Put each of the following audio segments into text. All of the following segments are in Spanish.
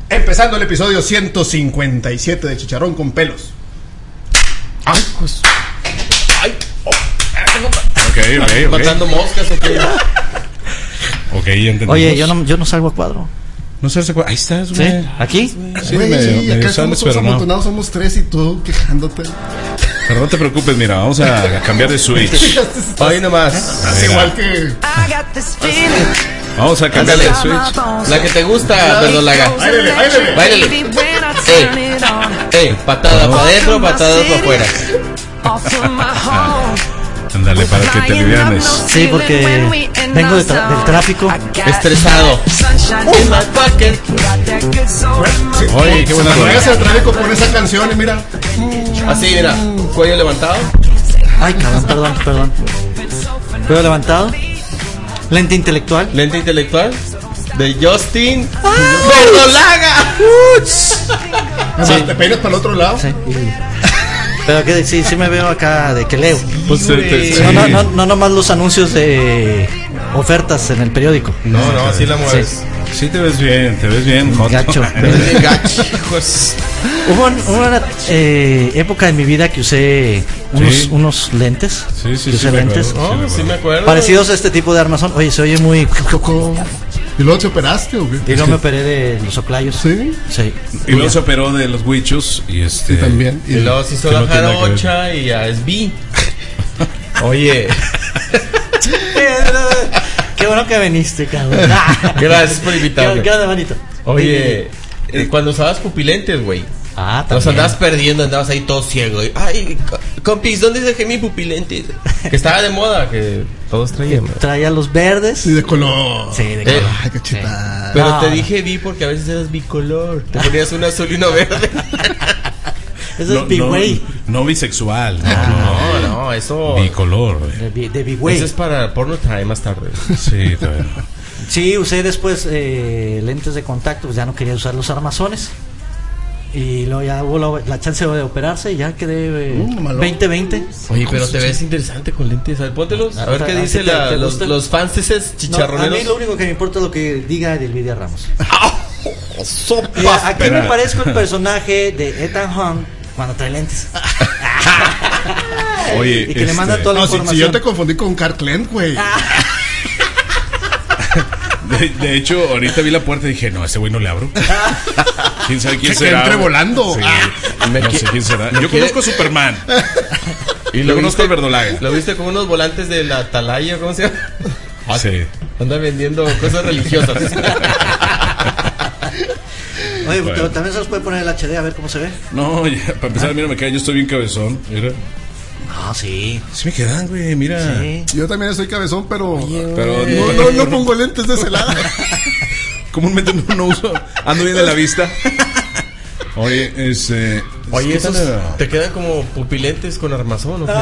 Empezando el episodio 157 de Chicharrón con Pelos. Ay, pues. Ay, Ok. Matando moscas, ok. Ok, ya entendimos. Oye, yo no salgo a cuadro. No sé, ahí estás, güey. ¿Sí? ¿Aquí? Sí, Güey, medio acá sales, estamos pero no. amontonados, somos tres y tú quejándote. Pero no te preocupes, mira, vamos a cambiar de switch. Hoy nomás. Estás Mira. igual que... Vamos a cambiar de switch. La que te gusta, verdolaga. Báilele. Báilale. Patada para adentro, patada para afuera. Ándale, para que te alivianes. Sí, porque vengo del tráfico. Estresado. Oye, qué buena Cuando rola. vayas al tráfico con esa canción y mira... Así, mira. Cuello levantado. Ay, cabrón, perdón. Cuello levantado. Lente intelectual. Lente intelectual. De Justin Verdolaga. Además, te peinas para el otro lado. Sí. Pero que sí me veo acá de que leo. Pues, sí. No nomás los anuncios de ofertas en el periódico. No, así la mueves. Sí, te ves bien, joto. Gacho. Bien gachos. Hubo una época en mi vida que usé unos lentes. Sí, que usé me lentes. acuerdo, Oh, sí me acuerdo. Parecidos a este tipo de armazón. Oye, se oye muy... ¿Y luego te operaste o qué? Y luego me operé de los oclayos. Sí, Sí. Y luego se operó de los huichos y sí, también. Y luego se hizo que la no tiene nada que ver. jarocha y a SB. Oye, Qué bueno que viniste, cabrón. gracias por invitarme. Qué de manito. Oye, cuando usabas pupilentes, güey, Ah, los también. andabas perdiendo, andabas ahí todo ciego. Y, ay, compis, ¿dónde dejé mi pupilentes? Que estaba de moda, que todos traían. Traía los verdes. Y de color. Sí, de color. Ay, qué chita. Pero No, te no. dije vi porque a veces eras bicolor. Te ponías uno azul y uno verde. Eso es Big Way. No bisexual, No, eso. bicolor, güey. De Big Way. Eso es para porno time más tarde. Sí, todavía. Sí, usé después lentes de contacto, pues ya no quería usar los armazones. Y luego ya hubo la chance de operarse y ya quedé malón. 20-20. Oye, pero te ves interesante con lentes. A ver, póntelos. A ver qué ¿A dice ti te gusta? los fans esos No, a chicharroneros. mí lo único que me importa es lo que diga Delvidia Ramos. Sopas, Mira, aquí me espera. parezco el personaje de Ethan Hunt cuando trae lentes. Oye, Y que le manda toda la No, si información. yo te confundí con Clark Kent, güey. de hecho, ahorita vi la puerta y dije, no, a ese güey no le abro. ¿Quién sabe quién Que será? entre güey? volando. Sí. Me No qui- sé quién será. me Yo quiere- conozco a Superman. Y Yo conozco al Verdolaga. Lo viste con unos volantes de la Atalaya, ¿cómo se llama? Sí. Anda vendiendo cosas religiosas. Oye, Bueno. pero también se los puede poner el HD a ver cómo se ve. No, ya, para empezar, mira, me queda, yo estoy bien cabezón. Mira. Ah, sí. Sí me quedan, güey, mira. Sí. Yo también estoy cabezón, pero Pero no pongo lentes de ese lado. comúnmente no uso. Ando bien de la vista. Oye, Oye, ¿qué esos tal? te quedan como pupilentes con armazón, ¿o qué?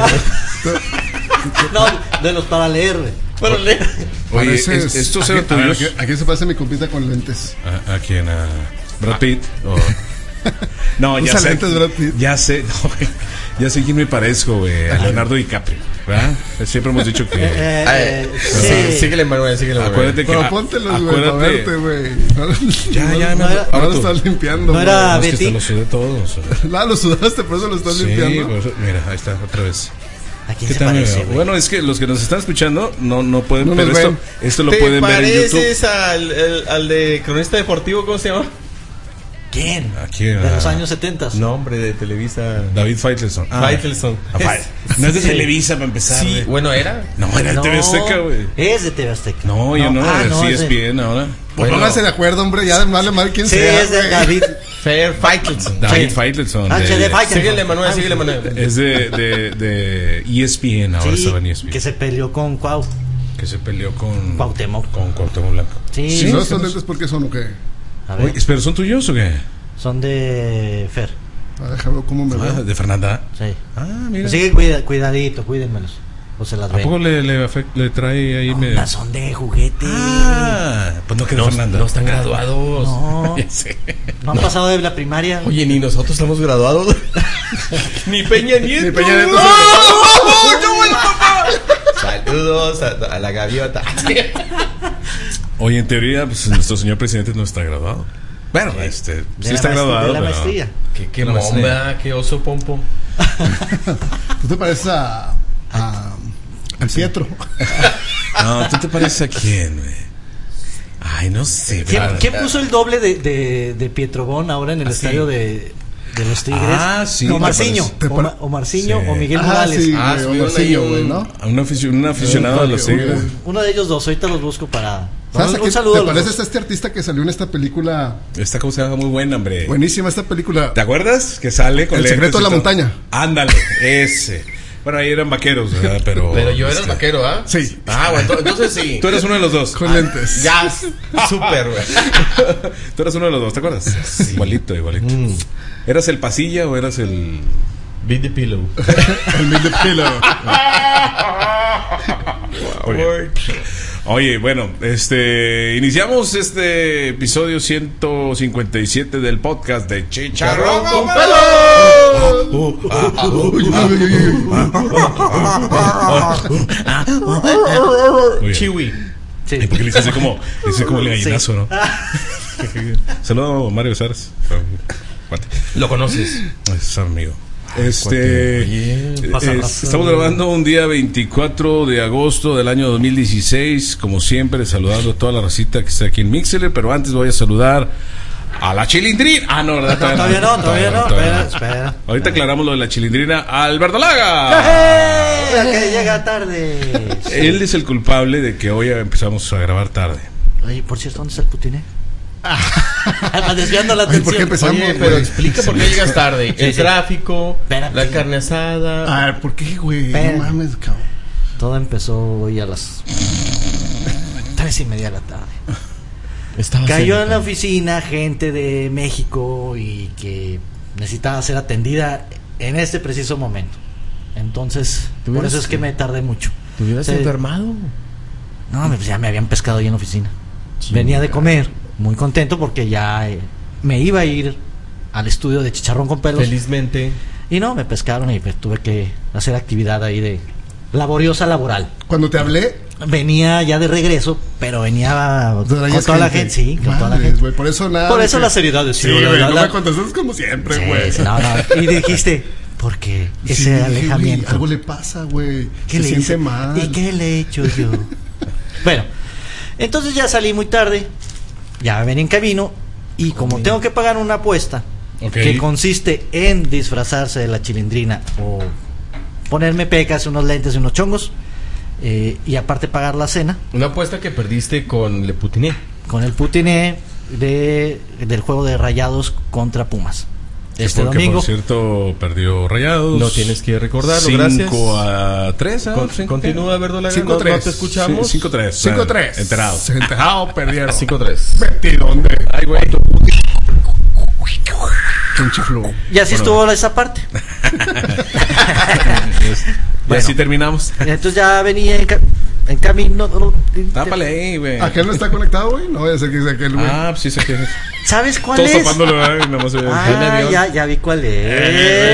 No, de los para leer, güey. Bueno, lee. Oye, Pareces- estos ¿a eran qué- a ver, tuyos. ¿a qué se parece mi compita con lentes? ¿A quién? ¿A Brad Pitt? O- No, ya Usa sé. lentes, Brad Pitt. Ya sé, no, güey, ya sé quién me parezco, güey. A Leonardo DiCaprio, ¿verdad? Siempre hemos dicho que. Sí. Síguele, Manuel, síguele, Manuel. Acuérdate que. Pero póntelos, güey, para acuérdate. verte, güey. Ya, No era- Ahora ahora lo tú. estás limpiando. No era- güey. Es que Betty. te lo sudé todos. No, lo sudaste, por eso lo estás Sí, limpiando. por eso- mira, ahí está, otra vez. ¿A quién ¿Qué se tal? parece, güey? Bueno, es que los que nos están escuchando no pueden, No pero nos ven. esto lo ¿Te pueden ver en YouTube. pareces al de cronista deportivo, cómo se llama? ¿Quién? ¿A quién? De los años 70. Nombre de Televisa. David Faitelson. Faitelson. No es de Televisa para empezar. Sí, güey. bueno, era. No, era de TV Azteca, güey. Es de TV Azteca. No, yo no, sí es es de- bien ahora. Pues Bueno. pónganse de acuerdo, hombre, ya vale mal quién Sí, sea. es de güey. David. Fair Faitelson. David Sí. Faitelson. HD Faitelson. Síguele, Manuel, síguele, Manuel. Es de ESPN, ahora Sí, estaba en ESPN. que se peleó con Cuau. Que se peleó con Cuauhtémoc. Con Cuauhtémoc Blanco. Sí, Si no, estos lentes, ¿por qué son o qué? a ver, Oye, ¿pero son tuyos o qué? son de Fer. A déjame ver cómo me veo. De Fernanda. Sí. Ah, mira. Así que cuidadito, cuídenmelos. O se las ¿A poco ven. le trae ahí medio? No, son de juguete. Ah, pues no quedó Fernanda. No están graduados. No, Ya sé. no han pasado de la primaria. Oye, ni nosotros estamos graduados. Ni Peña Nieto. Ni Peña Nieto ¡Oh! ¡Qué bueno, papá! Saludos a la gaviota. Oye, en teoría, pues nuestro señor presidente no está graduado. Bueno, sí está graduado. De la maestría. Qué momba, qué oso pompo. ¿Tú te pareces al Pietro? No, ¿tú te pareces a quién, güey? Ay, no sé. ¿Quién puso el doble de Pietrobón ahora en el estadio de los Tigres? Ah, sí. Omarciño o Miguel Morales. Sí, Omarciño, güey, ¿no? Un aficionado de los Tigres. Uno de ellos dos, ahorita los busco para... ¿Sabes un saludo. ¿Te pareces a este artista que salió en esta película? Esta cosa se llama muy buena, hombre. Buenísima esta película. ¿Te acuerdas? Que sale con El secreto de la montaña. Ándale, ese. Bueno, ahí eran vaqueros, ¿verdad? Pero yo era el vaquero, ¿ah? Sí. Ah, bueno, entonces sí. Tú eres uno de los dos. Con lentes. Ya, súper, güey. Tú eras uno de los dos, ¿te acuerdas? Sí. Igualito. ¿Eras el Pasilla o eras el... Beat the Pillow? El Beat the Pillow. Oye, bueno, iniciamos este episodio 157 del podcast de Chicharrón con Chiwi. Sí. Porque le dice así como el gallinazo, ¿no? Saludo a Mario Saras. ¿Lo conoces? Es amigo. Estamos grabando un día 24 de agosto del año 2016. Como siempre, saludando a toda la racita que está aquí en Mixler. Pero antes voy a saludar a la Chilindrina. Ah, no, ¿verdad? Todavía no. Espera. Ahorita aclaramos lo de la Chilindrina. Alberto Laga. Que llega tarde. Él es el culpable de que hoy empezamos a grabar tarde. Oye, por cierto, ¿dónde está el putiné? Desviando la atención. ¿Por qué empezamos? Oye, pero explica por qué llegas tarde. El tráfico, Espérate. la carne asada. ¿Por qué, güey? Espérate. No mames, cabrón. Todo empezó hoy a las 3:30 de la tarde. Cayó en la oficina gente de México y que necesitaba ser atendida en este preciso momento. Entonces, por eso es que me tardé mucho. ¿Te hubieras enfermado? No, pues ya me habían pescado ahí en la oficina. Venía de comer, muy contento porque ya me iba a ir al estudio de Chicharrón con Pelos. Felizmente. Y no, me pescaron y pues tuve que hacer actividad ahí de laboral. Cuando te hablé, venía ya de regreso, pero venía con toda la gente. Sí, con toda la gente. Wey, por eso nada. Por eso la seriedad de sí, güey, no me contestas como siempre, güey. Sí, no. Y dijiste, porque ese alejamiento. Wey, algo le pasa, güey. Se siente mal. ¿Y qué le he hecho yo? Bueno, entonces ya salí muy tarde, ya venía en camino, y como tengo que pagar una apuesta que consiste en disfrazarse de la Chilindrina o ponerme pecas, unos lentes y unos chongos, y aparte pagar la cena. Una apuesta que perdiste con Le Putiné. Con el Putiné del juego de Rayados contra Pumas. Este porque, domingo. Por cierto, perdió Rayados. No tienes que recordarlo, gracias. 5-3. Continúa, Verdolaga. 5-3. No te escuchamos. 5-3. 5-3. Enterados. Perdieron. 5-3. Vete, ¿dónde? Ay, güey. Un chiflo. Y así estuvo esa parte. Y así terminamos. Entonces ya venía en camino. Tápale ahí, güey. ¿Aquel no está conectado, güey? No voy a hacer que sea aquel, güey. Ah, pues sí, sé que es. ¿Sabes cuál Todos es? tapándolo, ¿verdad? Nada más se ve. Ya vi cuál es.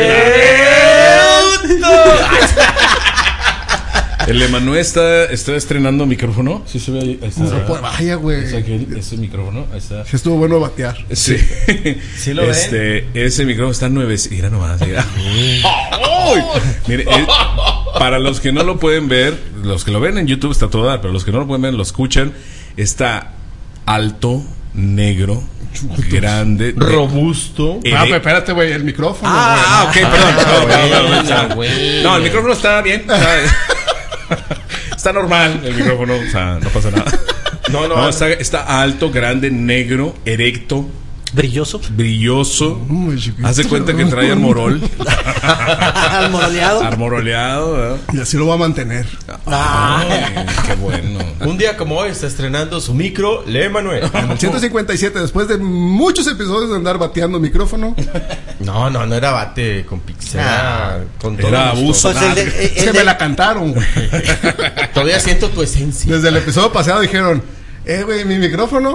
El Emanuel está estrenando micrófono. Sí se ve ahí. Está, no, pues vaya, güey. Ese micrófono. Ahí está. Sí estuvo bueno batear. Sí. ¿Sí lo ven? Ese micrófono está nuevecito. Mira nomás. Mira. Mire, para los que no lo pueden ver, los que lo ven en YouTube está todo dar, pero los que no lo pueden ver, lo escuchan. Está alto, negro, grande, robusto. Pero espérate, güey, el micrófono. Ok, perdón. No, el micrófono está bien. Está normal el micrófono, o sea, no pasa nada. No, está alto, grande, negro, erecto, brilloso. Haz de cuenta que trae armorol. Armoroleado, ¿verdad? Y así lo va a mantener. Ay, qué bueno. Un día como hoy está estrenando su micro Le Manuel. En el 157, después de muchos episodios de andar bateando micrófono. No era bate con pixel. Con todo era abuso. Pues es que me la cantaron, güey. Todavía siento tu esencia. Desde el episodio pasado dijeron, güey, mi micrófono.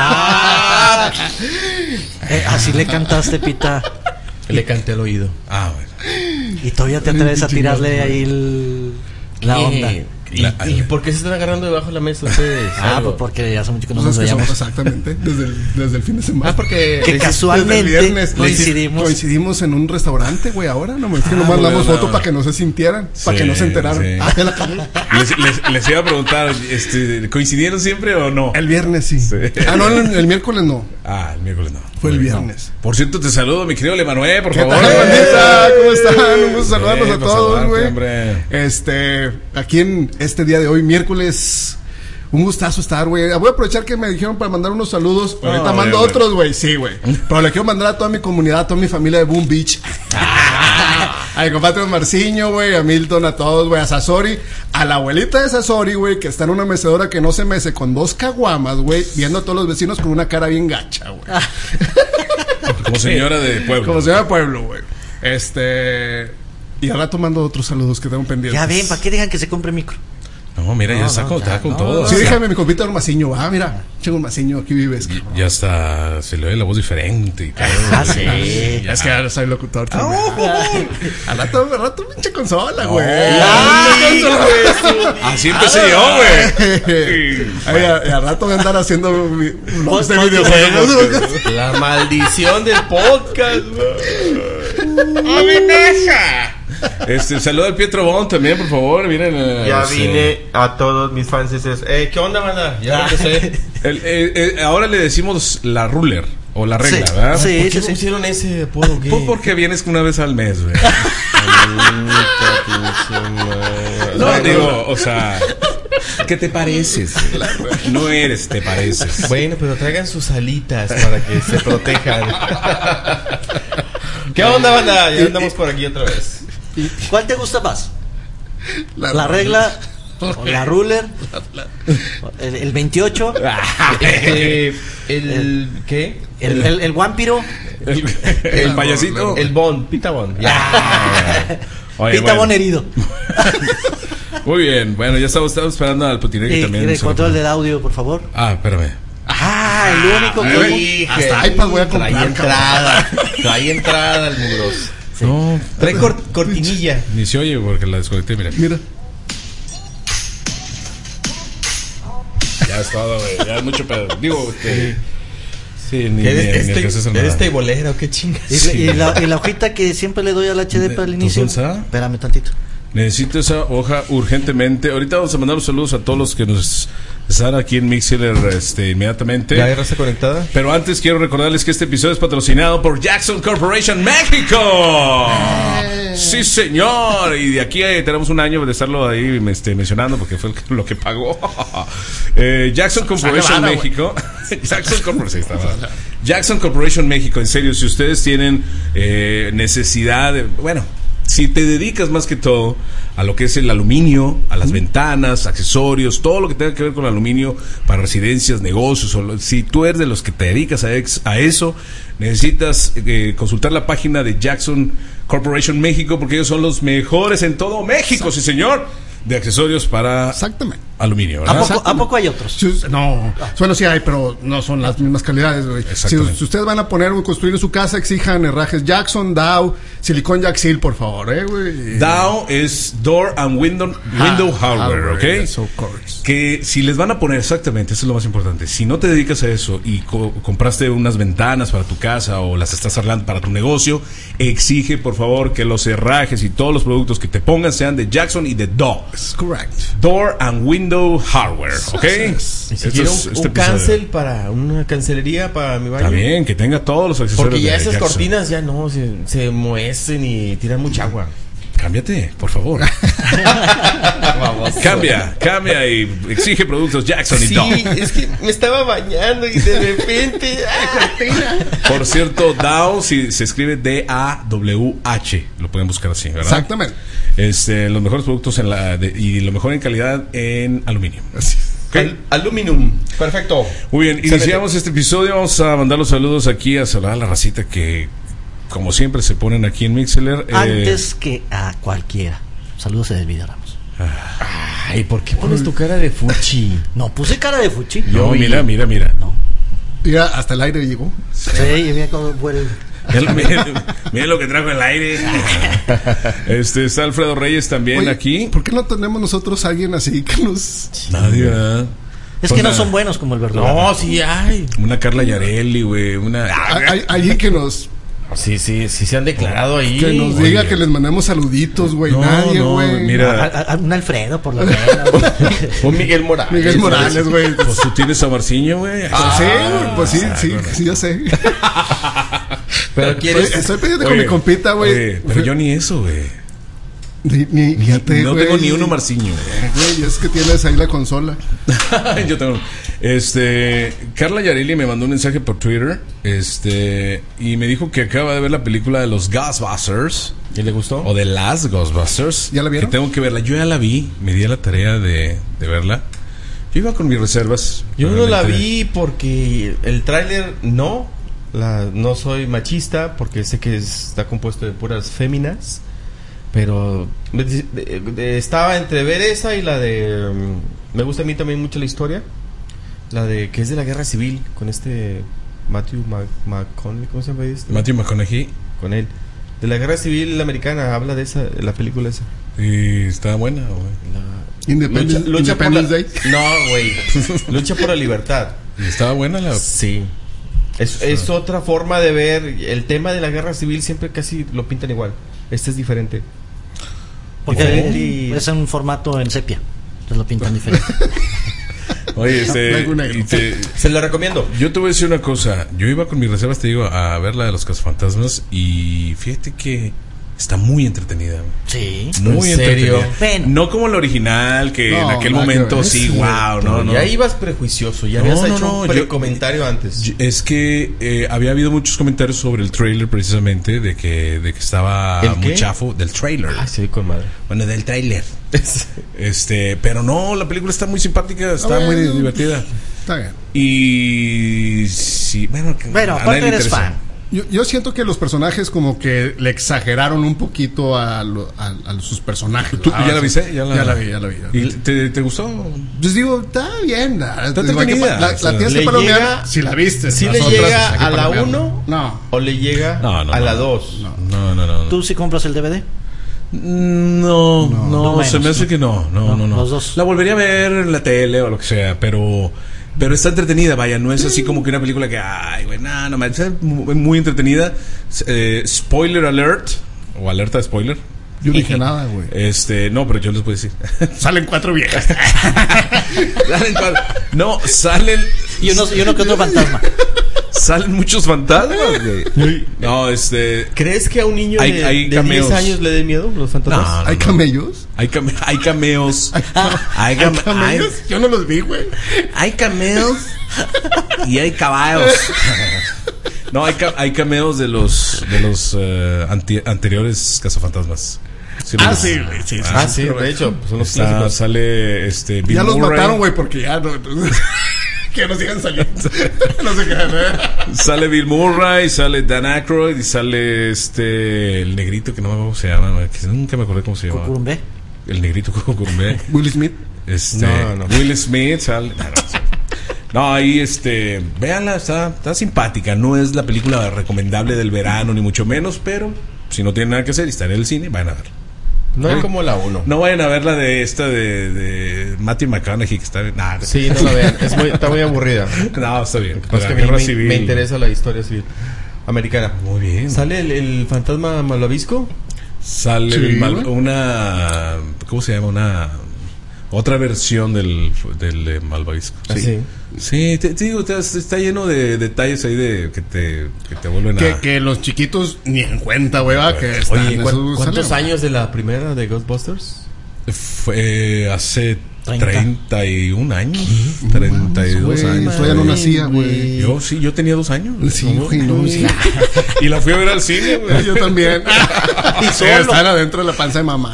Así le cantaste, Pita. Le canté al oído. Bueno. Y todavía te atreves a tirarle ahí la onda. ¿Y por qué se están agarrando debajo de la mesa ustedes? Pues porque hace mucho que no nos Entonces, veíamos. exactamente, desde el fin de semana. Porque Que casualmente Desde el viernes coincidimos en un restaurante, güey, ahora. No, es que nomás muy damos bien, foto no. para que no se sintieran, para que no se enteraran. sí. Ya la cagué. Les iba a preguntar, ¿coincidieron siempre o no? El viernes sí. No, el miércoles no. El miércoles no. Fue el viernes. Por cierto, te saludo, mi querido Emanuel, por ¿Qué favor. tal, bandita? ¿Cómo están? Un gusto saludarlos a Pues, todos, saludarte, güey. hombre. Aquí en este día de hoy, miércoles. Un gustazo estar, güey. Voy a aprovechar que me dijeron para mandar unos saludos. Ahorita mando güey. otros, güey. Sí, güey. Pero le quiero mandar a toda mi comunidad, a toda mi familia de Boom Beach. A mi compadre Marciño, güey. A Milton, a todos, güey. A Sasori. A la abuelita de Sasori, güey. Que está en una mecedora que no se mece con 2 caguamas, güey. Viendo a todos los vecinos con una cara bien gacha, güey. Como señora de pueblo. Como señora de pueblo, güey. Y al rato mando otros saludos que tengo pendientes. Ya ven, ¿para qué dejan que se compre micro? No, mira, ya está con todo. Sí, déjame mi compita Maciño. Mira, chingo un Maciño, aquí vives. Ya está, se le oye la voz diferente y todo. Sí. Es que ahora soy locutor. Al rato pinche consola, güey. Así empecé yo, güey. Al rato voy a andar haciendo vlogs de videojuegos. La maldición del podcast, güey. ¡Amenaza! Saluda al Pietro Bon también, por favor. Miren, Ya vine a todos mis fans. ¿Qué onda, banda? Ya empecé. ahora le decimos la ruler o la regla, Sí. ¿verdad? Sí. ¿Por qué pusieron ese apodo gay? Pues porque vienes una vez al mes, güey. No, digo, o sea, ¿qué te pareces? No eres, te pareces. Bueno, pero traigan sus alitas para que se protejan. ¿Qué onda, banda? Ya andamos por aquí otra vez. ¿Cuál te gusta más? ¿La regla? ¿O la ruler? ¿El 28? ¿Qué? ¿El vampiro? El payasito. El Bond, Pita Bond. Oye, Pita bueno. Bon herido. Muy bien, bueno, ya estamos esperando al Putinegui también. El control del audio, por favor. Espérame. El único que... Hasta iPad voy a comprar, Trae entrada. Trae entrada el mugroso. No, Trae cortinilla. ni se oye porque la desconecté, mira. Ya es todo, güey. Ya es mucho pedo. Digo, sí, ni alcanzas a nada. ¿Eres teibolero? ¿Qué chingas? Y la hojita que siempre le doy al HD para el inicio. ¿Dulce? Espérame tantito. Necesito esa hoja urgentemente. Ahorita vamos a mandar los saludos a todos los que nos están aquí en Mixler inmediatamente. ¿Ya hay raza conectada? Pero antes quiero recordarles que este episodio es patrocinado por Jackson Corporation México. Sí, señor. Y de aquí tenemos un año de estarlo ahí mencionando porque fue lo que pagó. Jackson Corporation México. Jackson Corporation México. En serio, si ustedes tienen necesidad de... Bueno, si te dedicas más que todo a lo que es el aluminio, a las ventanas, accesorios, todo lo que tenga que ver con aluminio para residencias, negocios, si tú eres de los que te dedicas a eso, necesitas consultar la página de Jackson Corporation México porque ellos son los mejores en todo México, sí señor, de accesorios para aluminio, ¿verdad? ¿A poco hay otros? No, bueno, sí hay, pero no son las mismas calidades, güey. Si ustedes van a poner o construir en su casa, exijan herrajes Jackson, Dow, Silicon Jaxil, por favor, güey. Dow es Door and Window Hardware, ¿ok? Que si les van a poner, exactamente, eso es lo más importante. Si no te dedicas a eso y compraste unas ventanas para tu casa o las estás arreglando para tu negocio, exige, por favor, que los herrajes y todos los productos que te pongan sean de Jackson y de Dow. Es correcto. Door and Window Hardware, ¿ok? Y si quiero un cancel para una cancelería para mi baño. Está bien, que tenga todos los accesorios. Porque ya de esas Jackson. cortinas ya no, se muecen y tiran mucha agua. Cámbiate, por favor. Cambia y exige productos Jackson y Dow. Sí, es que me estaba bañando y de repente Por cierto, Dow se escribe D-A-W-H. Lo pueden buscar así, ¿verdad? Exactamente. Los mejores productos y lo mejor en calidad en aluminio. Así es. Okay. Aluminum. Perfecto. Muy bien, iniciamos este episodio. Vamos a mandar los saludos aquí a saludar a la racita que, como siempre, se ponen aquí en Mixler. Antes que a cualquiera. Saludos en el video, Ramos. Ay, ¿por qué pones tu cara de fuchi? No, puse cara de fuchi. No, mira. No. Mira, hasta el aire llegó. Sí, y mira cómo fue el... Miren lo que trajo el aire. Está Alfredo Reyes también. Oye, aquí. ¿Por qué no tenemos nosotros a alguien así que nos... Nadie, ¿verdad? Es que no son buenos como el Verdugo. No, sí hay. Una Carla Yarelli, güey. Hay alguien que nos... Sí, se han declarado ahí. Que nos diga que les mandemos saluditos, güey. Nadie, güey. Mira. Un Alfredo, por lo menos. Un Miguel Morales. Miguel Morales, güey. Pues tú tienes a Marciño, güey. Sí, ya sé. Pero quieres... Estoy pendiente con mi compita, güey. Pero yo ni eso, güey. Fíjate, no tengo ni uno Marciño. Güey, es que tienes ahí la consola. Yo tengo. Carla Yarelli me mandó un mensaje por Twitter. Y me dijo que acaba de ver la película de los Ghostbusters. ¿Y le gustó? O de las Ghostbusters. ¿Ya la vieron? Que tengo que verla. Yo ya la vi. Me di a la tarea de verla. Yo iba con mis reservas. Yo no la vi porque el tráiler no soy machista porque sé que está compuesto de puras féminas. Pero estaba entre ver esa y la de... me gusta a mí también mucho la historia. La de que es de la guerra civil con Matthew McConaughey. ¿Cómo se llama este? Matthew McConaughey. Con él. De la guerra civil americana. Habla de la película esa. ¿Y está buena, güey? Independence Day. No, güey. Lucha por la libertad. ¿Y estaba buena la...? Sí. Es otra forma de ver el tema de la guerra civil. Siempre casi lo pintan igual. Este es diferente. Porque es en un formato en sepia. Entonces lo pintan diferente. Oye, se lo recomiendo. Yo te voy a decir una cosa. Yo iba con mis reservas, te digo, a ver la de los Cazafantasmas. Y fíjate que está muy entretenida. Sí. Muy entretenida. Bueno. No como la original, que en aquel momento sí, wow, no. Ya ibas prejuicioso, ya habías hecho un comentario antes. Es que había habido muchos comentarios sobre el trailer precisamente, de que estaba muy chafo. Del trailer. Sí, con madre. Bueno, del trailer. Pero no, la película está muy simpática, está muy divertida. Está bien. Y sí, bueno, aparte eres fan. Yo siento que los personajes como que le exageraron un poquito a sus personajes. ¿Tú ya la viste? Ya la vi. ¿Y te gustó? Pues digo, está bien. Está entretenida. La tía se palomeana, si la viste. ¿Sí le llega a la 1? No. ¿O le llega a la 2? No. ¿Tú sí compras el DVD? No, se me hace que no. Los dos. La volvería a ver en la tele o lo que sea, pero está entretenida, vaya, no es así como que una película que, ay, güey, no, está muy entretenida. Spoiler alert, o alerta de spoiler. Yo no dije nada, güey. No, pero yo les puedo decir. Salen 4 viejas. Salen. Y uno que otro fantasma. Salen muchos fantasmas, güey. No, ¿Crees que a un niño de 10 años le dé miedo los fantasmas? ¿Hay camellos? Hay cameos. ¿Hay camellos? Yo no los vi, güey. Hay cameos y hay caballos. No, hay cameos de los anteriores cazafantasmas. Sí, güey. Sí, de hecho, son los clásicos. Sale Bill ya Murray. los mataron, güey, porque ya no. Que no sigan saliendo. No se quedan, Sale Bill Murray, sale Dan Aykroyd y sale el negrito que no me acuerdo cómo se llama, que nunca me acordé cómo se llama. ¿Cucurumbé? El negrito Cucurumbé. Will Smith. No. Will Smith sale. No, ahí véanla, está simpática. No es la película recomendable del verano, ni mucho menos, pero si no tienen nada que hacer y están en el cine, vayan a ver. No es como la 1. No vayan a ver la de Matthew McConaughey, que está... Sí, no la vean, está muy aburrida. No, está bien. Es que a mí me interesa la historia civil americana. Muy bien. ¿Sale el fantasma malvavisco? Sale una... ¿Cómo se llama? Otra versión del malvavisco. Sí, te digo, está lleno de detalles ahí que te vuelven que los chiquitos ni en cuenta, güey. Oye, ¿cuántos años de la primera de Ghostbusters? Fue hace 31 años. 32 años. Todavía no nacía, güey. Yo tenía 2 años. Sí, güey, no. Y la fui a ver al cine, güey. Yo también. Y solo. Estaban adentro de la panza de mamá.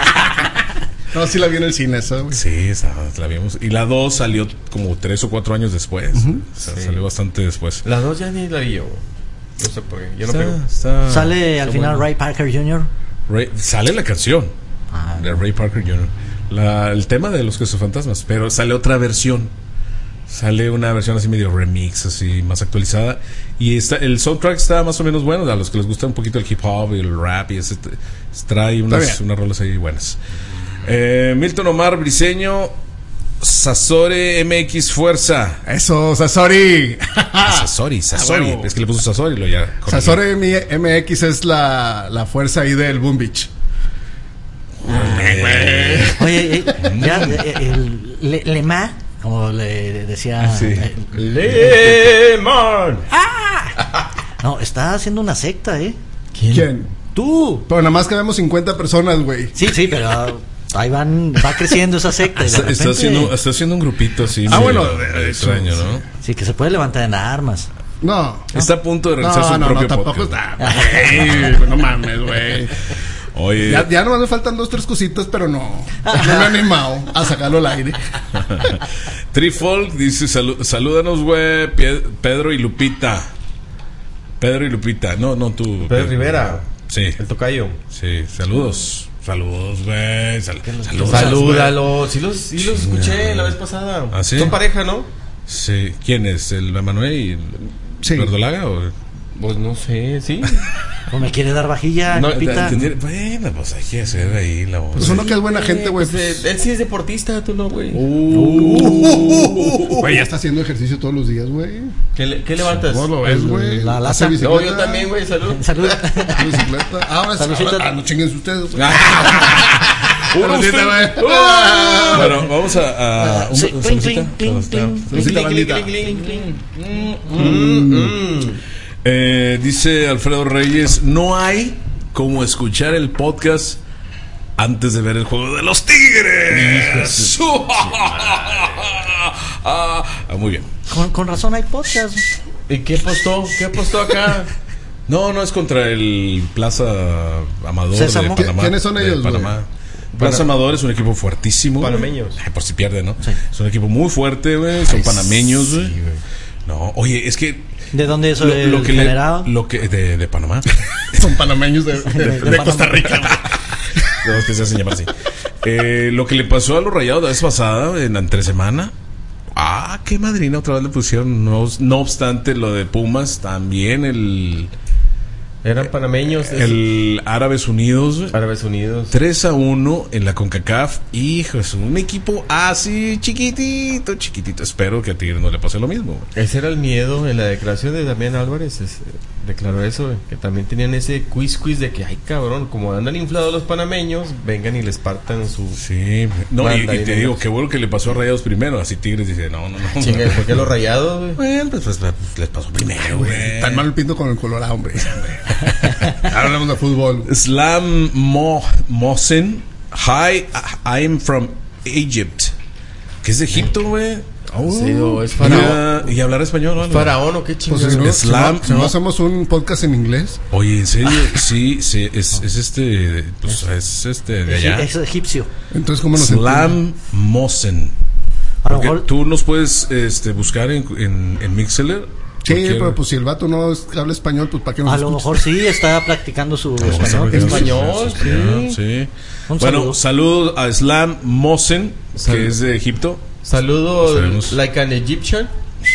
No, sí la vi en el cine esa, güey. Sí, la vimos. Y la 2 salió como 3 o 4 años después. Salió bastante después. La 2 ya ni la vi yo. No sé por qué. Yo no pego. Sale al final Ray Parker Jr. Sale la canción de Ray Parker Jr. El tema de los cazafantasmas. Pero sale otra versión. Sale una versión así medio remix, así más actualizada. Y el soundtrack está más o menos bueno. A los que les gusta un poquito el hip hop y el rap y ese, trae unas rolas ahí buenas. Milton Omar Briseño, Sasore MX Fuerza. Eso, Sasori. Sasori. Es que le puso Sasori. Sasore MX es la fuerza ahí del Boom Beach. Oye, ya, el Lema, como le decía. Sí. ¡Lemon! No, está haciendo una secta, ¿Quién? Tú. Pero nada más que vemos 50 personas, güey. Sí, pero ahí va creciendo esa secta. Y de Está repente- haciendo un grupito así. Bueno, extraño, ¿no? Sí, que se puede levantar en armas. No. Está a punto de realizar su propio tampoco podcast. está. Güey, no mames, güey. Oye, Ya nomás me faltan 2-3 cositas, pero no me he animado a sacarlo al aire. Trifolk dice: salúdanos, güey, Pedro y Lupita. No, tú. Pedro Rivera. Sí, El tocayo. sí, saludos, güey. Saludos. Salúdalo. Sí los escuché la vez pasada. ¿Ah, sí? Son pareja, ¿no? Sí, ¿quién es? ¿El Emanuel y Sí. Verdolaga? ¿O? Pues no sé, ¿sí? ¿O me quiere dar vajilla, No, Pita? Bueno, pues hay que hacer ahí la voz. Pues uno que es buena gente, güey. Pues, él sí es deportista, tú no, güey. Güey, ya está haciendo ejercicio todos los días, güey. ¿Qué levantas? ¿Cómo lo ves, güey? La lata. Hace No, bicicleta. yo también, güey, salud. Salud. Hace bicicleta. Saludcita. No chinguen ustedes. güey. Saludcita, güey. Bueno, vamos a Sí, clink, saludcita. clink, clink, Saludcita, bandita. Dice Alfredo Reyes: no hay como escuchar el podcast antes de ver el juego de los Tigres. Muy bien. Con razón hay podcast. ¿Y qué apostó? ¿Qué apostó acá? No es contra el Plaza Amador Sésamo. de Panamá. ¿Quiénes son ellos, de Panamá. Plaza Amador es un equipo fuertísimo. Panameños. Ay, por si pierde, ¿no? Sí. Es un equipo muy fuerte, güey. Son panameños, güey. Sí, güey. No, oye, es que ¿De dónde es el generado? de Panamá. Son panameños de Costa Panamá. Rica. Los que se hacen llamar así. Lo que le pasó a los Rayados la vez pasada, en la entresemana. Qué madrina otra vez le pusieron. No obstante, lo de Pumas, también Eran panameños. el Árabes Unidos, güey. Árabes Unidos. 3-1 en la CONCACAF. Hijo, es un equipo así chiquitito. Espero que a Tigres no le pase lo mismo, güey. Ese era el miedo en la declaración de Damián Álvarez. Declaró eso, güey, que también tenían ese quiz de que, ay cabrón, como andan inflados los panameños, vengan y les partan su... Sí, no, y Manda te dinero. digo, qué bueno que le pasó a Rayados primero. Así Tigres dice, no. Chinga, ¿por qué los Rayados, güey? Bueno, pues les pasó primero, güey. Tan mal el pinto con el Colorado, hombre. Ahora hablamos de fútbol. Slam Mosen. Hi, I'm from Egypt. ¿Qué es de Egipto, güey? Sí, o es faraón. ¿Y hablar español? ¿No? ¿Faraón o qué Pues chingada? si no, Slam, si no no. hacemos un podcast en inglés. Oye, en serio, sí, es pues es de allá. Es egipcio. Entonces, ¿cómo nos Slam Mosen. A lo Porque mejor tú nos puedes buscar en Mixlr. Sí, pero pues si el vato no habla español, pues ¿para qué nos a lo escucha? mejor sí está practicando su español. Español, Sí. Un Bueno, saludos a Slam Mosen, Salud. que es de Egipto. Saludo Sabemos. like an Egyptian.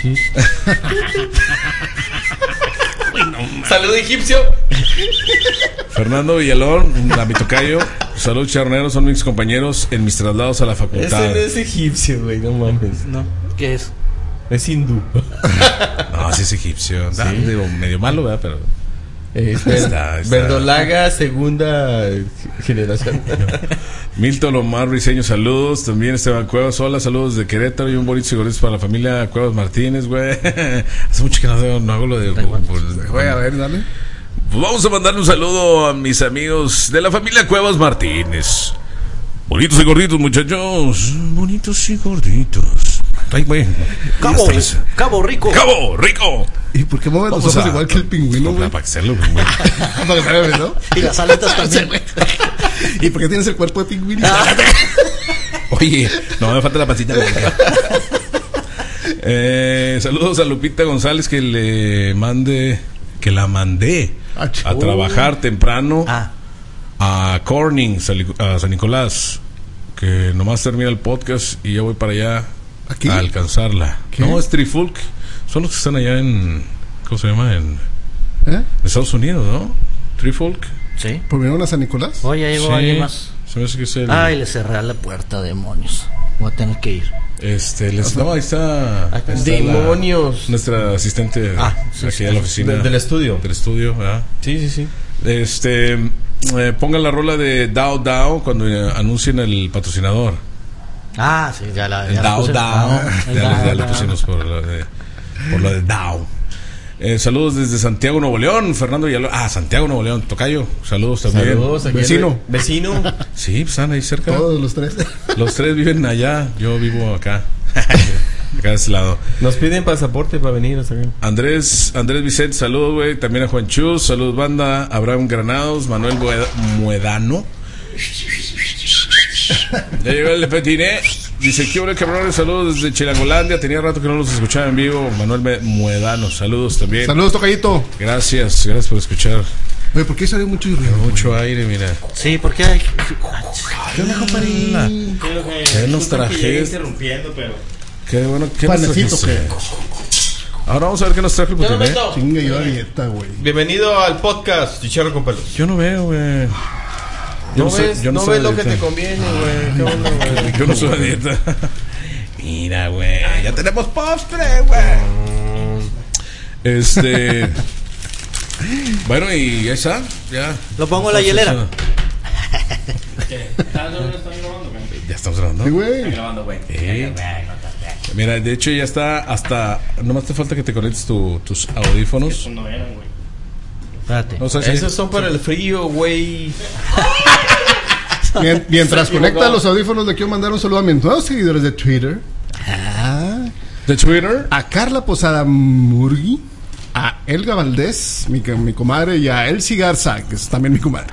Saludo egipcio. Fernando Villalón, la mi tocayo. Salud, charneros, son mis compañeros en mis traslados a la Ese facultad. no es egipcio, güey, no mames. No, ¿qué es? Es hindú. No, sí es egipcio. Digo, medio malo, ¿verdad? Pero Está. Verdolaga, segunda generación. Milton Omar Briseño, saludos. También Esteban Cuevas, hola, saludos de Querétaro y un bonito cigarrillos para la familia Cuevas Martínez, güey. Hace mucho que no hago lo de... Güey, a ver, dale. Pues vamos a mandarle un saludo a mis amigos de la familia Cuevas Martínez. Bonitos y gorditos, muchachos. Bonitos y gorditos. Ay, güey. Cabo Rico. ¡Cabo Rico! ¿Y por qué mueve los Vamos ojos a- igual que el pingüino, güey? Para hacerlo, güey. Para que se vea, ¿no? Y las aletas también. ¿Y por qué tienes el cuerpo de pingüino? Oye, no me falta la pancita. Saludos a Lupita González que la mandé Ah, a trabajar temprano Ah, a Corning, a San Nicolás, que nomás termina el podcast y ya voy para allá ¿Aquí? a alcanzarla. ¿Qué? No, es Trifulk. Son los que están allá en... ¿Cómo se llama? En Estados Unidos, ¿no? Trifulk. Sí. ¿Por venir a San Nicolás? Hoy ya llegó alguien más. Se me hace que es el... Ay, le cerré la puerta, demonios. Voy a tener que ir. No, ahí está... Ahí está. está Demonios. nuestra asistente aquí de la oficina. Del estudio. Del estudio, ¿verdad? Sí. Pongan la rola de Dao Dao cuando anuncien el patrocinador. Ah, sí, ya la El Dao puse. Dao. El Ya Dao le Dao. pusimos por lo de Dao. Saludos desde Santiago, Nuevo León. Fernando Villalobos. Santiago, Nuevo León. Tocayo. Saludos también. Saludos. Aquí Vecino. Sí, pues están ahí cerca. Todos los tres. Los tres viven allá. Yo vivo acá. Acá de este lado. Nos piden pasaporte para venir hasta acá. Andrés Vicente, saludos, güey. También a Juan Chus, saludos, banda. Abraham Granados, Manuel Muedano. Ya llegó el Petiné. Dice: ¿qué hola, cabrones? Saludos desde Chilangolandia. Tenía rato que no los escuchaba en vivo. Manuel Muedano, saludos también. Saludos, tocayito. Gracias por escuchar. Oye, ¿por qué salió mucho ruido? Mucho aire, mira. Sí, porque hay. ¿Qué onda, compadre? ¿Qué nos trajiste? Interrumpiendo, pero... Qué bueno, ¿qué Panecito, nos ¿qué? trajiste? Ahora vamos a ver qué nos trajo el Petiné. Chinga, yo a dieta, güey. Bienvenido al podcast Chicharro con Pelos. Yo no veo, güey. No ves lo que te conviene, güey. ¿Qué onda, güey? Yo no soy a dieta. Mira, güey. Ya tenemos postre, güey. Bueno, y ya está. Ya. Lo pongo en la hielera. Ya estamos grabando. Sí, güey. Mira, de hecho ya está hasta... Nomás te falta que te conectes tus audífonos. Espérate. No sé si- Esos son para el frío, güey. Mientras conecta los audífonos, le quiero mandar un saludo a mis nuevos seguidores de Twitter. ¿De Twitter? A Carla Posada Murgui, a Elga Valdés, mi comadre, y a Elsie Garza, que es también mi comadre.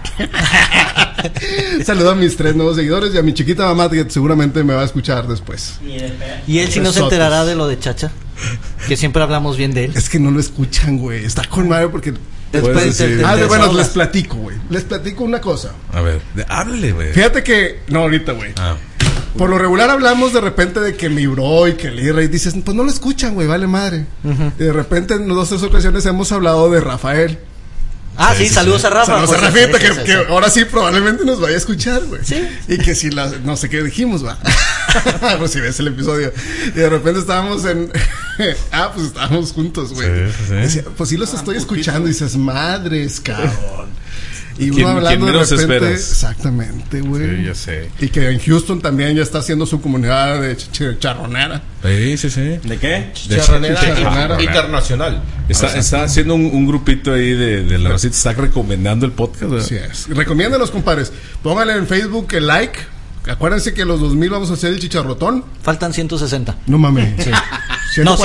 Saludo a mis 3 nuevos seguidores y a mi chiquita mamá, que seguramente me va a escuchar después. Y él si no se enterará de lo de Chacha, que siempre hablamos bien de él. Es que no lo escuchan, güey. Está con madre porque... Puedes decir. bueno, desahogas. les platico, güey. Les platico una cosa. A ver, háblale, güey. Fíjate que... No, ahorita, güey. Por lo regular hablamos de repente de que mi bro y que el IRA y dices, pues no lo escuchan, güey, vale madre. Y de repente en 2 o 3 ocasiones hemos hablado de Rafael. Sí, saludos a Rafa. Saludos a Pues, Rafita, sí. que ahora sí probablemente nos vaya a escuchar, güey. Sí. Y que si no sé qué dijimos, va. Pues si ves el episodio. Y de repente estábamos en... pues estábamos juntos, güey. Sí. Decía, pues sí los estoy escuchando y dices, madres, cabrón. Y ¿Quién- uno hablando quién de menos repente... esperas? Exactamente, güey. Sí, ya sé. Y que en Houston también ya está haciendo su comunidad de charronera. Sí. ¿De qué? Chicharronera. Chicharronera. Internacional. Está haciendo un grupito ahí de la racita. Está recomendando el podcast, ¿verdad? Así es. Recomiéndanos, compadres. Pónganle en Facebook el like. Acuérdense que los 2000 vamos a hacer el chicharrotón. Faltan 160. No mames. Sí. No,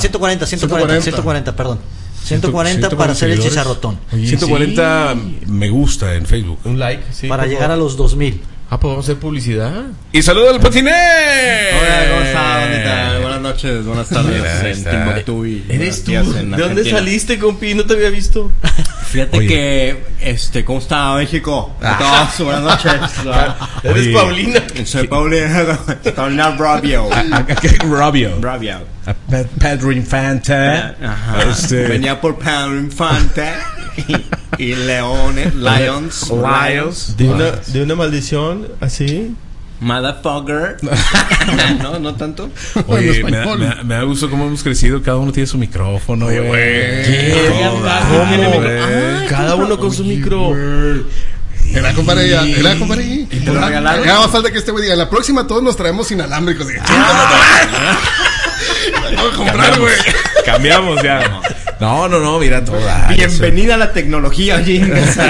140, perdón. 140 para hacer el seguidores. chicharrotón. 140 me gusta en Facebook. Un like, sí. Para por llegar favor. a los 2000. Pues vamos a hacer publicidad. Y saluda al Patiné. Hola, ¿cómo está, bonita? Buenas noches, buenas tardes. Mira, ahí En está. Timbuktu y ¿Eres tú? buenos días ¿De en dónde Argentina. saliste, compi? No te había visto. Fíjate Oye. que, ¿cómo está México? A todos, buenas noches. Eres Oye. Paulina. Soy Paulina Bravio. Rabio. Bravio. Pedro Infante. Ajá. Venía por Pedro Infante y Lions. De una maldición así. Motherfucker. No tanto. Oye, En español. me da gusto cómo hemos crecido. Cada uno tiene su micrófono, güey. ¿Cómo? Cada uno con su micro. Era, compadre, ya. Era, compadre. ¿Y te lo regalaron? Ya más falta que este güey diga, la próxima todos nos traemos inalámbricos. Diga, vamos a comprar, güey. Cambiamos ya. No, mira toda. Bienvenida a la tecnología, oye.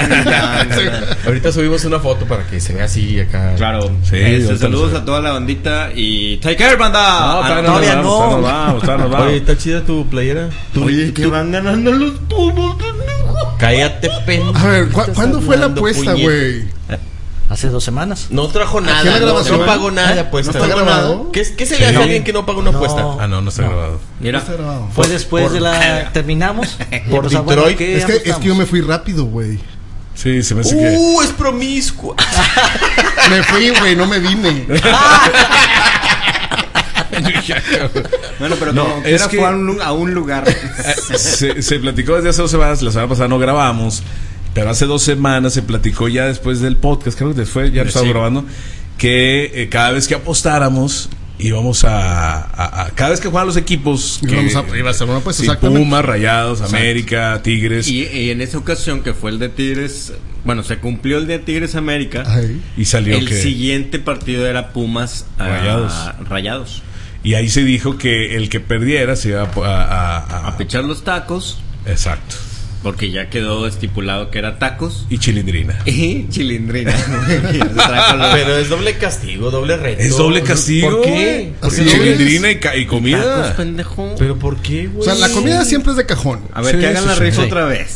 Ahorita subimos una foto para que se vea así acá. Claro. Sí, ahorita Saludos lo a toda la bandita y take care, banda. todavía no. Vamos. Oye, está chida tu playera. Oye, que van ganando los Pumas. Cállate, pendejo. A ver, ¿cuándo fue la apuesta, güey? Hace 2 semanas. No trajo ¿Aquí nada. la grabación? No pagó nada de apuesta. ¿No está grabado? ¿Qué se le hace a alguien que no paga una apuesta? No está grabado. Mira, Está grabado. Fue después de la... Terminamos. Por Pues, Detroit. ¿qué Es que apostamos? yo me fui rápido, güey. Sí, se me hace que. Es promiscuo. Me fui, güey, no me vine. Bueno, pero No, como es quiera que- fue a un lugar. Se platicó desde hace 2 semanas. La semana pasada no grabamos. Pero hace 2 semanas se platicó ya después del podcast. Creo que después ya lo estaba grabando. Que cada vez que apostáramos, íbamos a cada vez que jugaban los equipos. Iba a ser una apuesta, sí, exactamente. Pumas, Rayados, América, Tigres. Y en esa ocasión que fue el de Tigres, bueno, se cumplió el de Tigres América. Ay. Y salió El que. siguiente partido era Pumas Rayados. Y ahí se dijo que el que perdiera se iba A pichar los tacos, Exacto. porque ya quedó estipulado que era tacos Y chilindrina. y chilindrina. Pero es doble castigo, doble reto. Es doble castigo. ¿Por qué? Porque Así es. chilindrina y Tacos, comida. pendejo. ¿Pero por qué, güey? O sea, la comida siempre es de cajón. A ver, Sí, que hagan sí, la sí. rifa Sí. otra vez.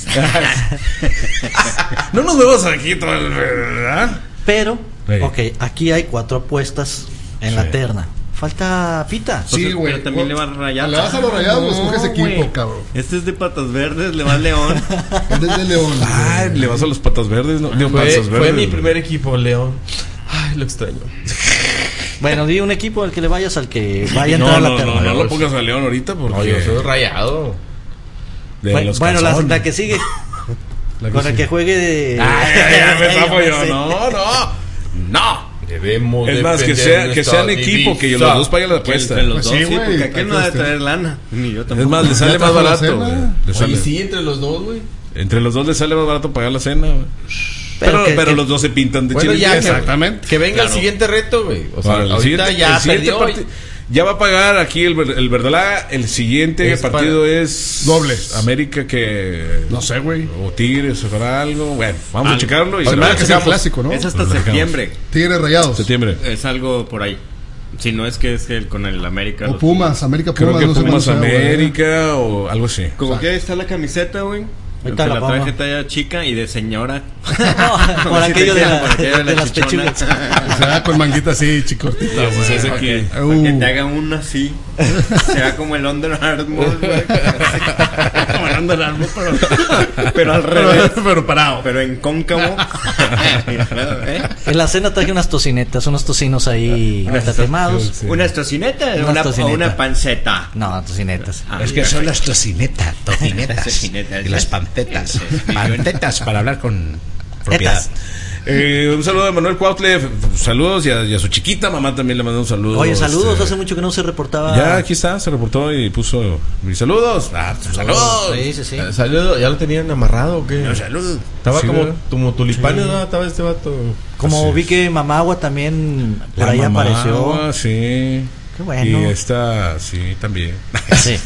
No nos vemos aquí todo el. ¿Verdad? Pero, Sí. ok, aquí hay 4 apuestas en la terna. Falta Pita. Sí, güey. Pero también le va a Rayados. Le vas a los Rayados, No, escoges equipo, güey. cabrón. Este es de patas verdes, le va al León. Es de León. Ay, le vas a los patas verdes, ¿no? Digo, Fue, patas fue verdes. mi primer equipo, León. Ay, lo extraño. Bueno, di un equipo al que le vayas al que vaya a No, entrar a no, la terna. no, no lo pongas a León ahorita porque. No, yo soy Rayado. de Bueno, los bueno, calzones. la que sigue. La que Con el sigue. que juegue de. Ay, ya me tapo yo. Sí. No. Debemos Es más, que sean equipo, que los dos paguen la apuesta. Entre los Pues dos, sí, sí, güey, porque hay aquel que no debe estar- traer lana. Ni yo tampoco. Es más, le sale Ya más trajo la barato. cena. güey. Le sale- Oye, sí, entre los dos, güey. Entre los dos le sale más barato pagar la cena, güey. Pero que- los dos se pintan de Bueno, chile. ya, que, Exactamente. que venga el siguiente reto, güey. O sea, Para el ahorita siguiente- ya el siguiente perdió. partido- ya va a pagar aquí el Verdolaga. El siguiente Es partido para- es Doble. América que No sé, güey. o Tigres o para algo. Bueno, vamos a Algo. checarlo y Se se me lo hace que sea el checamos. clásico, ¿no? Es hasta Lo dejamos. septiembre. Tigres Rayados. Septiembre. Es algo por ahí. Si no es que es el con el América. O los- Pumas, América Creo Pumas. que no sé Pumas cuándo sea, güey. América o algo así. Como que ahí está la camiseta, güey. Ahorita Se la la pongo. traje talla chica y de señora. No, por Si te aquello de, queda, por aquello de las chichona. pechugas. Se da con manguita así, chicortita, Pues ese Para que- que te haga uno así. Se vea como el Under Armour, güey. Como el Under Armour, pero al revés. pero parado. Pero en cóncavo. ¿Eh? En la cena traje unas tocinetas, unos tocinos ahí tatemados. Sí. ¿Una tocineta Una o tocineta. una panceta? No, tocinetas. Ah, Es que son las tocinetas, tocinetas Tocinetas. y las pancetas. Pancetas para hablar con propiedad. Tetas. Un saludo a Manuel Cuautle, saludos y a su chiquita mamá también le mandó un saludo. Oye, saludos, este, hace mucho que no se reportaba. Ya aquí está, se reportó y puso mis saludos. Saludos. Sí, sí, sí. Saludo, ¿ya lo tenían amarrado o qué? Saludos. Estaba Sí, como, ¿verdad? como tulipanes, ¿no? Estaba este vato. Como Así vi es. que Mamagua también por La ahí mamá, apareció. Sí. Qué bueno. Y esta, sí, también. Sí.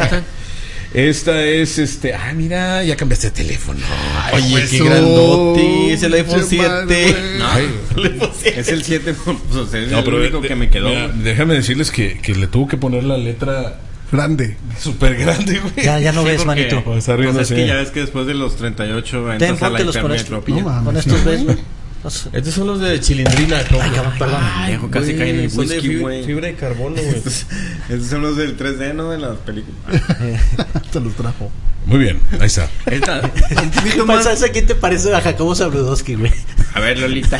Esta es mira, ya cambiaste de teléfono. Oye, pues, qué grandote. Es el iPhone pinche 7. madre, No, Ay. es el 7. Pues, es No, el pero único que me quedó. mira, déjame decirles que le tuvo que poner la letra Grande. súper grande, güey. Ya no Sí, ves, porque, manito. Pues, está riendo pues es así. que ya ves que después de los 38 Ten, entras a la póntelos con internet esto. tropilla. No mames. Con estos ves, güey. Los- Estos son los de chilindrina. ¿cómo? Ay, cabrón, perdón. Viejo, casi Güey, cae en el son de whisky, güey. fibra de carbono, güey. Esos son los del 3D, ¿no? De las películas. Te los trajo. Muy bien, ahí está. Esta, un poquito más. ¿Sabes a quién te parece a Jacobo Zabludowski, güey? A ver, Lolita.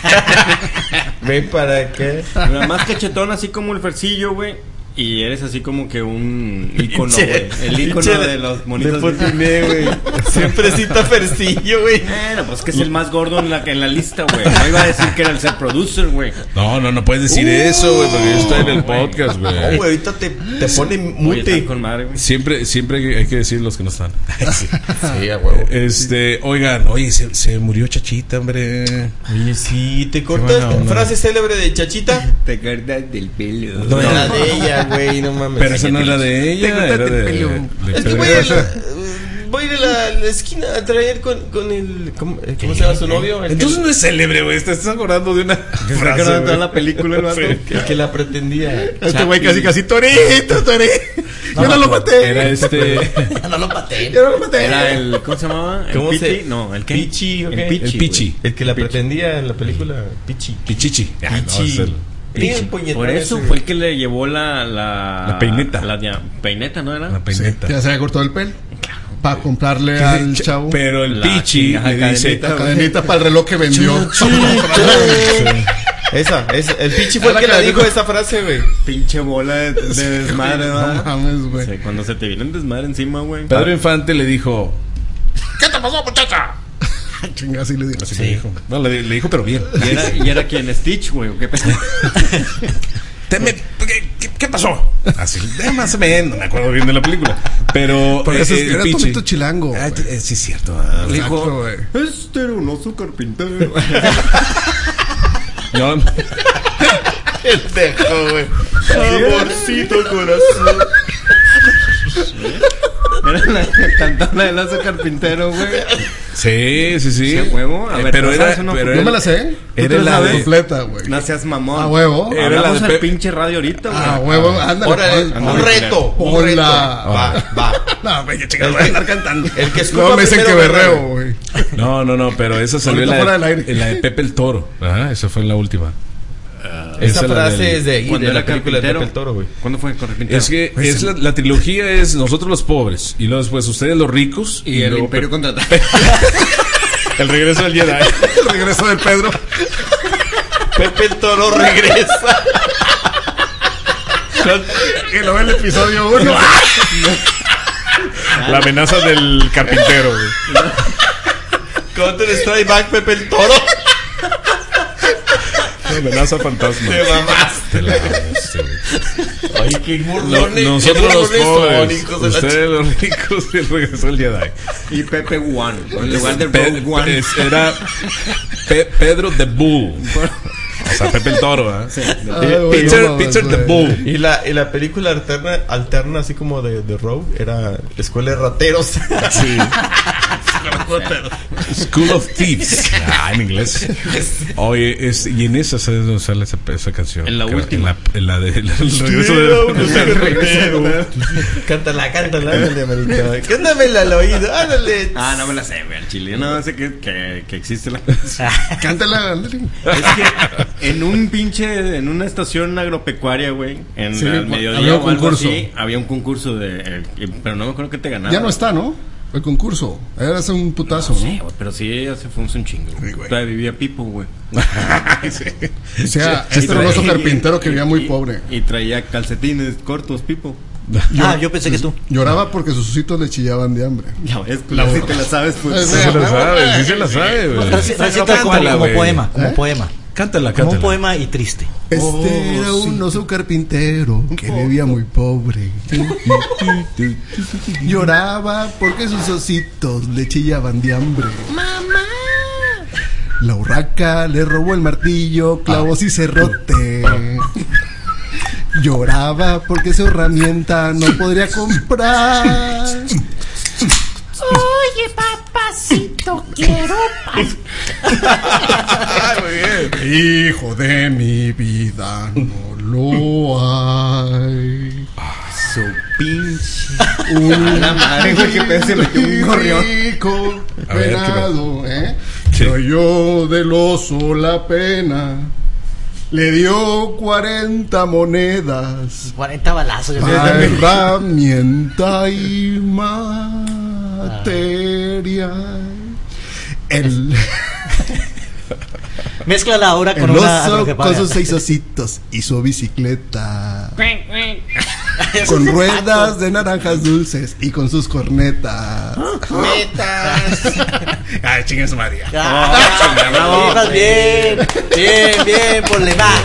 ¿Ven para qué? Nada más cachetón, así como el Fercillo, güey. Y eres así como que un ícono, güey. El ícono de los monitos. De Potiné, güey. Siempre cita Fercillo, güey. Bueno, pues que es el más gordo en la lista, güey. No iba a decir que era el ser producer, güey. No puedes decir eso, güey, porque yo estoy en el podcast, No, güey. güey, ahorita te pone Oye, mute. están con madre, güey. Siempre hay que decir los que no están. Sí, a huevo. Oigan, se murió Chachita, hombre. Oye, sí, te buena cortas onda. frase célebre de Chachita. Te cortas del pelo. No era de ella, güey, no mames. Pero esa no era de ella, cortaste era el de pelo. Es que voy a ir a la esquina a traer con el. ¿Cómo se llama su novio? Entonces no es célebre, güey. Te estás acordando de una Frase, frase, toda güey. la película, el vato. el que la pretendía. Este güey casi Torito. Yo no lo maté. Era No lo paté. Yo no lo maté. Era el. ¿Cómo se llamaba? ¿El ¿Cómo Pichi? se- No, el qué? Pichi, ¿o qué? El Pichi. El Pichi. güey. El que la pretendía en la película. Pichi. Pichichi. Ah, no, es el- Bien puñetón Por eso ese, fue el que le llevó la La peineta. peineta, ¿no era? la Sí, peineta. ya se había cortado el pelo. Para comprarle al chavo. Pero el La Pichi chingada le dice... cadenita, La cadenita para el reloj que vendió. Sí. El Pichi fue el que la dijo esa frase, güey. Pinche bola de desmadre, ¿verdad? No mames, güey. Sí, cuando se te viene el desmadre encima, güey. Pedro Infante le dijo, ¿Qué te pasó, muchacha? Chinga, así le dijo. así le dijo. No, le dijo, pero bien. ¿Y era quien? ¿Stitch, güey? ¿O qué pedo? ¿Qué pasó? Así, más o menos, no me acuerdo bien de la película. Pero Porque ese era Pichi. Tomito Chilango. Ah, güey. sí, es cierto. Exacto, Dijo, güey. este era un oso carpintero. No, Pendejo, güey. Amorcito corazón. Era la cantona del oso carpintero, güey. sí. ¿Sí, a huevo? A ver, pero ¿no era, sabes una- pero No me la sé. Era ¿Tú te la sabes? de- Completa, güey. No seas mamón. A huevo. Era la Hablamos de al Pepe. pinche radio ahorita, güey. A huevo. Ándale. Órale, pon- un reto. Un reto. Ponla. Va. No, güey, qué chingada voy a andar cantando. El que escupa No, me dicen que primero gana, berreo, güey. No, pero esa salió en Ahorita fuera del la, aire. en la de Pepe el Toro. Ajá, esa fue en la última. Esa la frase del- es de Cuando la era película de carpintero. Pepe el Toro, güey. ¿Cuándo fue carpintero? Es que es la trilogía es nosotros los pobres y luego después ustedes los ricos Y el luego Imperio contraataca. el regreso del Jedi. El regreso de Pedro. Pepe el Toro regresa. Y lo ve el episodio 1. La amenaza del carpintero, güey. Counter Strike Back Pepe el Toro. La amenaza fantasma. Te mamaste. Ay, qué burlones. Nosotros los qué burlones son, pobres, hijos de la ustedes los ricos y el regreso del Jedi. Y Pepe One. En lugar de Pe- Rogue One. Era Pedro the Bull. O sea, Pepe el Toro, ¿eh? Peter the Bull. Y la película alterna así como de Rogue era Escuela de Rateros. Sí. School of Thieves. En inglés. Oye, y en esa es donde sale esa canción. En la Creo, última. En la de el regreso de Cántala, ándale, Americano. Cántamela al oído, ándale. Ah, no me la sé, güey, al chile. No sé que existe la Cántala, ándale. Es que en una estación agropecuaria, güey, en Sí, el mediodía había un o algo concurso. así, había un concurso pero no me acuerdo que te ganaba. Ya no está, ¿no? El concurso. Era hace un putazo, Sí, ¿no? güey, pero sí, hace fue un chingo. Sí, güey. Todavía vivía Pipo, güey. O sea, Y este era un oso traía- carpintero que vivía muy y- pobre. Y traía calcetines cortos, Pipo. Yo pensé que tú. Lloraba porque sus ositos le chillaban de hambre. Ya ves, si te la sabes, pues. Sí se la sabe, sí se la sabe, güey. Recita como Cántala, güey. poema, como poema. Cántala, Como un cántala. poema y triste. Este era un oso carpintero que vivía muy pobre. Lloraba porque sus ositos le chillaban de hambre. ¡Mamá! La urraca le robó el martillo, clavos y cerrote. Lloraba porque su herramienta no podría comprar. Oye, papacito, quiero pan. Hijo de mi vida, no lo hay. Su pinche. La madre, güey, que pedo se metió un gorrión. Rico A ver, ¿qué venado, Sí. Pero yo del oso la pena. Le dio 40 monedas 40 balazos. yo para creo. herramienta y material. El Mezcla la hora con El una oso agropecuaria. con sus 6 ositos y su bicicleta. Con ruedas de naranjas dulces y con sus cornetas. Ay, chingue su María. Ibas bien, bien, por le va.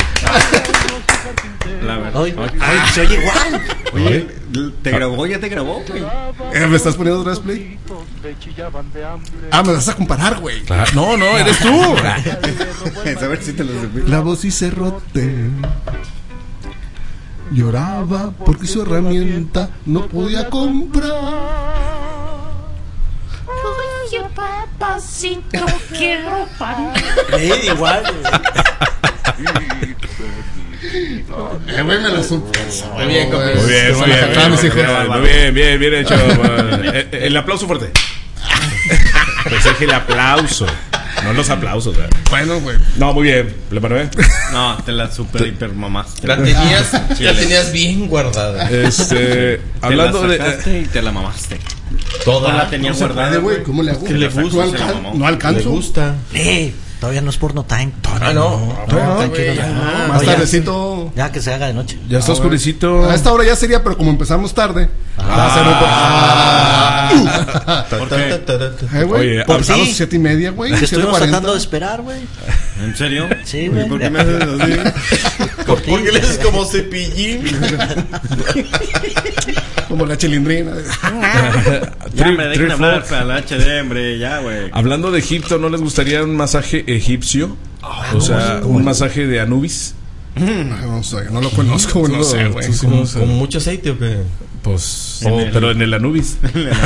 La verdad. Ay, se oye igual. Oye, ¿te grabó? ¿Ya te grabó, güey? ¿Me estás poniendo otra vez play? Me vas a comparar, güey. Claro. No, eres tú. A ver si te lo repito. La voz y cerrote. Lloraba porque su herramienta no podía comprar. Oye, papacito, quiero pan. Igual. Güey, me la supo. Muy bien, Muy bien, muy bien. Bien hecho. El aplauso fuerte. Pues es que el aplauso. No los aplausos, ¿verdad? Bueno, güey. No, muy bien. ¿Le paré? No, te la super hiper mamaste. La tenías bien guardada. Hablando te la de. sacaste y te la mamaste. Toda la tenía ¿Cómo se guardada, puede, güey? güey. ¿Cómo le hago? Que le gusta, No se la mamó. no alcanzo. Le gusta. Todavía no es porno time. No, Tranquilo. güey, No, Más ya. tardecito. Ya que se haga de noche. Ya está oscurecito. A esta hora ya sería, pero como empezamos tarde. Va a ser un güey. Oye, Por A las sí. 7:30, güey. Que estuvimos 7:40. tratando de esperar, güey. ¿En serio? Sí, güey. ¿Por qué me haces así? Por ti. ¿Por qué le haces como cepillín? Como la chilindrina. Ya me dejen Trip hablar Flop. para la HD, hombre, ya, güey. Hablando de Egipto, ¿no les gustaría un masaje egipcio? O sea, un masaje de Anubis. No sé, no lo conozco, güey. No sé, güey. ¿Con mucho aceite o qué? Pues, pero en el Anubis.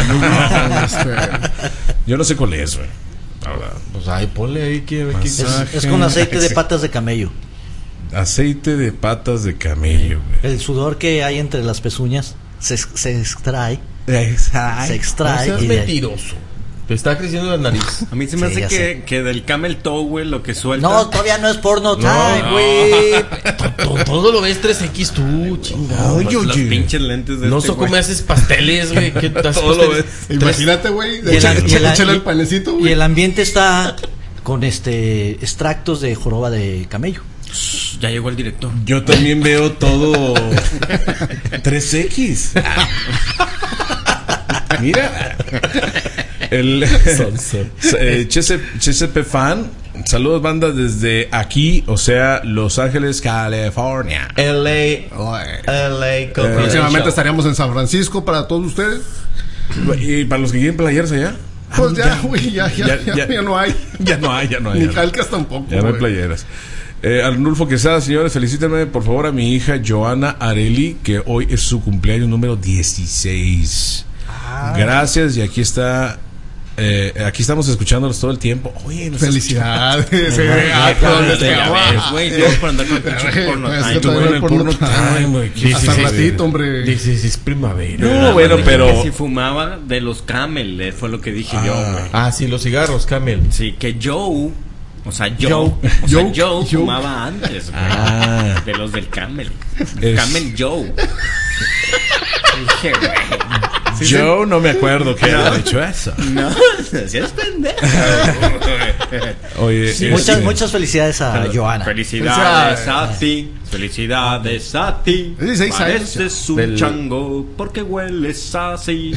Yo no sé cuál es, güey. La verdad. Pues ahí, ponle ahí que Es con aceite de patas de camello. Aceite de patas de camello, güey. El sudor que hay entre las pezuñas se extrae. Se No extrae. seas y de- mentiroso. Te está creciendo la nariz. A mí se me Sí, ya hace sé. que del camel toe, güey, lo que suelta. No, todavía no es porno time, No. güey. Todo lo ves 3X tú, chingado. Oye, Los oye. pinches lentes de No este, sé cómo güey. haces pasteles, güey. ¿Qué haces Todo lo pasteles? Imagínate, güey. Y el- Échale el panecito, Y güey. el ambiente está con extractos de joroba de camello. Ya llegó el director. Yo también veo todo 3X. Mira. El Chesapeake Fan. Saludos, banda, desde aquí, o sea, Los Ángeles, California. LA Próximamente estaríamos en San Francisco para todos ustedes. Y para los que quieren playeras allá. Pues ya, güey, ya no hay. Ya no hay. Ni calcas tampoco. Ya no hay güey. playeras. Arnulfo Quesada, señores, felicítenme por favor a mi hija Joana Areli, que hoy es su cumpleaños número 16. Gracias, y aquí está. Aquí estamos escuchándolos todo el tiempo. Oye, Felicidades. Güey, Dios, por andar con el pinche porno Pues, time. yo Tú también en el porno time, güey. ¿Qué Hasta dices? ratito, hombre. Dices, es primavera. No, bueno, Dije pero. que si fumaba de los camel, fue lo que dije yo, güey. Ah, sí, los cigarros, Camel. Sí, que Joe, o sea, Joe. Joe Joe. fumaba antes, güey. Ah. De los del camel. Es- Camel Joe. Dije, güey. Yo no me acuerdo que haya dicho eso. No, así es pendejo. Oye, Muchas felicidades a Joana. Felicidades a ti. Felicidades a ti. 16 años. Pareces un Del- chango porque hueles así.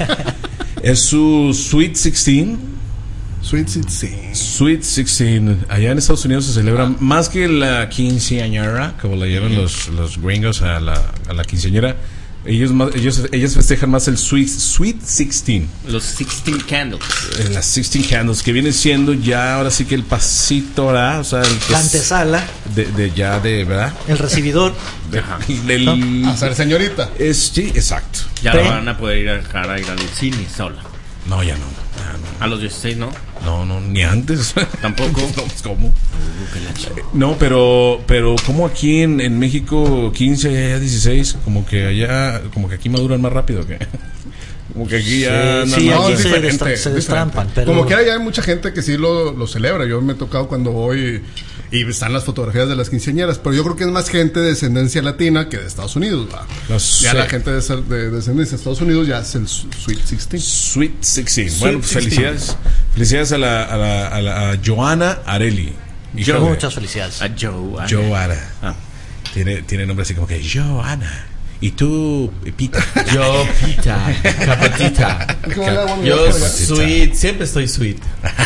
es su Sweet 16. Sweet 16. Sweet 16. Allá en Estados Unidos se celebra más que la quinceañera, como le llaman los gringos a la quinceañera. Ellos festejan más el Sweet 16. Los 16 candles. Las 16 candles, que viene siendo ya ahora sí que el pasito, ¿verdad? O sea, el que La es antesala, ¿verdad? el recibidor. A ser señorita. Sí, exacto. Ya la van a poder ir a dejar a ir al cine sola. No, ya no. A los 16, ¿no? No, ni antes. Tampoco. No, pues, ¿cómo? No, pero como aquí en México 15, allá 16, como que aquí maduran más rápido que. Como que aquí ya Sí, No, aquí es se diferente, destrampan. diferente. Pero Como que hay mucha gente que sí lo celebra. Yo me he tocado cuando voy y están las fotografías de las quinceañeras. Pero yo creo que es más gente de descendencia latina que de Estados Unidos. ¿Va? Ya la gente de descendencia de Estados Unidos ya es el Sweet 16. Sweet 16. Bueno, pues 16. felicidades. Felicidades a Joana Areli. Hija de muchas felicidades. A Joe. Joana. Ah. Tiene nombre así como que Joana. Y tú, Pita. Yo, pita, capatita. Yo, sweet, siempre estoy sweet.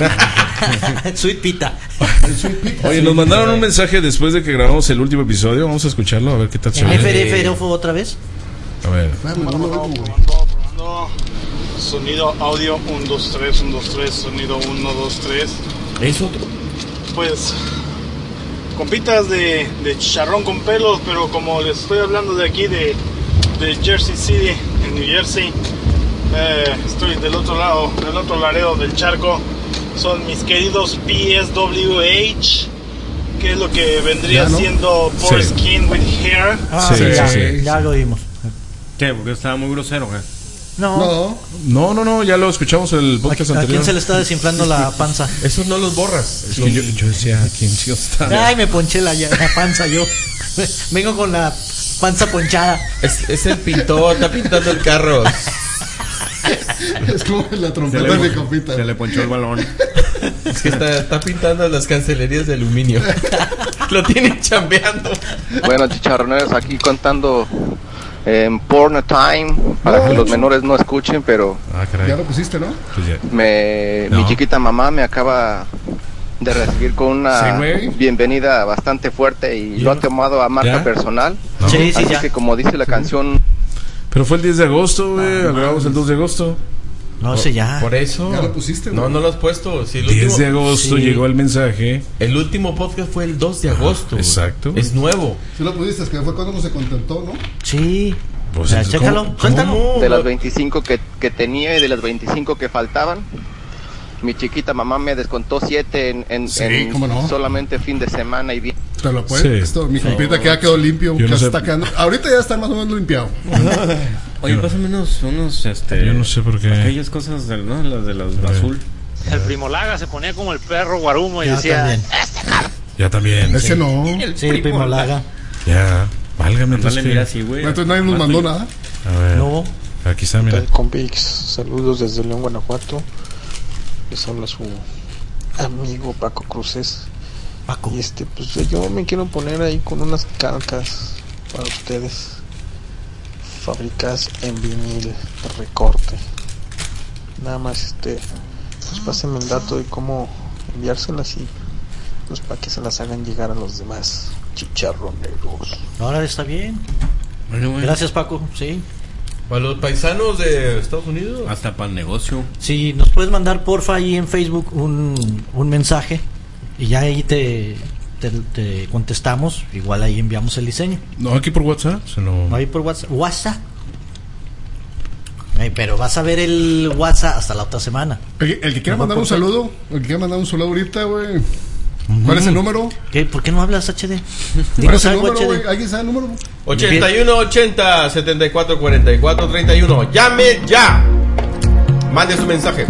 Sweet pita. Oye, nos mandaron un mensaje después de que grabamos el último episodio. Vamos a escucharlo, a ver qué tal se oye. ¿FRF otra vez? A ver. Probando. Sonido audio 1, 2, 3, 1, 2, 3, sonido 1, 2, 3. ¿Es otro? Pues compitas de chicharrón con pelos, pero como les estoy hablando de aquí de Jersey City, en New Jersey, estoy del otro lado, del otro laredo del charco. Son mis queridos PSWH, que es lo que vendría ¿Ya, no? siendo Poor Sí. Skin with Hair. Sí, ya, sí. ya lo vimos. ¿Qué? Porque estaba muy grosero, güey. No. No, Ya lo escuchamos en el podcast ¿A anterior. quién se le está desinflando la panza? Esos no los borras. Es que yo decía, ¿quién sí está? Ay, me ponché la panza yo. Vengo con la panza ponchada. Es el pintor, está pintando el carro. Es como la trompeta de mi compita. Se le ponchó el balón. Es que está pintando las cancelerías de aluminio. Lo tienen chambeando. Bueno, chicharroneros, aquí contando en Porno Time, para que los menores no escuchen, pero ya lo pusiste, ¿no? Pues ya. mi chiquita mamá me acaba de recibir con una bienvenida bastante fuerte y lo ha tomado a marca personal. No. Sí, así ya. que como dice la canción... Pero fue el 10 de agosto, güey. Grabamos el 2 de agosto. No sé ya. Por eso. Ya lo pusiste, No, no lo has puesto. Sí, el 10 de agosto llegó el mensaje. El último podcast fue el 2 de agosto. Exacto. Es nuevo. Sí lo pusiste, es que fue cuando uno se contentó, ¿no? Sí. Pues, Ya, chécalo, suéltalo. De las 25 que tenía y de las 25 que faltaban, mi chiquita mamá me descontó 7 en ¿cómo no? solamente fin de semana y bien. Te lo puede. Sí. Mi compita que ya quedó limpio. Yo no sé. Está quedando, ahorita ya está más o menos limpiado. Oye, pásame unos Yo no sé por qué. aquellas cosas ¿no? Las de los azul. El Primo Laga se ponía como el perro guarumo y Ya decía, también. Ya también. Ese no. Sí, el Primo Laga. Ya. Válgame. Dale, entonces, mira ¿qué? así, güey. Entonces nadie nos mandó nada. A ver. No. Aquí está, mira. Compix, saludos desde León, Guanajuato. Les habla su amigo Paco Cruces. Paco. Y pues yo me quiero poner ahí con unas calcas para ustedes, fabricadas en vinil, recorte. Nada más pues pásenme el dato de cómo enviárselas y pues para que se las hagan llegar a los demás chicharroneros. Ahora está bien. Bueno, Gracias, Paco. Sí. Para los paisanos de Estados Unidos. Hasta para el negocio. Sí, nos puedes mandar porfa ahí en Facebook un mensaje y ya ahí te contestamos. Igual ahí enviamos el diseño. No, aquí por WhatsApp. No hay por WhatsApp. Pero vas a ver el WhatsApp hasta la otra semana. El que quiera mandar un saludo, ahorita, güey. ¿Cuál es el número? ¿Por qué no hablas HD? ¿Cuál es el número, güey? ¿Alguien sabe el número? 81 80 74 44 31. Llame ya. Mande su mensaje.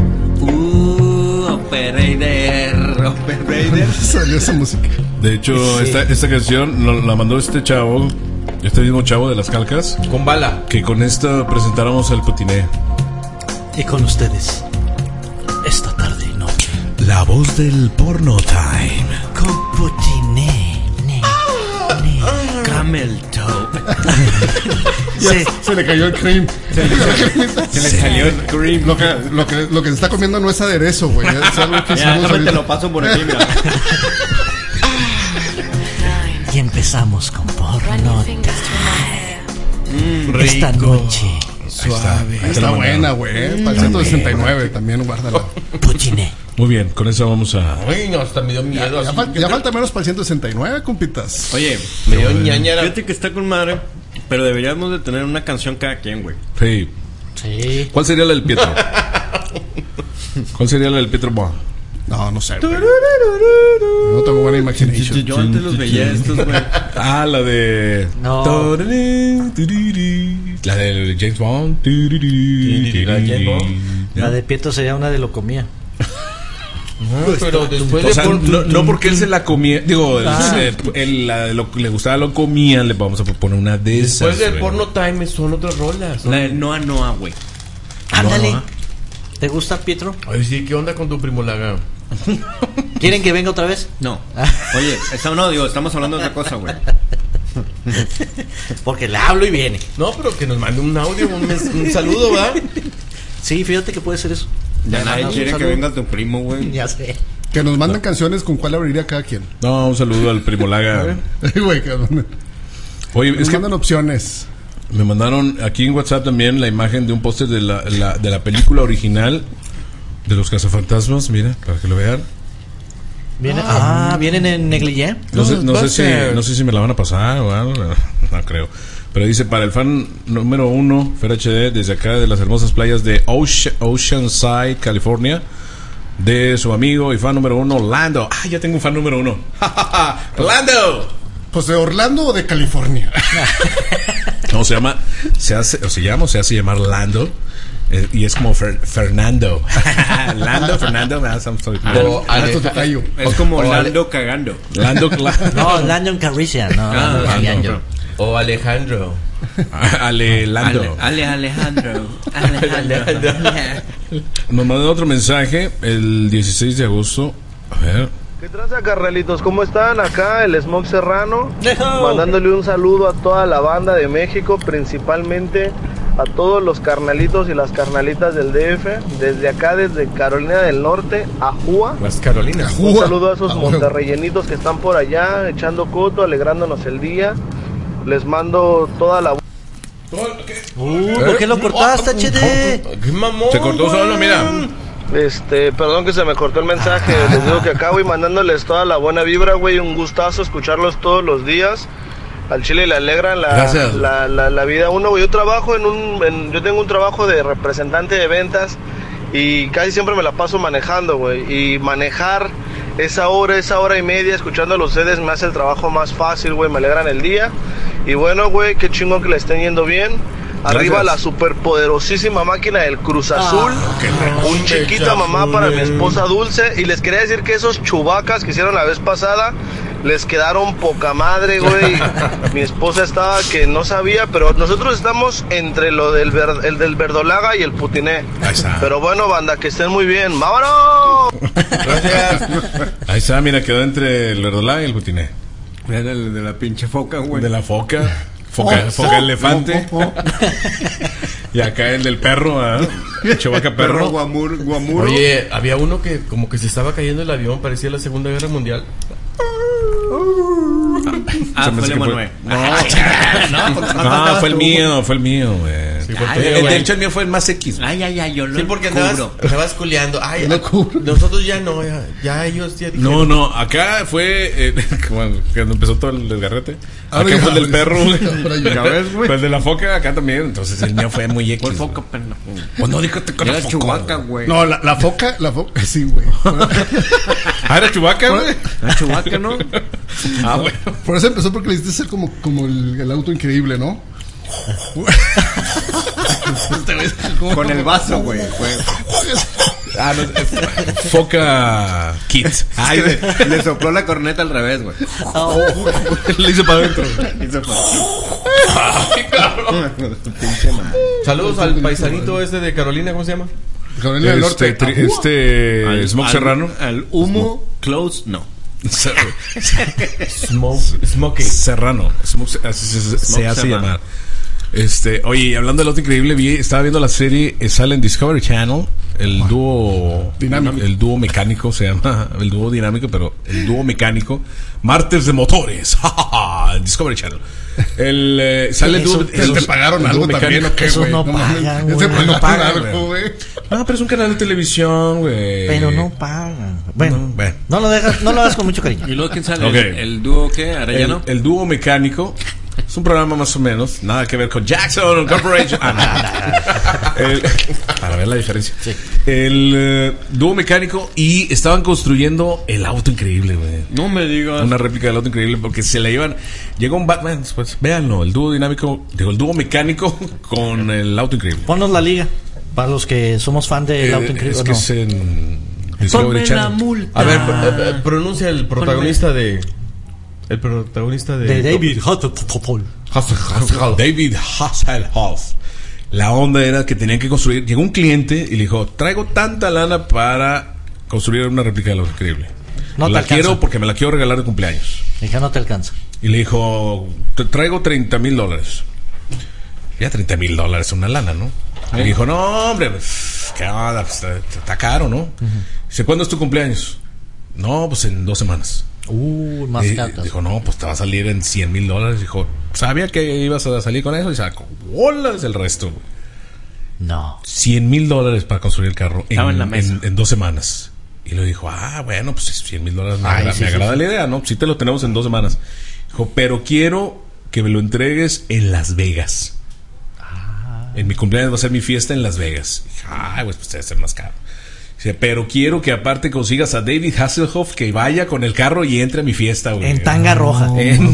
Operator. Salió esa música. De hecho, esta canción la mandó este chavo, este mismo chavo de las calcas. Con bala. Que con esto presentáramos el Potiné. Y con ustedes, esta tarde y noche, la voz del Porno Time. con Potiné. Camel toe. Se le cayó el cream. Se le salió el cream. Lo que se está comiendo no es aderezo, güey. Es algo que Ya, hicimos déjame te ahorita. lo paso por aquí, mira. Y empezamos con Porno Time. Esta noche, Suave. Está buena, güey. Para el 169 también, guárdala. Potiné. Muy bien, con eso vamos a. Uy, no, hasta me dio miedo. Ya falta menos para el 169, compitas. Oye, Me dio ñañara. fíjate que está con madre, pero deberíamos de tener una canción cada quien, güey. Sí. Sí. ¿Cuál sería la del Pietro? ¿Cuál sería la del Pietro Boa? No sé, güey. No tengo buena imagination. Yo antes los veía estos, güey. Ah, la de. No. La de James Bond. La de James Bond. La de Pietro sería una de Locomía. No, pero después O sea, de no porque él se la comía. Digo, lo que le gustaba lo comía. Le vamos a proponer una de esas. después del güey. Porno Time son otras rolas. La de Noa, güey. Ándale. ¿Te gusta, Pietro? Ay, sí, ¿qué onda con tu Primo Laga? ¿Quieren que venga otra vez? No. Oye, estamos hablando de otra cosa, güey. Porque le hablo y viene. No, pero que nos mande un audio, un saludo, ¿verdad? Sí, fíjate que puede ser eso. Ya nadie un quiere que saludo. venga tu primo, güey. Ya sé. Que nos manden canciones con cuál abriría cada quien. No, un saludo al Primo Laga. Güey, que nos manden. Oye, Nos es que mandan opciones. me mandaron aquí en WhatsApp también la imagen de un póster de la película original de los cazafantasmas. Mira, para que lo vean. ¿Vienen en negligé? No sé si me la van a pasar o algo, no creo. Pero dice, para el fan número 1, Fer HD, desde acá de las hermosas playas de Oceanside, California, de su amigo y fan número 1, Lando. Ah, ya tengo un fan número 1. ¡Lando! Pues de Orlando o de California. No, se hace llamar Lando. Y es como Fernando. Fernando. Es como Lando cagando. Lando, No, Lando Calrissian. No, Lando. Lando. O Alejandro. Alejandro. Alejandro. Nos mandó otro mensaje el 16 de agosto. A ver. ¿Qué traza, carnalitos? ¿Cómo están? Acá el Smoke Serrano, mandándole un saludo a toda la banda de México, principalmente a todos los carnalitos y las carnalitas del DF, desde acá, desde Carolina del Norte, Ajúa. Las Carolinas. Un saludo a esos monterrellenitos que están por allá, echando coto, alegrándonos el día. Les mando toda la... ¿Por qué lo cortaste, HD? ¿Qué mamón? Se cortó solo, mira. Perdón que se me cortó el mensaje. Les digo que acá voy mandándoles toda la buena vibra, güey. Un gustazo escucharlos todos los días. Al chile le alegran la vida a uno, güey. Yo trabajo yo tengo un trabajo de representante de ventas y casi siempre me la paso manejando, güey. Y manejar esa hora y media escuchando a ustedes me hace el trabajo más fácil, güey. Me alegran el día. Y bueno, güey, qué chingón que le estén yendo bien. Arriba la superpoderosísima máquina del Cruz Azul. Un chiquita mamá para mi esposa Dulce. Y les quería decir que esos chubacas que hicieron la vez pasada les quedaron poca madre, güey. Mi esposa estaba que no sabía, pero nosotros estamos entre el del verdolaga y el putiné. Pero bueno, banda, que estén muy bien. ¡Vámonos! Gracias. Ahí está, mira, quedó entre el verdolaga y el putiné. Era el de la pinche foca, güey. De la foca. Foca elefante. Y acá el del perro, Chewbacca perro. Guamuro. Oye, había uno que como que se estaba cayendo el avión, parecía la Segunda Guerra Mundial. Fue el Emanuel. No, fue el mío, güey. Sí, de hecho el mío fue el más X. Yo lo sí, porque andabas culeando. Nosotros ya no, ya ellos ya dijeron. No, acá fue cuando empezó todo el desgarrete. Acá fue el del perro, güey. Ya ves, güey. Pues el de la foca acá también, entonces el mío fue muy X. ¿Cuál foca, pendejo? Pues no, dígate con la Chewbacca, güey. No, la foca, sí, güey. Era Chewbacca, güey. La Chewbacca, ¿no? Bueno. Por eso empezó, porque le hiciste ser como el auto increíble, ¿no? Con el vaso, güey. Foca Kit. Ay, le sopló la corneta al revés, güey. Le hizo para adentro. Saludos al paisanito de Carolina, ¿cómo se llama? Carolina del Norte. Smoke Serrano. Al humo close, no. Smokey Serrano. Se hace llamar. Oye, hablando del auto increíble, estaba viendo la serie, sale en Discovery Channel, el dúo dinámico. El dúo mecánico se llama, el dúo dinámico, pero el dúo mecánico, Martes de Motores, Discovery Channel. Sale el dúo. ¿Te pagaron algo también o qué, eso güey? no pagan, güey. No pagan algo, güey. No, pero es un canal de televisión, güey. Pero no pagan. Bueno, no lo hagas con mucho cariño. ¿Y luego quién sale? Okay. ¿El dúo qué? ¿Arellano? El dúo mecánico. Es un programa más o menos, nada que ver con Jackson Corporation. Para ver la diferencia. Sí. El dúo mecánico, y estaban construyendo el auto increíble, güey. No me digas. Una réplica del auto increíble, porque se la llevan. Llegó un Batman, pues véanlo, el dúo dinámico, el dúo mecánico con el auto increíble. Ponnos la liga para los que somos fan del auto increíble. Es que es en Discovery Channel. La multa. A ver, pronuncia el protagonista de. El protagonista de David Hasselhoff. David Hasselhoff. La onda era que tenían que construir. Llegó un cliente y le dijo: traigo tanta lana para construir una réplica de lo increíble. No la quiero porque me la quiero regalar de cumpleaños. Dije, no te alcanza. Y le dijo: te traigo $30,000. Ya $30,000 es una lana, ¿no? Y le dijo: no, hombre, pues, qué onda, pues, está caro, ¿no? Dice: ¿cuándo es tu cumpleaños? No, pues en 2 semanas. Más cartas. Dijo: no, pues te va a salir en $100,000. Dijo: sabía que ibas a salir con eso. Y sacó bolas el resto. No. $100,000 para construir el carro en 2 semanas. Y le dijo: bueno, pues $100,000 me agrada la idea, ¿no? Sí te lo tenemos en 2 semanas. Dijo: pero quiero que me lo entregues en Las Vegas. En mi cumpleaños va a ser mi fiesta en Las Vegas. Dije: pues debe ser más caro. Dice: pero quiero que aparte consigas a David Hasselhoff que vaya con el carro y entre a mi fiesta, güey. En tanga roja.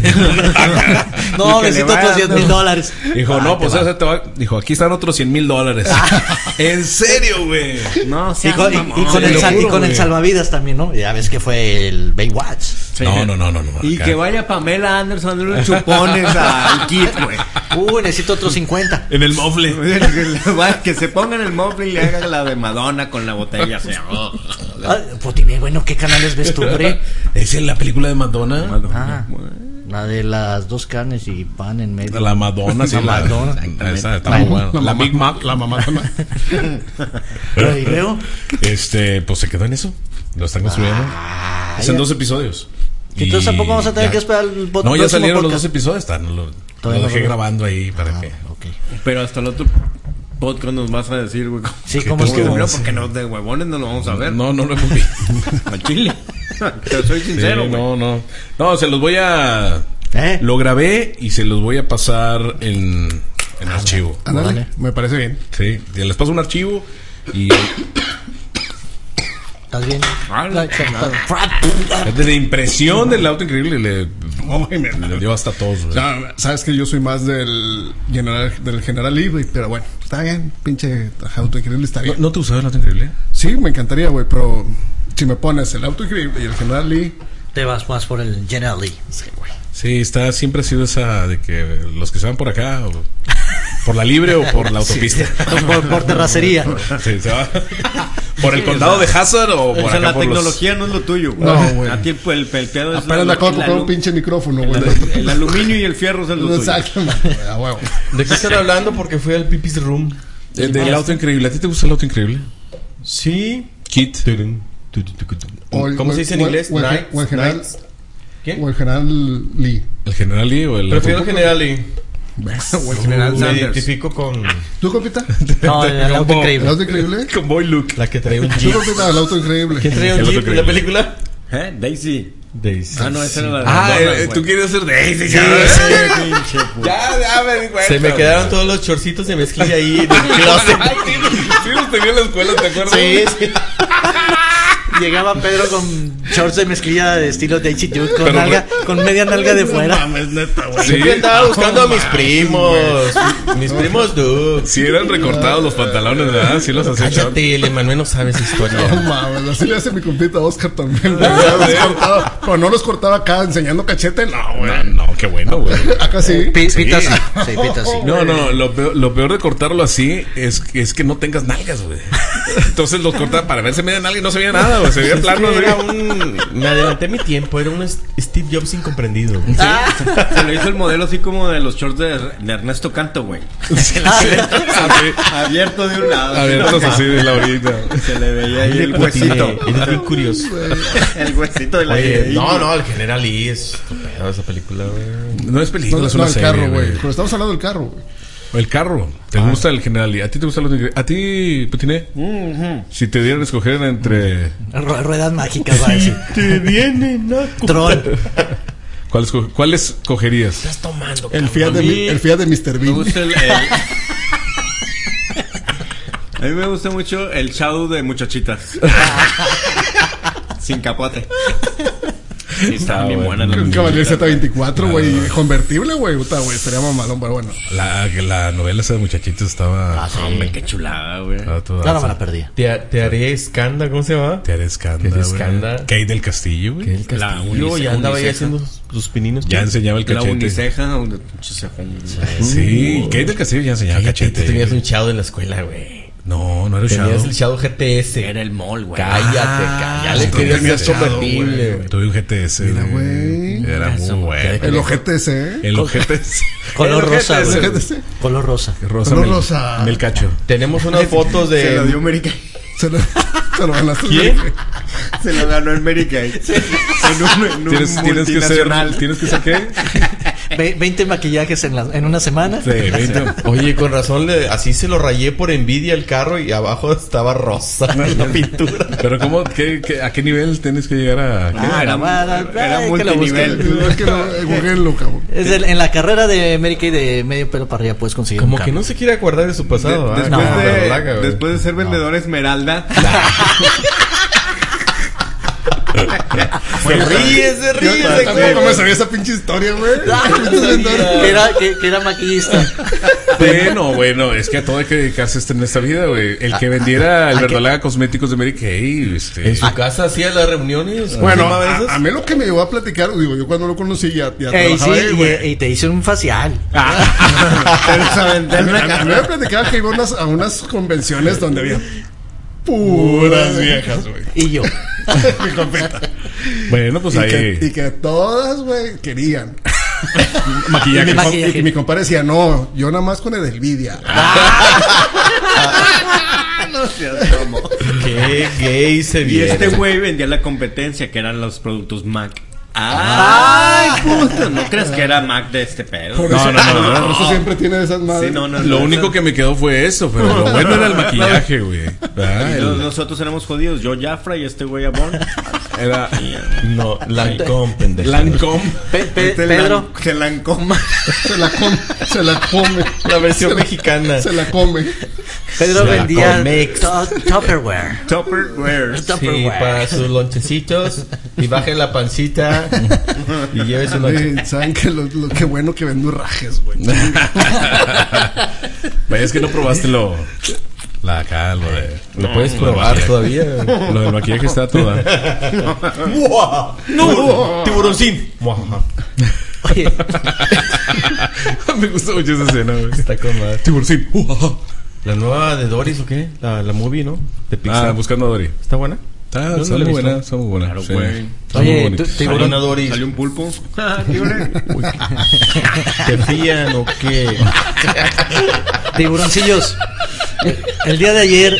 No, necesito otros $10,000. Dijo: no, pues dijo: aquí están otros $100,000. ¿En serio, güey? No, sí. Y con el salvavidas también, ¿no? Ya ves que fue el Baywatch. Sí. No. Y acá. que vaya Pamela Anderson a darle unos chupones al Kid, güey. Necesito otros 50. En el mofle. Que se ponga en el mofle y le haga la de Madonna con la botella. Así. Pues dime, bueno, ¿qué canales ves tú, hombre? ¿Es en la película de Madonna? La de las 2 carnes y pan en medio. La Madonna, sí. La Madonna. Esa está muy buena. La Big Mac, la Madonna. ¿Y luego? Pues se quedó en eso. Lo están construyendo. Es en 2 episodios. Entonces tampoco vamos a tener que esperar el No, ya salieron los 2 episodios. Lo dejé grabando ahí para que. Okay. Pero hasta el otro podcast nos vas a decir, güey. Sí, ¿cómo es que? Porque de huevones no lo vamos a ver. No lo hemos visto. Al chile. Pero soy sincero, sí, güey. No, se los voy a. Lo grabé y se los voy a pasar en archivo. Ándale, me parece bien. Sí, les paso un archivo y. ¿Estás bien? De impresión del auto increíble le dio hasta todos. Sabes que yo soy más del General Lee, güey, pero bueno, está bien, pinche auto increíble está bien. ¿No te gustaba el auto increíble? Sí, me encantaría, güey, pero si me pones el auto increíble y el General Lee, te vas más por el General Lee. Sí, güey. Sí, siempre ha sido esa de que los que se van por acá, o por la libre o por la autopista. Sí. por terracería. Sí, se va. ¿Por el condado de Hazard o por acá la por tecnología no es lo tuyo, güey. No, güey. A ti el pedo es apenas la acabo de comprar un pinche micrófono, güey. El aluminio y el fierro es el tuyo. Exactamente. A huevo. ¿De qué están hablando? Porque fui al Pipis Room. Del auto increíble. ¿A ti te gusta el auto increíble? Sí. Kit. ¿Cómo se dice en inglés? O el General. ¿Quién? O el General Lee. ¿El General Lee o el...? Prefiero el General Lee. O el General Me Sanders. identifico con... ¿Tú, compita? No, el auto increíble. ¿El auto increíble? Con Boy Luke. La que trae un ¿Tú, jeep. compita? El auto increíble. ¿Quién trae un jeep en la película? Daisy. No, esa era la de tú quieres ser Daisy. Ya me di cuenta. Se me quedaron todos los chorcitos de mezclilla ahí en el closet. Sí los tenía en la escuela, ¿te acuerdas? Sí. Llegaba Pedro con shorts de mezclilla de estilo Daisy Dude con media nalga de fuera. No mames, neta, güey. Siempre andaba buscando a mis primos. Mis primos dude. Sí eran recortados los pantalones, ¿verdad? Sí los hacía short. Cállate, el Emanuel no sabe esa historia. No mames, así le hace mi compita Oscar también, güey. Pero no los cortaba acá enseñando cachete, no, güey. No, qué bueno, güey. Acá sí. Pita sí. Sí, pita sí. No, lo peor de cortarlo así es que no tengas nalgas, güey. Entonces los cortaba para verse media nalga y no se veía nada, güey. Se veía plano. Me adelanté mi tiempo, era un Steve Jobs incomprendido. Sí. Se lo hizo el modelo así como de los shorts de Ernesto Canto, güey. Abierto de un lado. Abiertos así de la orilla. Se le veía ahí el huesito. Es bien curioso. El huesito de la No, el General Lee es estupendo esa película, güey. No es película, es No, una el serie, carro, güey. Pero estamos hablando del carro, güey. El carro. ¿Te gusta el General Lee? ¿A ti te gusta el auto increíble? ¿A ti, Putiné? Si te dieran a escoger entre... Ruedas mágicas, va a decir. Te vienen a... Tron. ¿Cuáles cogerías? Estás tomando, El Fiat de Mr. Bean. Me gusta a mí me gusta mucho el Shadow de muchachitas. Sin capote. Está bien buena Un Cavalier Z24, güey. Convertible, güey. Puta, güey. Estaría mamalón, pero bueno. La novela esa de muchachitos estaba... Hombre, qué chulada, güey. Ya no me la perdí. Te haré escanda, ¿cómo se llama? Te haré escanda, güey. Kate del Castillo, güey. Luego ya andaba ahí haciendo sus pininos. Ya enseñaba el cachete. La uniceja. Sí, Kate del Castillo ya enseñaba el cachete. Tú tenías un Shadow en la escuela, güey. No era el Shadow. Tenías el Shadow GTS. Era el mall, güey. Cállate. Querías ser convertible, güey. Tuve un GTS. Mira, güey. Era muy bueno. El OGTS, ¿eh? El OGTS. Color rosa, güey. Color rosa. Color rosa. Melcacho. Tenemos unas fotos de... Se lo dio Mary Kay. Se lo ganaste. ¿Quién? Se lo ganó el Mary Kay. En un multinacional. ¿Tienes que ser qué? 20 maquillajes en una semana. Sí, 20. Oye, con razón, así se lo rayé por envidia el carro y abajo estaba rosa la pintura. Pero ¿cómo? ¿A qué nivel tienes que llegar a...? Era multinivel. Es en la carrera de Mary Kay de medio pelo para arriba puedes conseguir como que no se quiere acordar de su pasado. Después de ser vendedor Esmeralda. Se ríe. Yo tampoco me sabía esa pinche historia, güey. Que era maquillista. Bueno, es que a todo hay que dedicarse en esta vida, güey. El que vendiera el verdolaga cosméticos de Mary Kay, en su casa hacía las reuniones. Bueno, a mí lo que me llevó a platicar, digo, yo cuando lo conocí ya trabajaba ahí, güey. Y te hice un facial. A mí me platicaba que iba a unas convenciones donde había puras viejas, güey. Y yo. Mi competa. Bueno, pues ahí. Y que todas, güey, querían maquillaje. Y mi compadre decía, no, yo nada más con el del Vidia. No seas como. Qué gay se Y viene. este güey vendía la competencia, que eran los productos Mac. ¡Ay, puto! ¿No crees que era Mac de este pedo? Por eso siempre tiene esas madres. Sí, no, lo único que me quedó fue eso, pero lo bueno era el maquillaje, güey. Nosotros éramos jodidos. Yo Jafra y este güey Abón. Era. No, Lancôme, pendejo. Lancôme. Pedro. Que Lancôme. Se la come. La versión mexicana. Se la come. Pedro vendía Tupperware. Sí, para sus lonchecitos. Y baje la pancita. Y lleve su lonche. Saben que lo que bueno que vendo rajes, güey. Vaya, es que no probaste lo puedes probar todavía. Lo del maquillaje está toda. ¡No! ¡Tiburoncín! Oye. Me gusta mucho esa escena, güey. Está con madre. Tiburoncín. ¿La nueva de Doris o qué? La movie, ¿no? De Pixar. Buscando a Dory. ¿Está buena? Son muy buenas. Claro, sí. Oye, Tiburón a Doris. ¿Salió un pulpo? ¿Te fían o qué? Tiburoncillos. El día de ayer.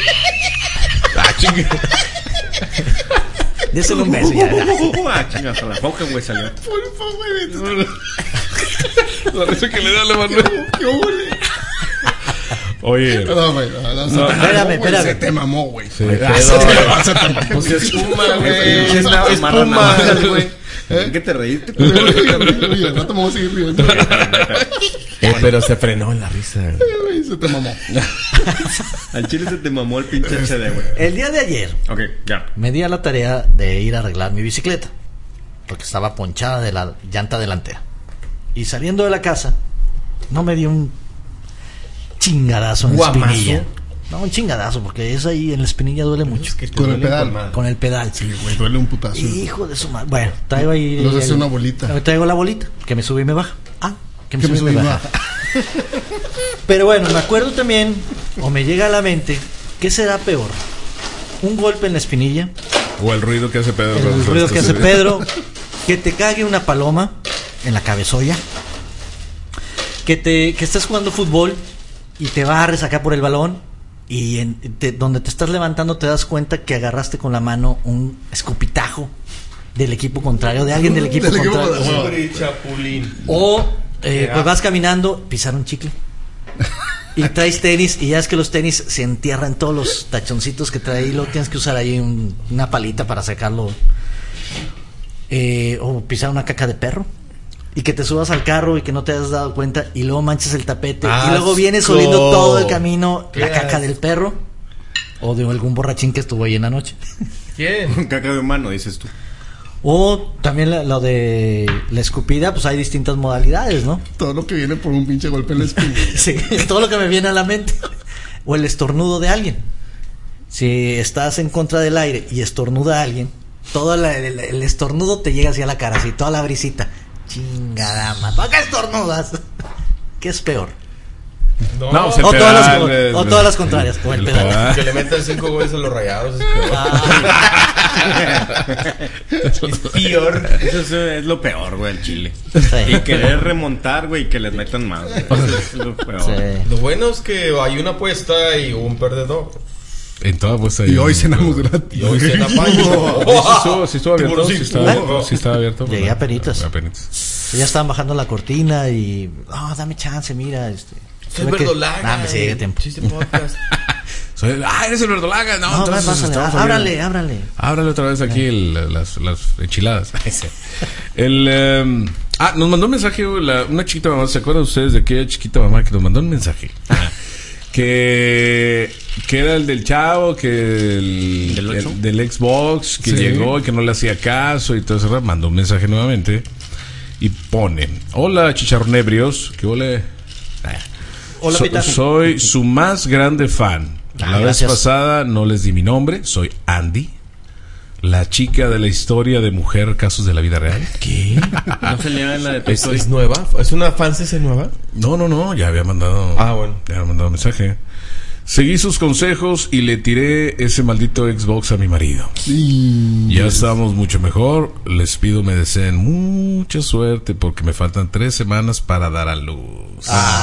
Déselo un beso ya. Chingas, a la boca, güey, salió. Pulpo, güey. La risa que le da a la mano. ¿Qué huele? Oye. No, güey. Espérame. Se te mamó, güey. Sí, pues espuma, güey. Espuma, güey. ¿Qué te reíste? Oye, no te vamos a seguir riendo. Pero se frenó en la risa. Güey, se te mamó. Al chile se te mamó el pinche HD, güey. El día de ayer. Ok, ya. Me di a la tarea de ir a arreglar mi bicicleta. Porque estaba ponchada de la llanta delantera. Y saliendo de la casa, no me dio un chingadazo en la espinilla. No, un chingadazo, porque es ahí en la espinilla duele mucho. Con el pedal. Con el pedal, sí, güey, duele un putazo. Hijo de su madre. Bueno, traigo ahí. Nos hace una bolita. Traigo la bolita, que me sube y me baja. Que me sube y me baja. Pero bueno, me acuerdo también, o me llega a la mente, ¿qué será peor? ¿Un golpe en la espinilla? O el ruido que hace Pedro. El ruido que hace Pedro. Que te cague una paloma en la cabezolla. Que estés jugando fútbol y te barres acá por el balón. Y donde te estás levantando te das cuenta que agarraste con la mano un escupitajo del equipo contrario, de alguien del equipo contrario. O pues vas caminando, pisar un chicle. Y traes tenis y ya es que los tenis se entierran todos los tachoncitos que trae y luego tienes que usar ahí una palita para sacarlo. O pisar una caca de perro. Y que te subas al carro y que no te has dado cuenta y luego manchas el tapete y luego vienes oliendo todo el camino la caca del perro o de algún borrachín que estuvo ahí en la noche. ¿Quién? Caca de humano, dices tú. O también lo de la escupida, pues hay distintas modalidades, ¿no? Todo lo que viene por un pinche golpe en la espina. Sí, todo lo que me viene a la mente. O el estornudo de alguien. Si estás en contra del aire y estornuda a alguien, todo el estornudo te llega hacia la cara, así, toda la brisita. Chingadama, ¿para qué estornudas? ¿Qué es peor? No, o todas las contrarias. O el pedal. Que le metan 5 goles a los Rayados. Es peor. Eso es lo peor, güey, el Chile. Sí. Y querer remontar, güey, y que les metan más. Eso es lo peor. Sí. Lo bueno es que hay una apuesta y un perdedor. En toda apuesta. Y hoy cenamos gratis. Y hoy cena Pancho. Sí estuvo abierto. Sí estaba abierto. Llegué a penitas. Ya estaban bajando la cortina y... dame chance, mira. Soy verdolaga. Dame, sí, tiempo. Chiste podcast. Eres el verdolaga. No, entonces ábrale. Ábrale otra vez aquí las enchiladas. Nos mandó un mensaje una chiquita mamá. ¿Se acuerdan ustedes de aquella chiquita mamá que nos mandó un mensaje? que era el del chavo, que el del Xbox, que llegó y que no le hacía caso y todo eso. Mandó un mensaje nuevamente y pone: hola, chicharronebrios, que ole. Hola, soy su más grande fan. La vez pasada no les di mi nombre, soy Andy, la chica de la historia de mujer casos de la vida real. ¿Qué? ¿No se lea en la de ¿Es nueva? ¿Es una fancese nueva? No, ya había mandado. Bueno. Ya había mandado mensaje. Seguí sus consejos y le tiré ese maldito Xbox a mi marido. Ya estamos mucho mejor. Les pido me deseen mucha suerte porque me faltan 3 semanas para dar a luz.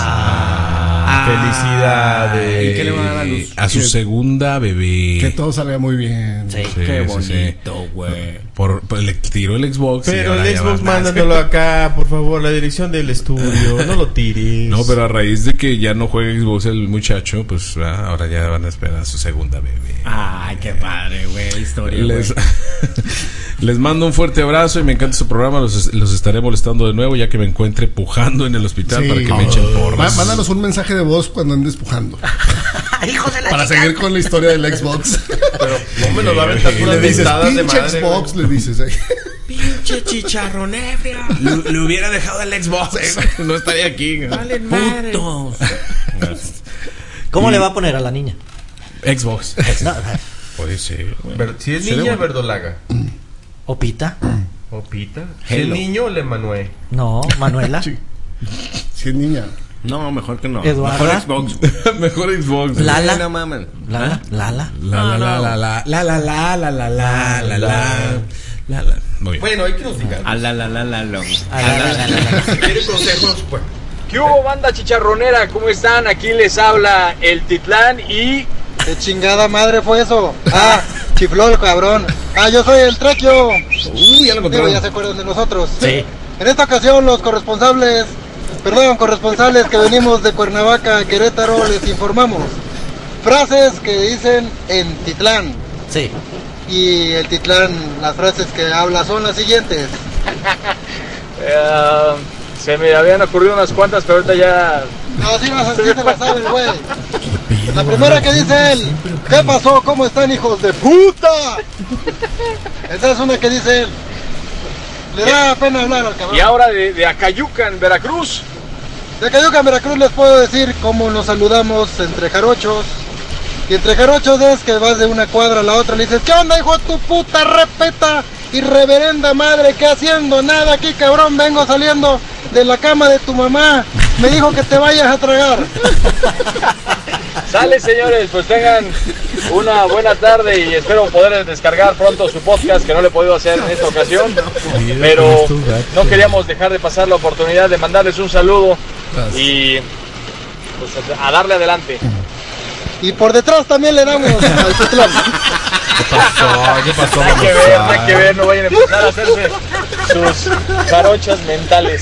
Felicidades. ¿Y qué le van a dar a luz? A su segunda bebé. Que todo salga muy bien. Sí, qué bonito, güey. Le tiró el Xbox. Pero el Xbox mándalo acá, por favor, la dirección del estudio. No lo tires. No, pero a raíz de que ya no juega Xbox el muchacho, pues ahora ya van a esperar a su segunda bebé. Ay, qué padre, güey. Historia, Les mando un fuerte abrazo y me encanta su programa. Los estaré molestando de nuevo ya que me encuentre pujando en el hospital para que me echen porras. Mándanos un mensaje de voz cuando andes pujando. Hijo de la para chica. seguir con la historia del Xbox. Pero no me lo va a aventar y unas le dices, mentadas de pinche madre, Xbox, güey. le dices. Pinche chicharronebrio. Le hubiera dejado el Xbox. No estaría aquí. Vale, putos. ¿Cómo le va a poner a la niña? Xbox. No, Puede ser. Si es niña, verdolaga. ¿O Pita? ¿O Pita? Si es niño, le Manuel. No, Manuela. Si es niña. No, mejor que no. Eduarda. Mejor Xbox. Mejor Xbox. Lala. No mames. Lala. Muy bien. Bueno, hay que nos digan. Si quieren consejos, pues. ¿Qué hubo, banda chicharronera? ¿Cómo están? Aquí les habla el Titlán y... ¿Qué chingada madre fue eso? Chifló el cabrón. Yo soy el Trequio. Ya lo encontraron. Ya se acuerdan de nosotros. Sí. En esta ocasión los corresponsales que venimos de Cuernavaca a Querétaro les informamos frases que dicen en Titlán. Sí. Y el Titlán, las frases que habla son las siguientes. Se me habían ocurrido unas cuantas, pero ahorita ya... Así se la sabe el güey. La primera que dice él: ¿qué pasó? ¿Cómo están, hijos de puta? Esa es una que dice él. Le da pena hablar al cabrón. Y ahora de Acayucan, Veracruz. De Acayucan, Veracruz les puedo decir cómo nos saludamos entre jarochos. Y entre jarochos es que vas de una cuadra a la otra y le dices: ¿qué onda, hijo de tu puta repeta y reverenda madre? ¿Qué haciendo? Nada aquí, cabrón, vengo saliendo de la cama de tu mamá. Me dijo que te vayas a tragar. Sale, señores, pues tengan una buena tarde y espero poder descargar pronto su podcast, que no lo he podido hacer en esta ocasión, pero no queríamos dejar de pasar la oportunidad de mandarles un saludo y pues a darle adelante. Y por detrás también le damos al Titlán. ¿Qué pasó? Hay que ver, no vayan a empezar a hacerse sus jarochas mentales.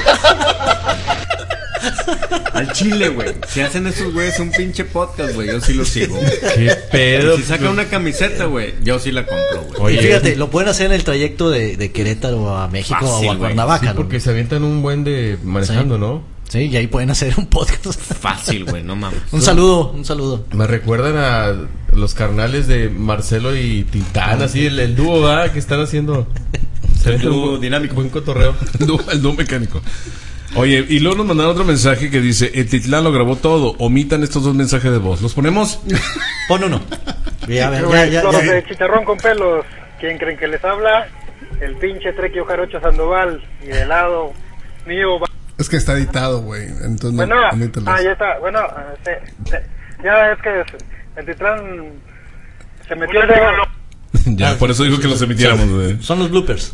Al chile, güey. Si hacen esos güeyes un pinche podcast, güey, yo sí lo sigo. ¿Qué pedo? Y si sacan una camiseta, güey, yo sí la compro, güey. Oye, fíjate, lo pueden hacer en el trayecto de Querétaro a México fácil, o a Cuernavaca. Sí, porque se avientan un buen de manejando, ¿no? Sí, y ahí pueden hacer un podcast. Fácil, güey, no mames. Un saludo. Me recuerdan a los carnales de Marcelo y Tintán, así el dúo, ¿verdad? Que están haciendo. El dúo dinámico. Buen cotorreo. El dúo mecánico. Oye, y luego nos mandaron otro mensaje que dice: el Titlán lo grabó todo. Omitan estos 2 mensajes de voz. ¿Los ponemos? Pon uno. Ya. Los de Chicharrón con Pelos. ¿Quién creen que les habla? El pinche Trequio Jarocho Sandoval. Y de lado mío va... Es que está editado, güey. Entonces bueno, no, ya está. Bueno, ya es que el Titlán se metió el dedo. Ya, por eso dijo que los emitiéramos, güey. Son los bloopers.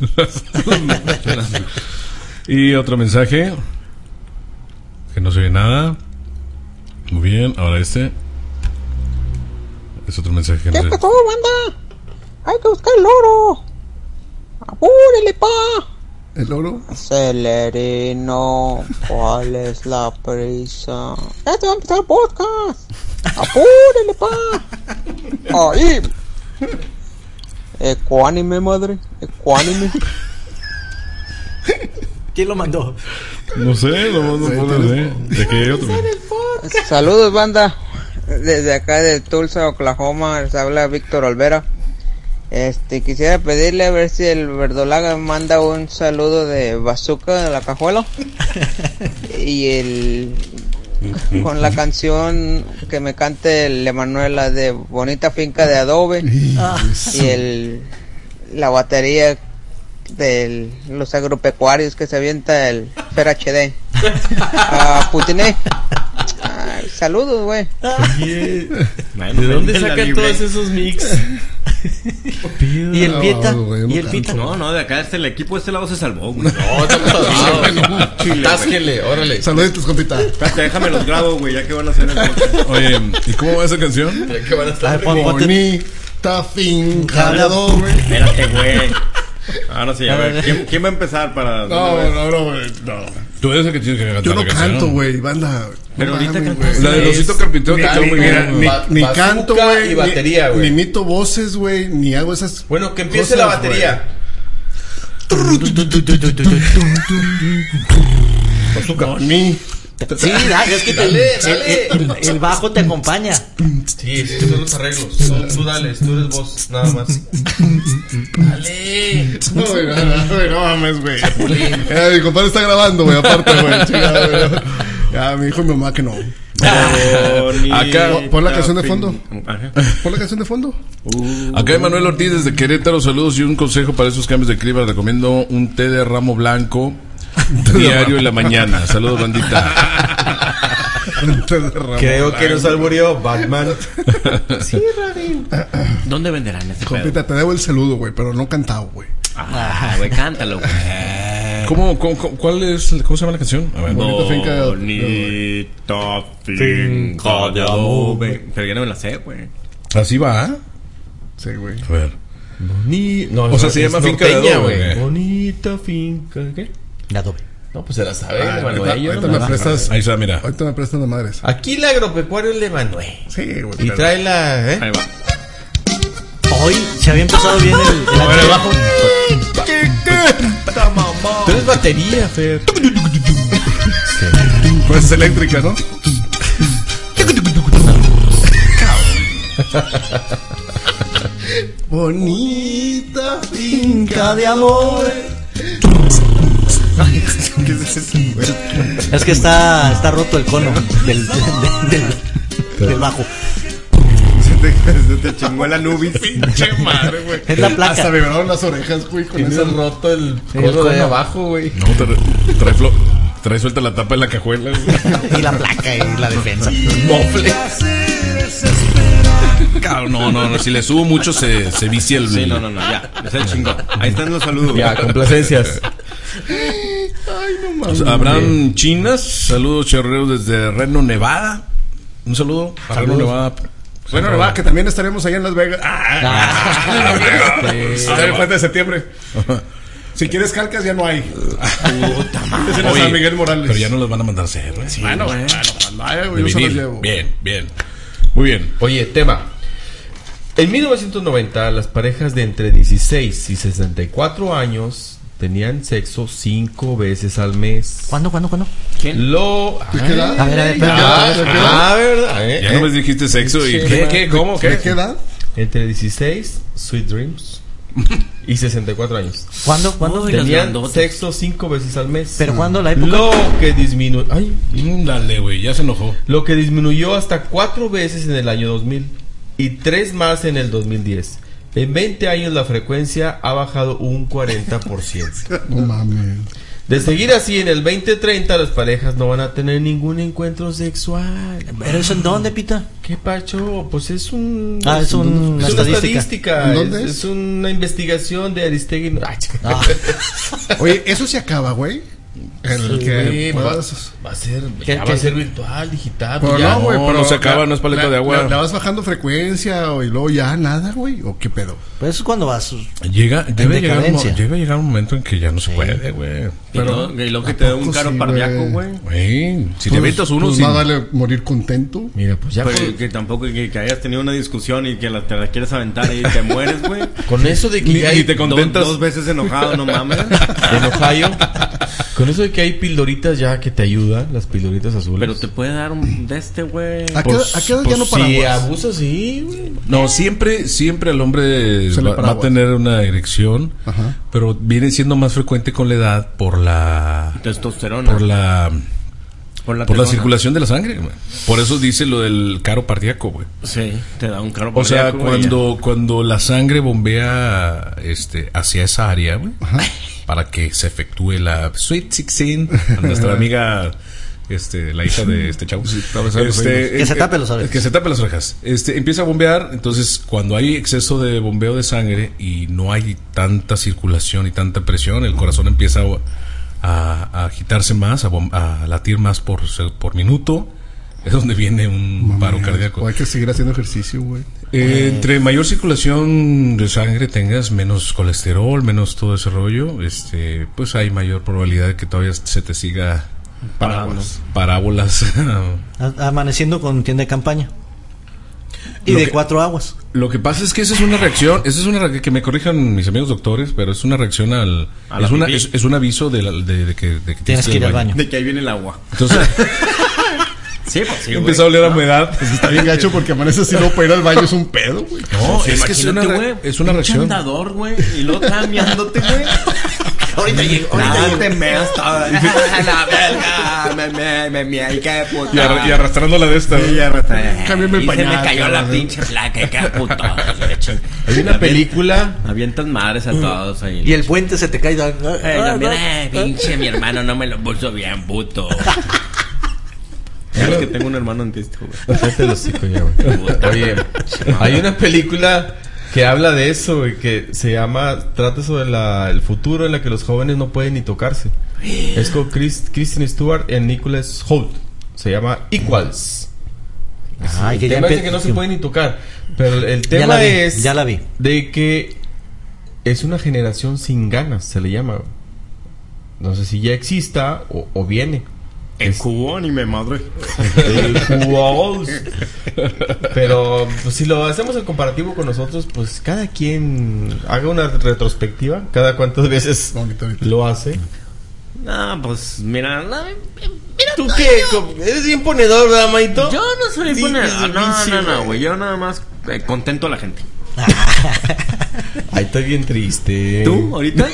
Y otro mensaje que no se oye nada. Muy bien, ahora este es otro mensaje que no ¿Qué se... pasó, banda? Hay que buscar el loro. ¡Apúrele, pa! ¿El loro? Celerino, ¿cuál es la prisa? Ya te va a empezar el podcast. ¡Apúrele, pa! ¡Ahí! Ecuánime, madre. Ecuánime. ¿Quién lo mandó? No sé, no sé. ¿De qué hay otro? Saludos, banda. Desde acá de Tulsa, Oklahoma, les habla Víctor Olvera. Quisiera pedirle a ver si el verdolaga me manda un saludo de Bazooka de la Cajuela. Y con la canción que me cante el Emanuela de Bonita Finca de Adobe. Y la batería de los agropecuarios que se avienta el Fer HD. Putiné. Saludos, güey. ¿De dónde sacan todos esos mix? ¿Y el Pieta? ¿Y el Pieta? No, de acá el equipo de este lado se salvó, güey. Tásquele, órale. Saluditos, compita. Espérate, déjame los grabo, güey, ya que van a hacer el... Oye, ¿y cómo va esa canción? Ya que van a estar... Bonita finca de Adobe. Espérate, güey. Ahora sí, a ver, ¿quién va a empezar para...? No. Tú eres el que tienes que cantar. Yo no la canción. canto, güey, banda. Pero ahorita cantas. La de Losito Carpintero te quedó muy bien. Ni canto, güey. Y batería, güey. Ni imito voces, güey. Ni hago esas. Bueno, que empiece la batería. Sí, es que el bajo te acompaña. Sí, son los arreglos. Tú dale, tú eres vos, nada más. Dale. No mames, güey. Mi compadre está grabando, güey, aparte, güey. Ya, me dijo mi mamá que no. Acá, pon la canción de fondo. Pon la canción de fondo. Acá Emanuel Ortiz desde Querétaro, saludos y un consejo para esos cambios de clima. Recomiendo un té de ramo blanco diario en la mañana. Saludos, bandita. Creo que nos alburió Batman. Sí, Rabin. ¿Dónde venderán ese pedo? Compita, te debo el saludo, güey, pero no cantado, güey. Güey, cántalo, güey. ¿Cuál es? ¿Cómo se llama la canción? A ver. Bonita finca de adobe. Pero ya no me la sé, güey. ¿Así va? Sí, güey. A ver. No, o sea, se llama finca de adobe, güey. Bonita finca, ¿qué? De adobe. No, pues se la sabe, ahorita me prestas. Ahí está, mira. Ahorita me prestan de madres. Aquí el agropecuario es de Manuel. Sí, güey. Y trae la. Ahí va. Hoy se había empezado bien el bajo. Tú eres batería, Fer. Pues es eléctrica, ¿no? Bonita finca de amor. Es que está roto el cono del bajo. Se te chingó la nubis. Pinche madre, güey. Es la placa. Hasta me vibraron las orejas, güey. Con eso roto el cono de abajo, güey. No, trae suelta la tapa de la cajuela, güey. Y la placa y la defensa. Mofle. Claro, no, si le subo mucho se vicia el... Sí, no, ya, es el chingón. Ahí están los saludos. Ya, complacencias. Ay, no mames. Abraham Chinas, saludos chorreros desde Reno, Nevada. Un saludo a Reno, Nevada. Bueno, Nevada, que también estaremos allá en Las Vegas. El 4 de septiembre. Si quieres calcas, ya no hay. Puta madre. Es en San Miguel Morales. Pero ya no los van a mandar hacer, ¿eh? Sí, bueno, cuando haya, güey, yo se los llevo. Bien. Muy bien. Oye, tema. En 1990, las parejas de entre 16 y 64 años tenían sexo 5 veces al mes. ¿Cuándo? ¿Quién? ¿Qué edad? A ver. Ya no me dijiste sexo y... ¿Qué? ¿Cómo? ¿Qué? ¿De qué edad? Entre 16, Sweet Dreams, y 64 años. ¿Cuándo? Tenían sexo 5 veces al mes. ¿Pero cuándo la época? Lo que disminuyó... Ay, dale, güey, ya se enojó. Lo que disminuyó hasta 4 veces en el año 2000 y 3 más en el 2010. En 20 años la frecuencia ha bajado un 40%. No mames. De seguir así, en el 2030 las parejas no van a tener ningún encuentro sexual. ¿Pero eso en dónde, Pita? ¿Qué pacho? Pues es un... es una estadística. ¿Dónde es una investigación de Aristegui. Oye, ¿eso se acaba, güey? El que va a ser virtual, digital. Pero no, güey, pero no se acaba, no es paleta de agua. ¿Le vas bajando frecuencia y luego ya nada, güey? ¿O qué pedo? Pues eso es cuando vas. Debe llegar un momento en que ya no se puede, güey. Pero y lo que te da un caro cardíaco, güey. Si te avientas uno, pues más vale morir contento. Mira, pues ya. Pero que tampoco que hayas tenido una discusión y que te la quieres aventar y te mueres, güey. Con eso de que ni te contentas 2 veces enojado, no mames. Enojado. Con eso de que hay pildoritas ya que te ayudan, las pildoritas azules. Pero te puede dar un de este, güey. ¿A qué edad ya no Si paraguas? abusas, sí, güey. No, siempre el hombre Se le va a paraguas. tener una erección, Ajá. pero viene siendo más frecuente con la edad por la Testosterona. por la Por la Por la circulación de la sangre, güey. Por eso dice lo del caro cardíaco, güey. Sí, te da un caro O sea, cardíaco, cuando la sangre bombea hacia esa área, güey, para que se efectúe la Sweet 16, a nuestra amiga, la hija de este chavo. Que se tape las orejas. Que se tape las orejas. Empieza a bombear, entonces cuando hay exceso de bombeo de sangre y no hay tanta circulación y tanta presión, el corazón empieza a agitarse más, a latir más por minuto. Es donde viene un paro cardíaco. O hay que seguir haciendo ejercicio, güey. Entre mayor circulación de sangre tengas, menos colesterol, menos todo ese rollo, pues hay mayor probabilidad de que todavía se te siga parábolas. Amaneciendo con tienda de campaña. Y Lo de que- 4 aguas. Lo que pasa es que esa es una reacción, que me corrijan mis amigos doctores, pero es una reacción A la es un aviso de que Tienes que ir al baño. De que ahí viene el agua. Entonces, Sí, pues sí, empezó a oler a humedad. Pues está bien gacho porque amanece así, no, para ir al baño es un pedo, güey. No, Sí, es que es una pinche reacción. andador, güey. Y luego cambiándote, güey. Ahorita llego. Te meas toda. La verga. Me ay, qué puto. Y arrastrándola de esta. Y arrastrando. Cámbiame el Y se me pañal, cayó la cabrón. pinche placa, qué puto. Hay una película. Avientan madres a todos ahí. Y el puente se te cae. Pinche mi hermano no me lo puso bien, puto. Es que tengo un hermano autista, güey. Cállate el hocico ya, güey. Oye, hay una película que habla de eso, güey, que se llama, trata sobre el futuro en la que los jóvenes no pueden ni tocarse. Es con Kristen Stewart y Nicholas Hoult. Se llama Equals. Ay, que El ya tema es empe- de que no se pueden ni tocar. Pero el tema es ya la vi. de que es una generación sin ganas, se le llama. No sé si ya exista o viene. En Cubo ni me madre. Pero pues, si lo hacemos en comparativo con nosotros, pues cada quien haga una retrospectiva. Cada cuántas veces lo hace. No, pues mira, ¿Tú qué? ¿Eres bien ponedor, verdad, Maito? yo no soy Sí, ponedor. sí, No, güey. Yo nada más contento a la gente. Ay, estoy bien triste. ¿Tú, ahorita?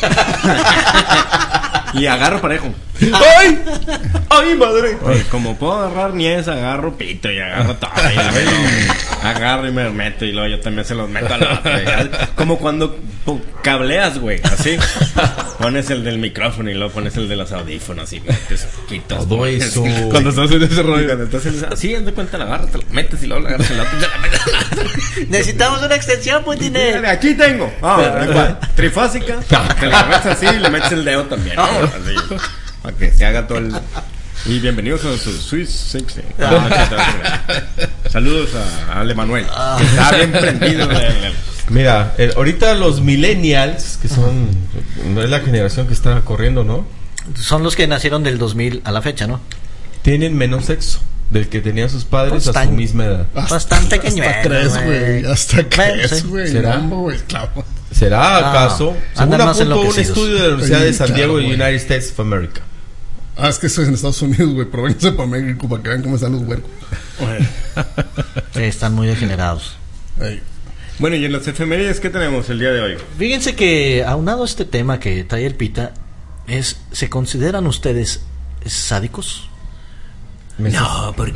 Y agarro parejo. ¡Ay! ¡Ay, madre! Oye, como puedo agarrar niés, agarro pito y agarro todo. Agarro y me meto y luego yo también se los meto al otro. Como cuando cableas, güey, así. Pones el del micrófono y luego pones el de los audífonos y metes, quitas. Todo eso. Cuando estás en ese rollo. Cuando estás en así, haz de cuenta, la agarras, te la metes y luego la agarras el otro y te la metes. Necesitamos una extensión, Putine. Aquí tengo. Trifásica. Te la metes así y le metes el dedo también. ¿No? Así, para que se haga todo el. Y bienvenidos a su Swiss 60. Saludos a Ale Manuel. Que está bien prendido. Mira, ahorita los millennials, que son... No es la generación que está corriendo, ¿no? Son los que nacieron del 2000 a la fecha, ¿no? Tienen menos sexo del que tenían sus padres a su misma edad. Bastante pequeño. Hasta crees, güey. Hasta crees, sí. güey. ¿Será? No, güey, claro. ¿Será No, acaso? Según andan más apuntó un enloquecidos. estudio de la Universidad de San Claro, Diego y güey. United States of America. Ah, es que eso es en Estados Unidos, güey. Pero vénganse para México para que vean cómo están los huercos. Sí, están muy degenerados. Ey. Bueno, y en las efemérides, ¿qué tenemos el día de hoy? Fíjense que aunado a este tema que trae el Pita, ¿se consideran ustedes sádicos? No, ¿por qué?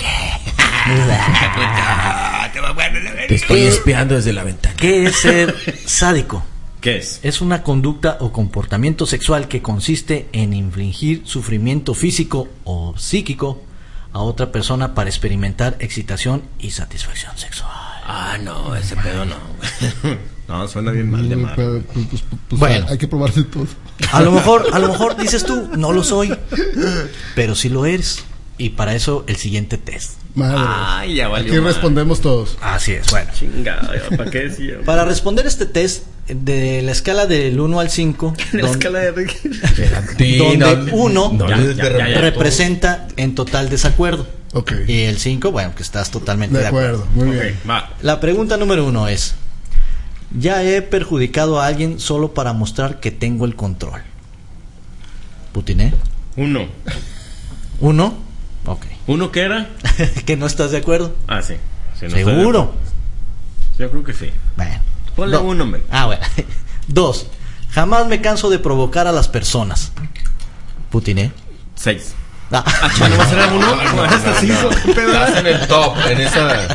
Te estoy espiando desde la ventana. ¿Qué es ser sádico? ¿Qué es? Es una conducta o comportamiento sexual que consiste en infligir sufrimiento físico o psíquico a otra persona para experimentar excitación y satisfacción sexual. Ah, no, ese pedo no. No, suena bien mal de mal. Pero, pues, Bueno. hay que probarse todo. A lo mejor dices tú, no lo soy, pero sí lo eres. Y para eso el siguiente test. Madre. Ay, ya valió. Aquí mal. respondemos todos. Así es, bueno. Chingado, ¿para qué decía? Para responder este test de la escala del 1 al 5, La escala de donde 1 ya. representa en total desacuerdo. Ok. Y el 5, bueno, que estás totalmente De acuerdo, muy bien. Ok, va. La pregunta número 1 es: ¿ya he perjudicado a alguien solo para mostrar que tengo el control? ¿Putiné? 1. ¿1? Ok. ¿1 qué era? ¿Que no estás de acuerdo? Ah, sí. Sí, no ¿Seguro? Yo creo que sí. Bueno. Ponle 1, hombre. Ah, bueno. 2. Jamás me canso de provocar a las personas. Putiné. 6. Ah, ¿no va a ser 1? Hasta 5. Estás en el top, en esa...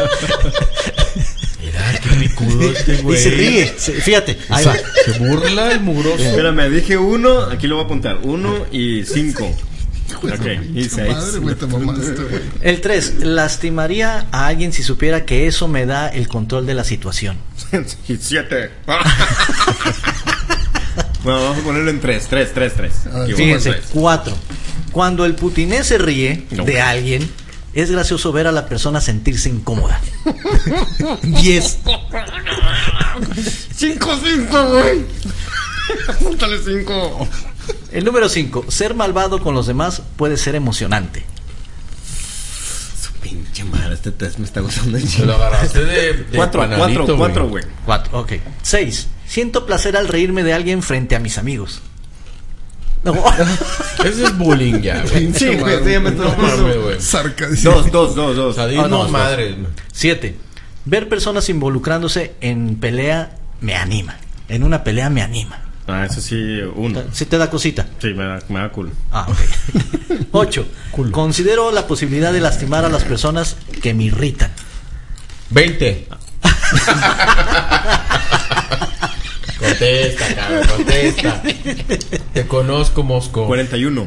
Mira, qué picudo este güey. Y se ríe. Fíjate, ahí va. Se burla el mugroso. Espérame, dije 1, aquí lo voy a apuntar. 1 y 5. Ok, y 6. Madre, güey, te mamaste, güey. El 3. Lastimaría a alguien si supiera que eso me da el control de la situación. 7. Bueno, vamos a ponerlo en 3. Fíjense, 4. Cuando el putiné se ríe de alguien, es gracioso ver a la persona sentirse incómoda. 10. 5, güey. Dale 5. El número 5. Ser malvado con los demás puede ser emocionante. Su pinche madre, este test me está gustando. Se lo agarraste de 4, güey. 4, ok. 6. Siento placer al reírme de alguien frente a mis amigos. No. Ese es bullying ya, güey. Sí, güey, ya me estoy güey. Sarcasmo. 2. Sadismo, madre. 7. Ver personas involucrándose en pelea me anima. En una pelea me anima. Ah, eso sí, 1. ¿Sí te da cosita? Sí, me da culo. Ah, ok. 8. Considero la posibilidad de lastimar a las personas que me irritan. 20. Contesta, cabrón, contesta. Te conozco, Mosco. 41.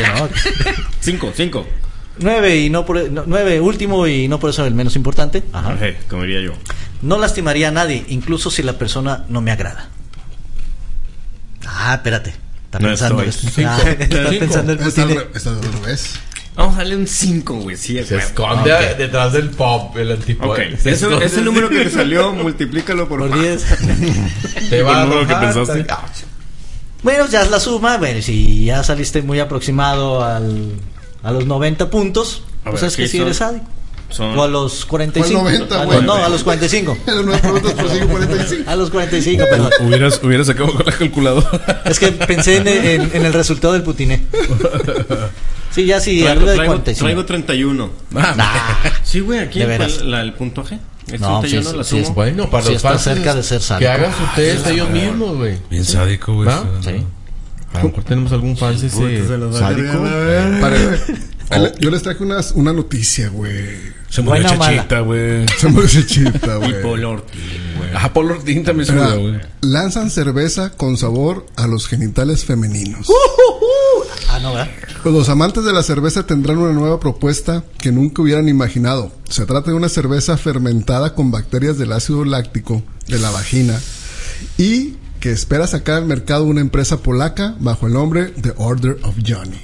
5. 9 y no por 9 último y no por eso el menos importante. Ajá. Okay, como diría yo. No lastimaría a nadie, incluso si la persona no me agrada. Ah, espérate. Está pensando. Está pensando el putine. Está al revés. Vamos a darle un 5, güey. Sí, se esconde detrás del pop, el antipop. Okay. Ese número que te salió, multiplícalo por 10. ¿Te va a lo que pensaste? Bueno, ya es la suma. Bueno, si ya saliste muy aproximado a los 90 puntos, pues es que si eres sádico. O a los 45. 90, güey. No, a los 45. A los 45, perdón. Hubieras sacado con la calculadora. Es que pensé en el resultado del putiné. Sí, ya sí, traigo 31. Sí, güey, aquí el puntaje. No, 31 la sumo. Bueno, para los fans cerca de ser sádico. Que hagan su test ellos mismos, güey. Bien sádico, güey. Sí. A lo mejor tenemos algún fan sádico. Yo les traje una noticia, güey. Se murió Chachita, güey. Y Paul Ortín, güey. Ah, Paul Ortín también se murió, güey. Lanzan cerveza con sabor a los genitales femeninos. Ah, no, ¿verdad? Pues los amantes de la cerveza tendrán una nueva propuesta que nunca hubieran imaginado. Se trata de una cerveza fermentada con bacterias del ácido láctico de la vagina y que espera sacar al mercado una empresa polaca bajo el nombre The Order of Johnny.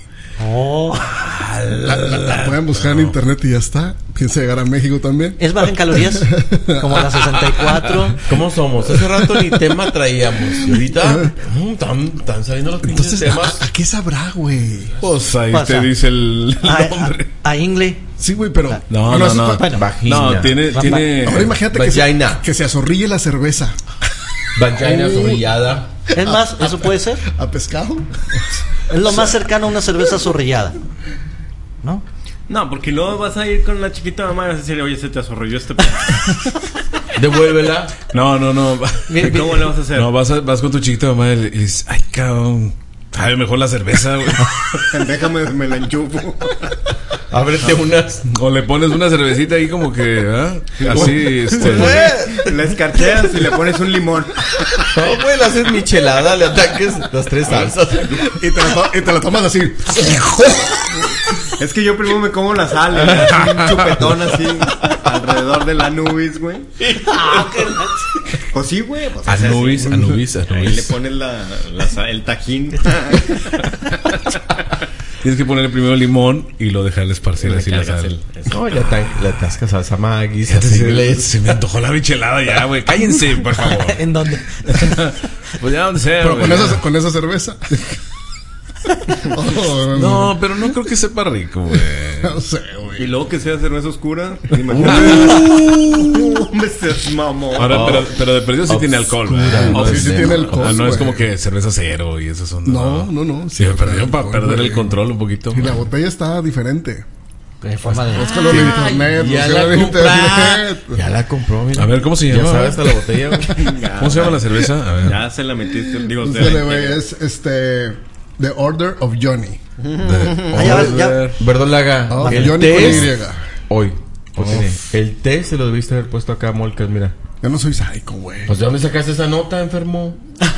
La pueden buscar en internet y ya está. Piensa llegar a México también. ¿Es baja en calorías? Como la 64. ¿Cómo somos? Hace rato ni tema traíamos. Y ahorita están saliendo los pinches temas. ¿A qué sabrá, güey? Pues ahí te dice el nombre. A ingle. Sí, güey, pero no. Vagina. No, tiene. Ahora imagínate que se azorrille la cerveza. Vagina zorrillada. Es más, ¿eso puede ser? ¿A pescado? Es lo más cercano a una cerveza zorrillada, ¿no? No, porque luego vas a ir con la chiquita mamá y vas a decir, oye, se te azorrilló este devuélvela. No. ¿Cómo le vas a hacer? No, vas con tu chiquita mamá y le dices, ay, cabrón, sabe mejor la cerveza, güey. Déjame, me la enchufo. Ábrete unas. O le pones una cervecita ahí como que, así, la escarcheas y le pones un limón. No, güey, le haces michelada, le ataques las 3 salsas. Y te la tomas así. Es que yo primero me como la sal, un chupetón así alrededor de la Anubis, güey. Pues sí, güey. Pues Anubis. Ahí le pones el tajín. Tienes que ponerle primero limón y lo dejarle esparcir así la sal. No, ya le atascas salsa Maggi. Se me antojó la michelada ya, güey. Cállense, por favor. ¿En dónde? Pues ya donde sea. Pero con esa cerveza. No, pero no creo que sepa rico, güey. No sé, güey. güey. Y luego que sea cerveza oscura. Imagínate. Me seas mamón. Ahora, pero de perdido sí tiene alcohol, ¿verdad? No, sí tiene alcohol. No es como que cerveza cero y esos son. No. Sí, me perdió para perder el control un poquito. Y la botella está diferente. En forma de... Búscalo en internet. Ya la compró, mira. A ver, ¿cómo se llama? Ya sabes hasta la botella, güey. ¿Cómo se llama la cerveza? A ver. Ya se la metiste. Digo, es The Order of Johnny. Verdolaga. El Johnny con Y. Hoy. El té se lo debiste haber puesto acá, Molcas, mira. Yo no soy psycho, güey. Pues ¿de dónde sacaste esa nota, enfermo?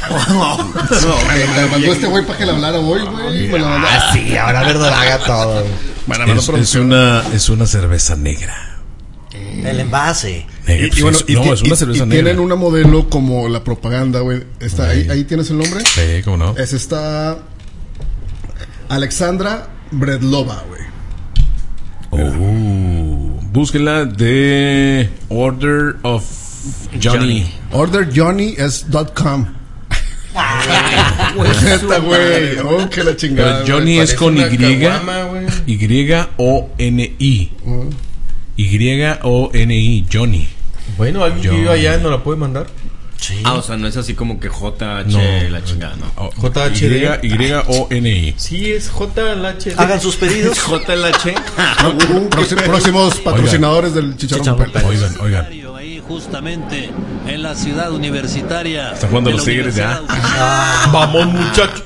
Me mandó este güey para que le hablara hoy, güey. Sí, ahora Verdolaga todo. Bueno, es una cerveza negra. El envase. Negra, y bueno, es una cerveza negra. Tienen una modelo como la propaganda, güey. Está ahí tienes el nombre. Sí, cómo no. Es esta Alexandra Bredlova, güey. Búsquenla de Order of Johnny. Order Johnny es .com. Neta, güey. Oh, que la chingada. Pero Johnny es con Y-O-N-I. Y-O-N-I, Johnny. Bueno, alguien que vive allá no la puede mandar. Sí. O sea, no es así como que JH la chingada, ¿no? Y-O-N-I. Sí, es JLH. Hagan sus pedidos. JLH. Próximos patrocinadores del Chicharrón con Pelos. Oigan. Ahí justamente en la ciudad universitaria. Están jugando los Tigres ya. Vamos, muchachos.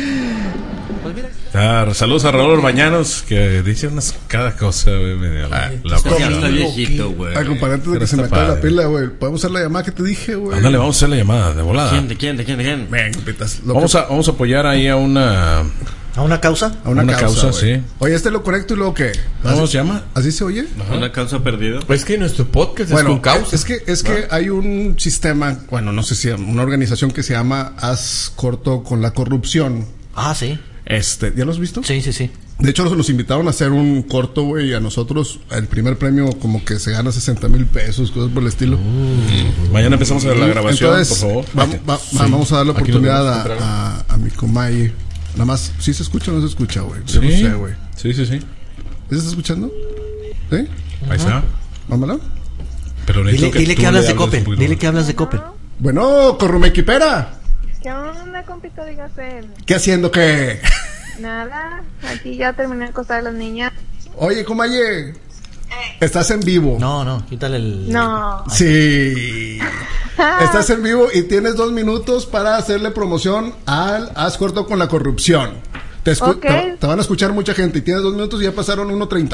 Saludos a Raúl Orbañanos, que dice cada cosa, güey. Está viejito, güey. Compadre, antes de que se me acabe la pila, güey. Podemos hacer la llamada que te dije, güey. Ándale, vamos a hacer la llamada de volada. ¿De quién? Ven, compitas. Vamos a apoyar ahí a una... ¿A una causa? A una causa, sí. Oye, lo correcto y luego qué. ¿Cómo se llama? ¿Así se oye? Una causa perdida. Pues que nuestro podcast es con causa. Es que hay un sistema, bueno, no sé si una organización que se llama Haz Corto con la Corrupción. Ah, sí. ¿Ya lo has visto? Sí. De hecho, nos invitaron a hacer un corto, güey, y a nosotros el primer premio como que se gana 60,000 pesos, cosas por el estilo. Mañana empezamos a ver la grabación. Entonces, por favor. Vamos a dar la oportunidad a mi comaye. Nada más, ¿sí se escucha o no se escucha, güey? Sí. No sé, güey. Sí. ¿Se está escuchando? ¿Sí? Ahí está. Vámonos. Pero dile que hablas de Coppel. Dile que hablas de Coppel. Bueno, Corrumequipera. ¿Qué onda, compito? Dígase. ¿Qué haciendo qué? Nada, aquí ya terminé de acostar a las niñas. Oye, comaye, estás en vivo. No, quítale el... No. Sí. Estás en vivo y tienes 2 minutos para hacerle promoción al Haz Corto con la Corrupción. Te van a escuchar mucha gente y tienes 2 minutos y ya pasaron 1:30.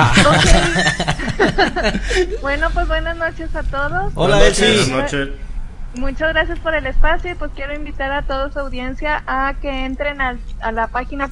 Bueno, pues buenas noches a todos. Hola, Elsie. Buenas noches. Muchas gracias por el espacio y pues quiero invitar a toda su audiencia a que entren a la página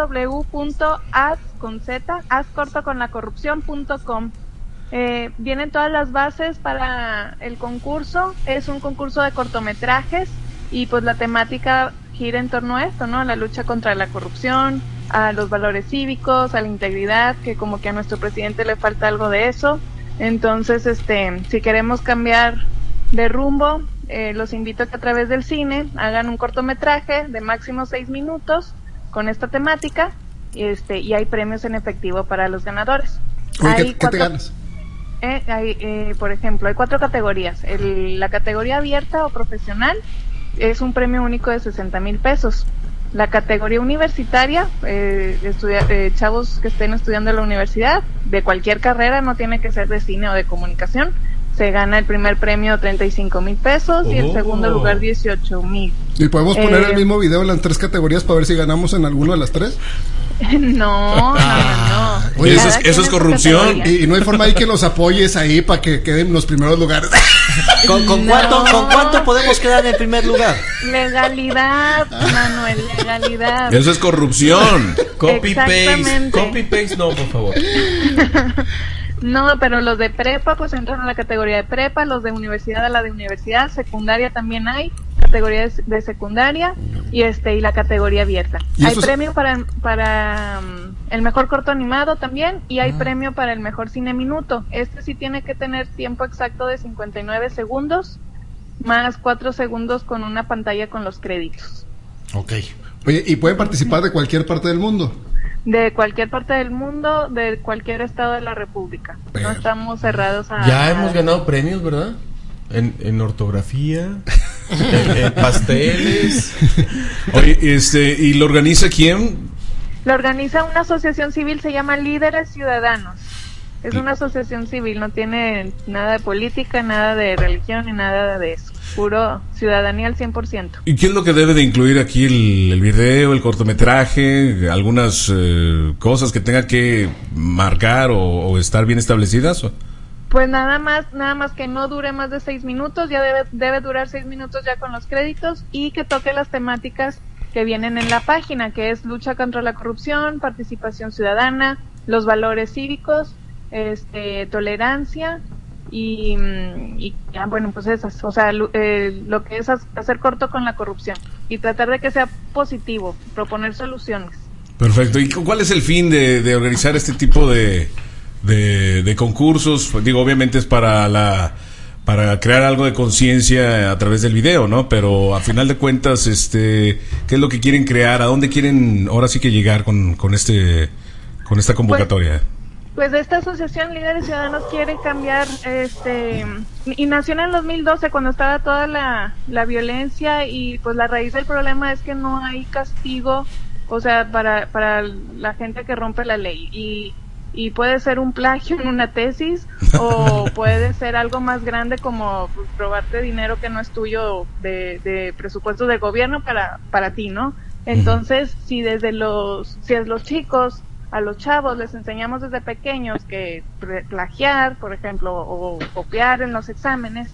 www.hazcortoconlacorrupción.com. Vienen todas las bases para el concurso. Es un concurso de cortometrajes y pues la temática gira en torno a esto, ¿no? A la lucha contra la corrupción, a los valores cívicos, a la integridad, que como que a nuestro presidente le falta algo de eso. Entonces, si queremos cambiar de rumbo, los invito a que a través del cine hagan un cortometraje de máximo 6 minutos con esta temática y hay premios en efectivo para los ganadores. Oye, ¿qué te ganas? Por ejemplo, hay 4 categorías. La categoría abierta o profesional es un premio único de 60,000 pesos. La categoría universitaria, chavos que estén estudiando en la universidad, de cualquier carrera, no tiene que ser de cine o de comunicación, se gana el primer premio 35,000 pesos y el segundo lugar 18,000. ¿Y podemos poner el mismo video en las 3 categorías para ver si ganamos en alguna de las 3? No. Oye, eso es corrupción. Y no hay forma ahí que los apoyes ahí para que queden los primeros lugares. ¿Con cuánto podemos quedar en el primer lugar? Legalidad, Manuel, legalidad. Eso es corrupción. Copy-paste no, por favor. No, pero los de prepa pues entran a la categoría de prepa, los de universidad a la de universidad, secundaria también hay, categoría de secundaria y la categoría abierta. Hay premio para el mejor corto animado también y hay premio para el mejor cine minuto. Sí tiene que tener tiempo exacto de 59 segundos más 4 segundos con una pantalla con los créditos. Ok. Oye, ¿y pueden participar de cualquier parte del mundo? de cualquier parte del mundo, de cualquier estado de la República. No estamos cerrados a... Ya hemos ganado premios, ¿verdad? En ortografía, en pasteles. Oye, ¿y lo organiza quién? Lo organiza una asociación civil, se llama Líderes Ciudadanos. Es una asociación civil, no tiene nada de política, nada de religión ni nada de eso. Puro ciudadanía al 100%. ¿Y qué es lo que debe de incluir aquí el video, el cortometraje, algunas cosas que tenga que marcar o estar bien establecidas? Pues nada más que no dure más de 6 minutos, ya debe durar 6 minutos ya con los créditos, y que toque las temáticas que vienen en la página, que es lucha contra la corrupción, participación ciudadana, los valores cívicos, tolerancia y bueno, pues esas, o sea, lo que es hacer corto con la corrupción y tratar de que sea positivo, proponer soluciones. Perfecto. ¿Y cuál es el fin de organizar este tipo de concursos? Pues digo, obviamente es para crear algo de conciencia a través del video, ¿no? Pero a final de cuentas, ¿qué es lo que quieren crear? ¿A dónde quieren ahora sí que llegar con esta convocatoria? Pues esta asociación Líderes Ciudadanos quiere cambiar, y nació en el 2012 cuando estaba toda la violencia, y pues la raíz del problema es que no hay castigo, o sea, para la gente que rompe la ley, y puede ser un plagio en una tesis o puede ser algo más grande como robarte dinero que no es tuyo de presupuestos del gobierno para ti, ¿no? Entonces, si a los chicos, a los chavos les enseñamos desde pequeños que plagiar, por ejemplo, o copiar en los exámenes,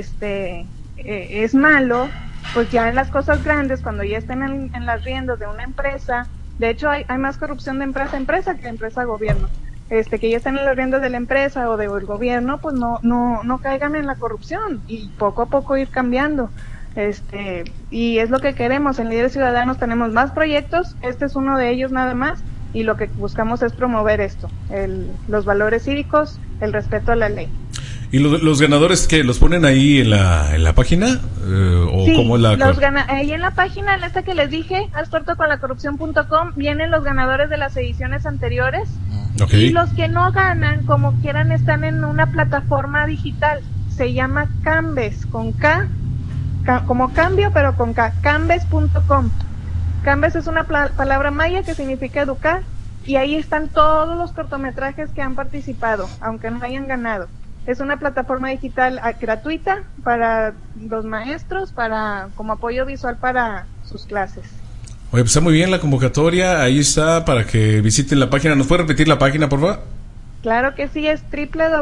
es malo, pues ya en las cosas grandes, cuando ya estén en las riendas de una empresa, de hecho hay más corrupción de empresa a empresa que de empresa a gobierno, que ya estén en las riendas de la empresa o del gobierno, pues no caigan en la corrupción y poco a poco ir cambiando. Y es lo que queremos. En Líderes Ciudadanos tenemos más proyectos, este es uno de ellos nada más, y lo que buscamos es promover esto, los valores cívicos, el respeto a la ley. ¿Y los ganadores que los ponen ahí en la página? ¿O sí, cómo ahí en la página, en esta que les dije, hazcortoconlacorrupción.com, vienen los ganadores de las ediciones anteriores. Okay. Y los que no ganan, como quieran, están en una plataforma digital, se llama Cambes, con K, como cambio pero con K, cambes.com. Cambes es una palabra maya que significa educar, y ahí están todos los cortometrajes que han participado, aunque no hayan ganado. Es una plataforma digital gratuita para los maestros, como apoyo visual para sus clases. Oye, pues está muy bien la convocatoria, ahí está para que visiten la página. ¿Nos puede repetir la página, por favor? Claro que sí, es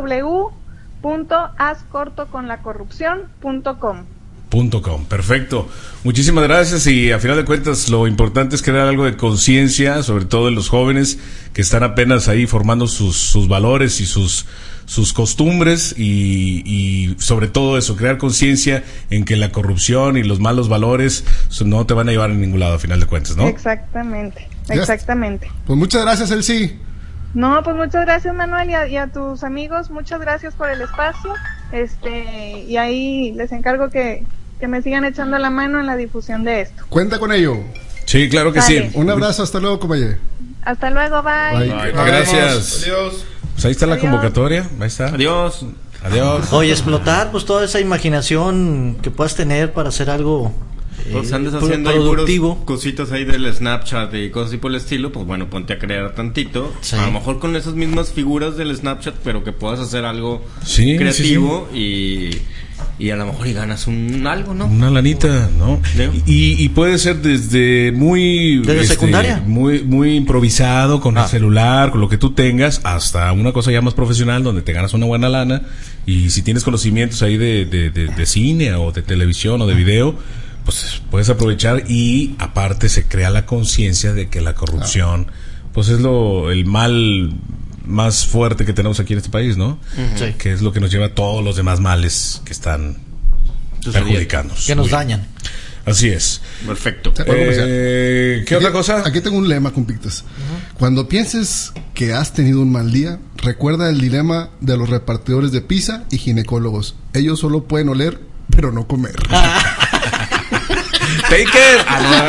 www.hazcortoconlacorrupción.com. Perfecto, muchísimas gracias. Y a final de cuentas lo importante es crear algo de conciencia, sobre todo en los jóvenes que están apenas ahí formando sus valores y sus costumbres, y sobre todo eso, crear conciencia en que la corrupción y los malos valores no te van a llevar a ningún lado a final de cuentas, ¿no? Exactamente. Pues muchas gracias, Elsie. No, pues muchas gracias, Manuel, y a tus amigos, muchas gracias por el espacio, y ahí les encargo que me sigan echando la mano en la difusión de esto. Cuenta con ello. Sí, claro que Dale. sí. Un abrazo, hasta luego, compañero. Hasta luego, bye. Gracias. Adiós. Pues ahí está la convocatoria, ahí está. Adiós. Oye, explotar pues toda esa imaginación que puedas tener para hacer algo pues andes haciendo productivo. Ahí puros cositas ahí del Snapchat y cosas así por el estilo, pues bueno, ponte a crear tantito. Sí. A lo mejor con esas mismas figuras del Snapchat, pero que puedas hacer algo creativo. Sí. Y a lo mejor ganas algo, ¿no? Una lanita, ¿no? Y puede ser desde secundaria, muy improvisado con el celular, con lo que tú tengas, hasta una cosa ya más profesional donde te ganas una buena lana. Y si tienes conocimientos ahí de cine o de televisión o de video, pues puedes aprovechar, y aparte se crea la conciencia de que la corrupción pues es el mal más fuerte que tenemos aquí en este país, ¿no? Sí. Que es lo que nos lleva a todos los demás males que están perjudicándonos. Que nos dañan. Así es. Perfecto. ¿Qué otra cosa? Aquí tengo un lema, compitas. Cuando pienses que has tenido un mal día, recuerda el dilema de los repartidores de pizza y ginecólogos. Ellos solo pueden oler, pero no comer. Taker.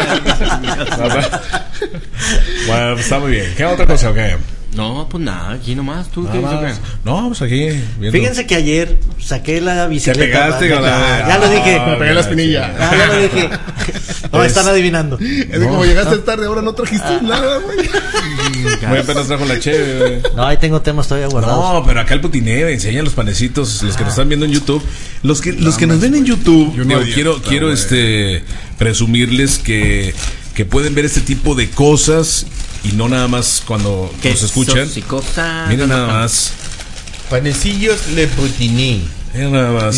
Bueno, está muy bien. ¿Qué otra cosa? Okay. No, pues nada, aquí nomás. ¿Tú qué dices? No, pues aquí. Viendo. Fíjense que ayer saqué la bicicleta. Te pegaste con ya lo dije. Me pegué la espinilla. Ya lo dije. No, están adivinando. Es como llegaste tarde, ahora no trajiste nada, güey. Muy apenas trajo la cheve, güey. No, ahí tengo temas todavía guardados. No, pero acá el Putineve enseña los panecitos, los que nos están viendo en YouTube. Los que nos ven en YouTube, quiero presumirles que pueden ver este tipo de cosas y no nada más cuando nos escuchan. Miren nada más. Panecillos Le Putiní. Mira nada más.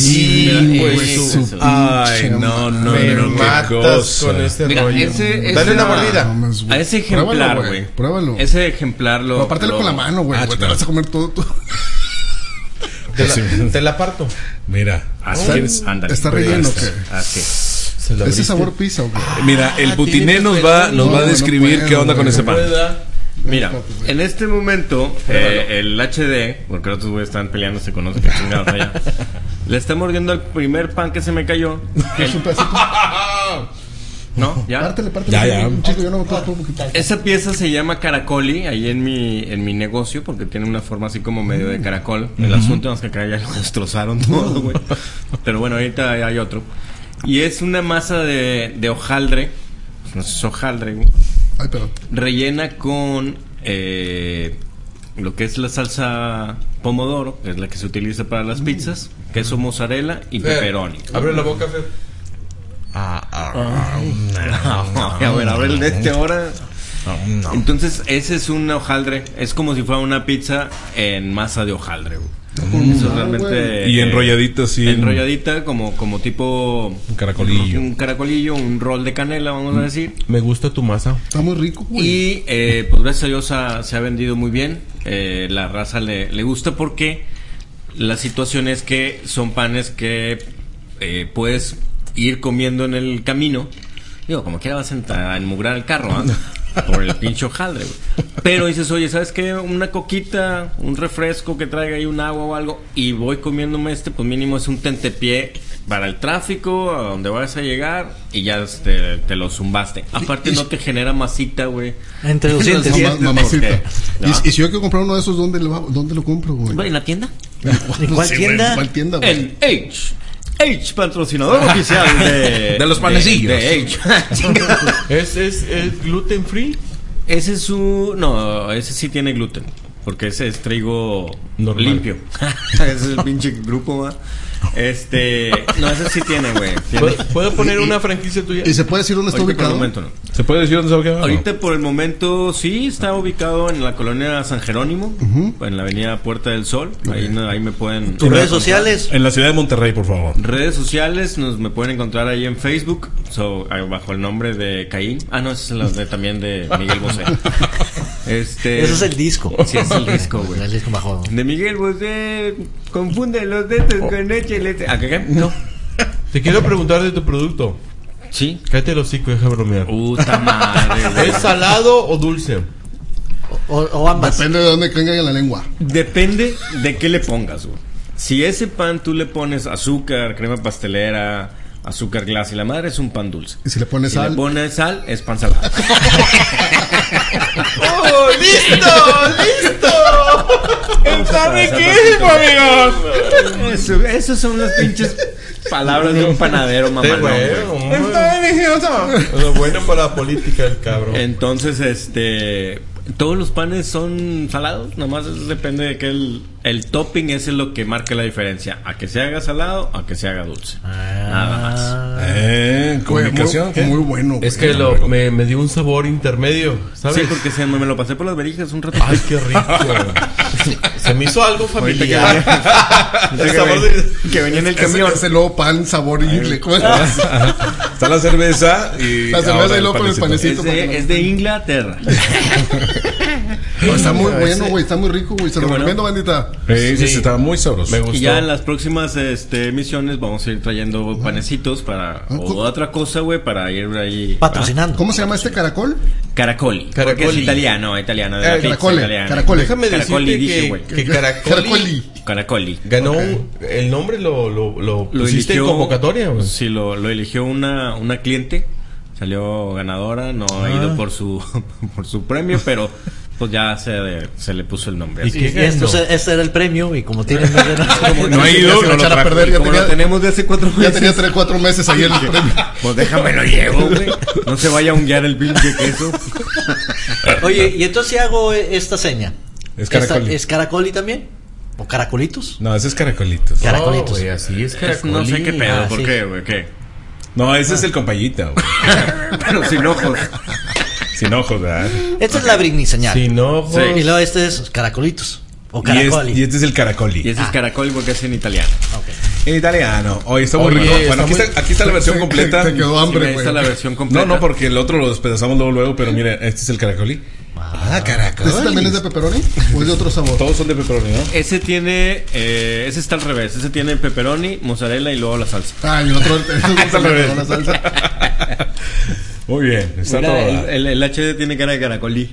Ay, no, me matas con este rollo. Dale una mordida. A ese ejemplar, güey. Pruébalo. Ese ejemplar lo. Pero apártelo con la mano, güey. Te vas a comer todo. Te la parto. Mira. Así ¿Está relleno o qué? Así. ¿Ese sabor pizza o qué? Mira, el Putiné nos va a describir qué onda con ese pan. Mira, en este momento el HD, porque los otros güeyes están peleándose con nosotros, chingados allá, le está mordiendo el primer pan que se me cayó. Es un pedacito. ¿No? ¿Ya? Pártele. Ya. Chico, yo no me puedo quitar. Esa pieza se llama caracoli ahí en mi negocio, porque tiene una forma así como medio de caracol. El asunto es que acá ya lo destrozaron todo, güey. Pero bueno, ahorita hay otro. Y es una masa de hojaldre. No sé si es hojaldre, güey. Ay, perdón. Rellena con lo que es la salsa pomodoro, que es la que se utiliza para las pizzas, queso mozzarella y pepperoni. Abre la boca, Fer. A ver el de este ahora. Entonces, ese es un hojaldre. Es como si fuera una pizza en masa de hojaldre, güey. Eso realmente. Y enrolladita, sí. Enrolladita, como tipo. Un caracolillo. Un caracolillo, un rol de canela, vamos a decir. Me gusta tu masa. Está muy rico, güey. Y pues gracias a Dios se ha vendido muy bien. La raza le gusta porque la situación es que son panes que puedes ir comiendo en el camino. Digo, como quiera vas a enmugrar el carro, ¿eh? Por el pinche hojaldre, güey. Pero dices, oye, ¿sabes qué? Una coquita, un refresco que traiga ahí un agua o algo, y voy comiéndome pues mínimo es un tentepié para el tráfico, a donde vayas a llegar, y ya te lo zumbaste. Aparte no te genera masita, güey. Entre los dientes. Mamacita. ¿No? Y si yo quiero comprar uno de esos, ¿dónde lo compro, güey? ¿En la tienda? ¿En cuál tienda? ¿Cuál tienda, güey? En H, patrocinador oficial de los panecillos. De H. ¿Es gluten free? Ese sí tiene gluten, porque ese es trigo normal. Limpio. Ese es el pinche grupo, ¿va? No, ese sí tiene, güey. ¿Puedo poner una franquicia tuya? ¿Y se puede decir dónde está ubicado? Por el momento no. ¿Se puede decir dónde está ubicado? Ahorita por el momento sí está ubicado en la colonia San Jerónimo, en la avenida Puerta del Sol. Ahí me pueden. ¿Tus redes sociales? En la ciudad de Monterrey, por favor. Redes sociales me pueden encontrar ahí en Facebook, bajo el nombre de Caín. No, ese es también de Miguel Bosé. Ese es el disco. Sí, es el disco, güey. El disco bajo. De Miguel Bosé, confunde los dedos con leche. ¿Qué? No. Te quiero preguntar de tu producto. Sí. Cállate el hocico, deja bromear. Puta madre, güey. ¿Es salado o dulce? O ambas. Depende de dónde caiga en la lengua. Depende de qué le pongas, güey. Si ese pan tú le pones azúcar, crema pastelera, azúcar glass y la madre, es un pan dulce. ¿Y si le pones sal? Si le pones sal, es pan salado. ¡Oh, listo! ¡Está riquísimo, amigos! Esos son las pinches palabras de un panadero mamalón, güey. ¡Está delicioso! Bueno para la política, el cabrón. Entonces, todos los panes son salados, nada más depende de que el topping es lo que marca la diferencia, a que se haga salado, a que se haga dulce. Nada más. Comunicación, muy bueno. Es que me dio un sabor intermedio, ¿sabes? Sí, porque me lo pasé por las verijas un rato. Ay, qué rico. Se me hizo algo familiar. El sabor que venía en el camión. Ese nuevo pan sabor ingle. Está la cerveza y la cerveza y luego con el panecito. Es de Inglaterra. No, está muy bueno, güey. Está muy rico, güey. Se lo recomiendo, bandita. Sí, está muy sabroso. Me gustó. Y ya en las próximas emisiones vamos a ir trayendo panecitos o otra cosa, güey, para ir ahí patrocinando. ¿Cómo se llama este caracol? Caracoli. Porque es italiano de la pizza italiana. Caracoli. Déjame decirte que Caracoli ganó el nombre, lo pusiste en convocatoria, güey. Sí, lo eligió una cliente Salió ganadora, no ha ido por su premio, pero pues ya se le puso el nombre. ¿Y qué es esto? Este era el premio y como tienen no ha ido, lo echar a perder. Lo tenemos de hace 4 meses. Ya tenía 3-4 meses ahí el premio. Pues déjame lo llevo, güey. No se vaya a unguear el pinche queso. Oye, y entonces si hago esta seña. Es caracoli. ¿Es caracoli también? ¿O caracolitos? No, ese es caracolitos. Caracolitos. Güey, así es caracoli. No sé qué pedo, ¿por qué, güey? ¿Qué? No, ese es el compayita, güey. Pero sin ojos. Sin ojos, ¿verdad? Esta es la brigniseñal. Sin ojos. Sí. Y luego este es caracolitos. O caracoli. Y este es el caracoli. Y este es caracoli porque es en italiano. Okay. En italiano. Oye, está muy rico. Bueno, aquí está la versión completa. Te quedó hambre, güey. Esta es la versión completa. No, porque el otro lo despedazamos luego, pero mire, este es el caracoli. Caracoli. ¿Este también es de pepperoni o es de otro sabor? Todos son de pepperoni, ¿no? Ese está al revés. Ese tiene pepperoni, mozzarella y luego la salsa. Ah, y el otro está al revés. La salsa. Muy bien, está mira, todo. El HD tiene cara de caracolí.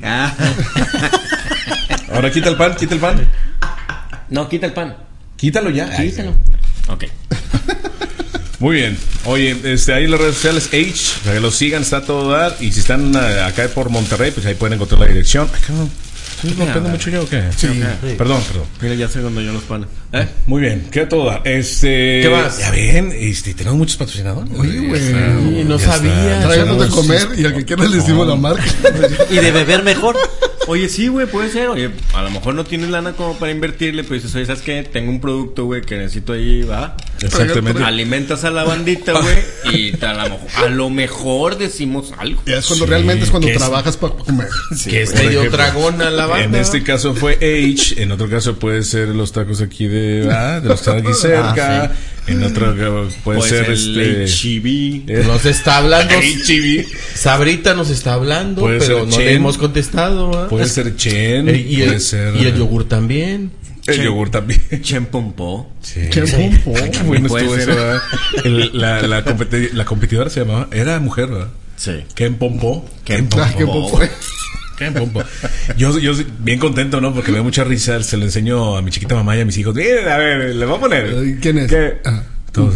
Ahora quita el pan. No, quita el pan. Quítalo ya. Quítalo. Ok. Muy bien. Oye, ahí en las redes sociales H, para que lo sigan, está a todo dar. Y si están acá por Monterrey, pues ahí pueden encontrar la dirección. ¿Estoy rompiendo mucho yo o qué? Sí. Perdón. Mira, ya sé cuando yo los panes. Muy bien, queda todo dar. ¿Qué más? Ya ven, tenemos muchos patrocinadores. Oye, güey. No sabía. Tráiganos de comer y al que quiera le decimos la marca. Y de beber mejor. Oye, sí, güey, puede ser. Oye, a lo mejor no tienes lana como para invertirle, pero dices, oye, ¿sabes qué? Tengo un producto, güey, que necesito ahí, ¿va? Exactamente. Alimentas a la bandita, güey, y a lo mejor decimos algo. Y es cuando realmente es cuando trabajas para comer. Sí, que es medio dragona la banda. En este caso fue H, en otro caso puede ser los tacos aquí de los tacos aquí cerca. Sí. En otro puede ser el HB. Nos está hablando. HB. Sabrita nos está hablando, puede pero no Chen. le hemos contestado. Puede ser Chen. Puede ser. Y el yogur también. El yogur también. Chen Pompo. Sí. Chen Pompo. Qué bueno estuvo eso, ¿verdad? La competidora se llamaba. Era mujer, ¿verdad? Sí. Ken Pompo. Ken Pompo. Ken Pompo. Yo bien contento, ¿no? Porque me da mucha risa. Se lo enseño a mi chiquita mamá y a mis hijos. Mira, a ver, le voy a poner. ¿Quién es? Todos.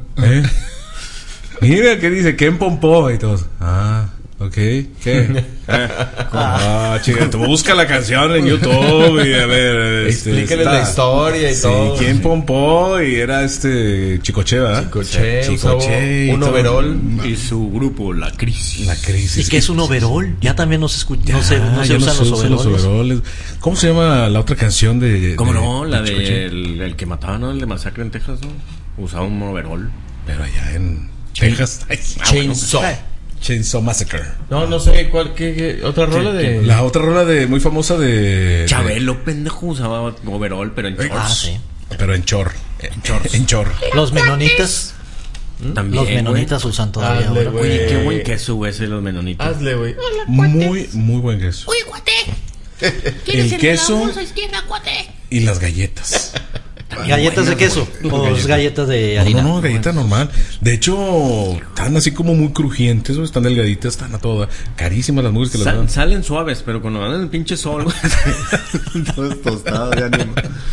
Mira, ¿qué dice? Ken Pompo. Y todos. Ok, ¿qué? Chica, tú busca la canción en YouTube y a ver. Explíquenle la historia y todo. ¿Quién pompó? Y era Chicoche, ¿verdad? Chicoche, un overall. Y su grupo, La Crisis. La Crisis. ¿Y qué es un overall? Ya también no se escucha. No se usan los overalls. ¿Cómo se llama la otra canción de? ¿Cómo no? La de el que mataba, ¿no? El de Masacre en Texas, ¿no? Usaba un overall. Pero allá en Texas. Chainsaw Massacre. No sé cuál, qué otra rola de. La otra rola muy famosa de. Chabelo, pendejo, usaba overall, pero en shorts. Sí. Pero en chor. En chor. Los menonitas. También. Los menonitas usan todavía. Oye, qué buen queso, güey, ese los menonitas. Hazle, güey. Muy buen queso. Oye, cuate. El queso. La bolsa izquierda, cuate? Y las galletas. ¿Galletas de queso? ¿O galletas de harina? No, galleta normal. De hecho, están así como muy crujientes, están delgaditas, están a toda. Carísimas las mujeres que las dan. Salen suaves, pero cuando van en el pinche sol, todos tostados, ya ni.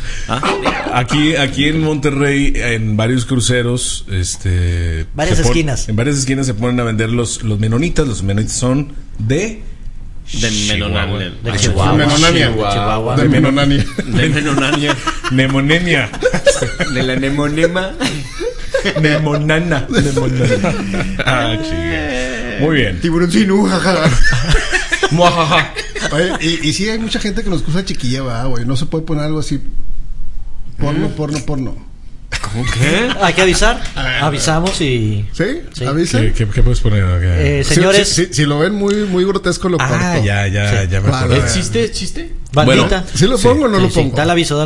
Aquí en Monterrey, en varios cruceros, varias esquinas. En varias esquinas se ponen a vender los menonitas. Los menonitas son de Menonania. De Chihuahua. De Menonania. De Menonania. Nemonenia. De la nemonema. Nemonana. Chica. Muy bien. Tiburoncino, jajaja. Oye, y sí hay mucha gente que nos usa chiquilla, güey. No se puede poner algo así. Porno. ¿Cómo qué? Hay que avisar. Avisamos y. ¿Sí? ¿Avisan? ¿Qué puedes poner? Señores. Si lo ven muy grotesco, lo corto. Ya me acuerdo. ¿Es chiste? Bandita. Bueno, ¿sí lo pongo o no lo pongo? Da el aviso.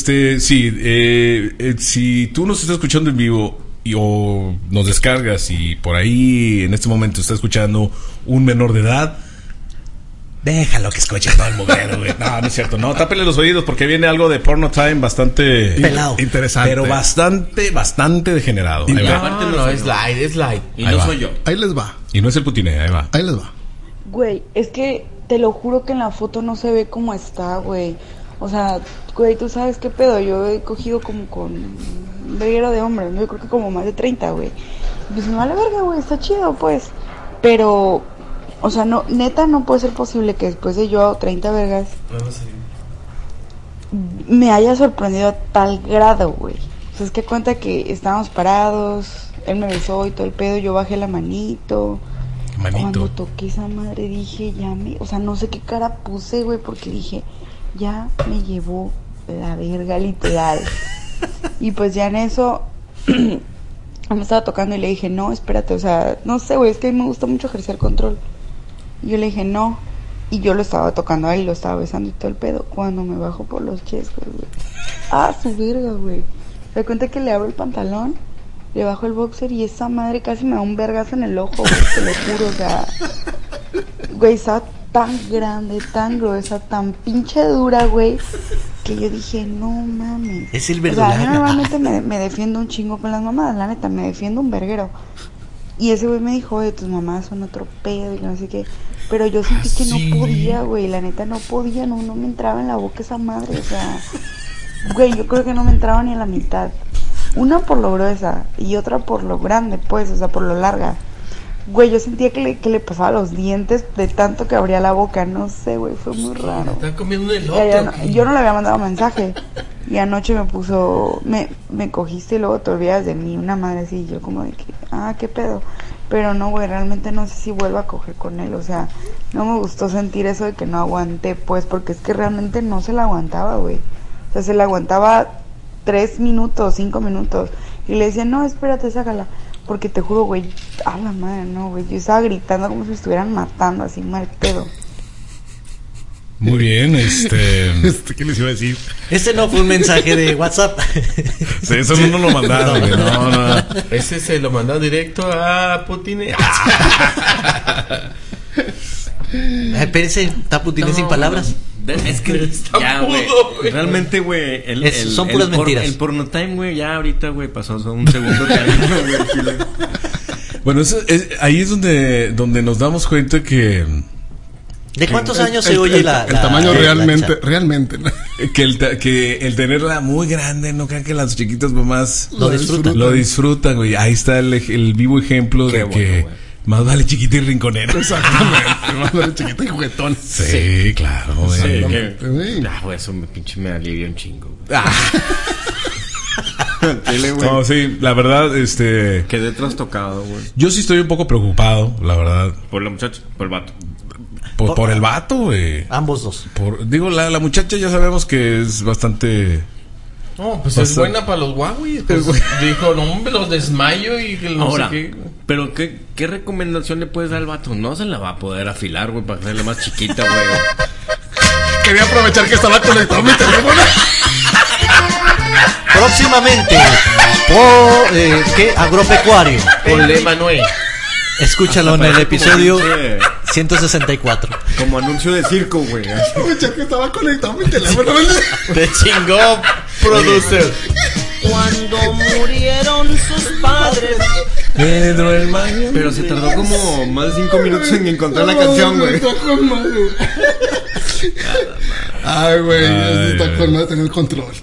Si tú nos estás escuchando en vivo o nos descargas y por ahí en este momento está escuchando un menor de edad, déjalo que escuche todo el mugrero, güey. No es cierto. No, tápenle los oídos porque viene algo de Porno Time bastante pelado, interesante, pero bastante degenerado. Y no, es light. Y ahí no soy yo. Ahí les va. Y no es el putiné, ahí va. Ahí les va. Güey, es que te lo juro que en la foto no se ve cómo está, güey. O sea, güey, tú sabes qué pedo. Yo he cogido como con verguero de hombre, ¿no? Yo creo que como más de 30, güey. Pues me vale verga, güey, está chido, pues. Pero, o sea, no, neta no puede ser posible que después de yo 30 vergas me haya sorprendido a tal grado, güey. O sea, es que cuenta que estábamos parados, él me besó y todo el pedo, yo bajé la manito. Cuando toqué esa madre dije, o sea, no sé qué cara puse, güey, porque dije, ya me llevó la verga, literal. Y pues ya en eso me estaba tocando y le dije, no, espérate, o sea, no sé, güey, es que a mí me gusta mucho ejercer control. Y yo le dije, no, y yo lo estaba tocando a él, lo estaba besando y todo el pedo. Cuando me bajo por los chescos, güey, su verga, güey. Me cuenta que le abro el pantalón, le bajo el boxer y esa madre casi me da un vergazo en el ojo, güey, te lo juro, o sea, güey, estaba tan grande, tan gruesa, tan pinche dura, güey, que yo dije, no mames. Es el O verdadero. sea, yo normalmente me defiendo un chingo con las mamadas, la neta, me defiendo un verguero. Y ese güey me dijo, oye, tus mamás son otro pedo y no sé qué. Pero yo sentí que no podía, güey, la neta no podía, no me entraba en la boca esa madre, o sea, güey, yo creo que no me entraba ni a la mitad. Una por lo gruesa y otra por lo grande, pues, o sea, por lo larga. Güey, yo sentía que le pasaba los dientes de tanto que abría la boca, no sé, güey, fue muy raro. Está comiendo un elote. Yo no le había mandado mensaje y anoche me puso, me cogiste y luego te olvidas de mí, una madre así, yo como de que, qué pedo. Pero no, güey, realmente no sé si vuelvo a coger con él, o sea, no me gustó sentir eso de que no aguanté, pues, porque es que realmente no se la aguantaba, güey. O sea, se la aguantaba 3 minutos, 5 minutos. Y le decía, no, espérate, sácala. Porque te juro, güey, a la madre, no, güey. Yo estaba gritando como si estuvieran matando, así, mal pedo. Muy bien, ¿qué les iba a decir? Este no fue un mensaje de WhatsApp. Sí, eso no lo mandaron, güey. No. Ese se lo mandaron directo a Putin. Espérense, está Putin sin palabras. Es que ya, güey. Realmente, güey. Son puras mentiras. El porno time, güey, ya ahorita, güey, pasó un segundo término, güey. Bueno, ahí es donde nos damos cuenta que. ¿De cuántos años se oye el tamaño realmente, ¿no? Que el tenerla muy grande, no crean que las chiquitas mamás lo disfrutan, güey. Ahí está el vivo ejemplo de que más vale chiquita y rinconera. Exactamente, más vale chiquita y juguetón. Sí, claro, güey. Güey, eso me alivia un chingo. No, sí, la verdad, quedé trastocado, güey. Yo sí estoy un poco preocupado, la verdad. ¿Por la muchacha? ¿Por el vato? Por el vato, güey. Ambos dos. La muchacha ya sabemos que es bastante. No, pues es buena para los Huawei. Pues dijo, no, me los desmayo y no Ahora, sé qué. Pero ¿qué recomendación le puedes dar al vato? No se la va a poder afilar, güey, para hacerle más chiquita, güey. Quería aprovechar que estaba conectado mi teléfono. Próximamente, ¿qué? Agropecuario. Con Le Manuel. Escúchalo en el episodio 164. Como anuncio de circo, güey. Aprovechar que estaba conectado mi teléfono. Te chingó, producer. Cuando murieron sus padres, Pedro el Mayo. Pero se tardó como más de 5 minutos en encontrar la canción, güey. Ay, güey, está con más tener control.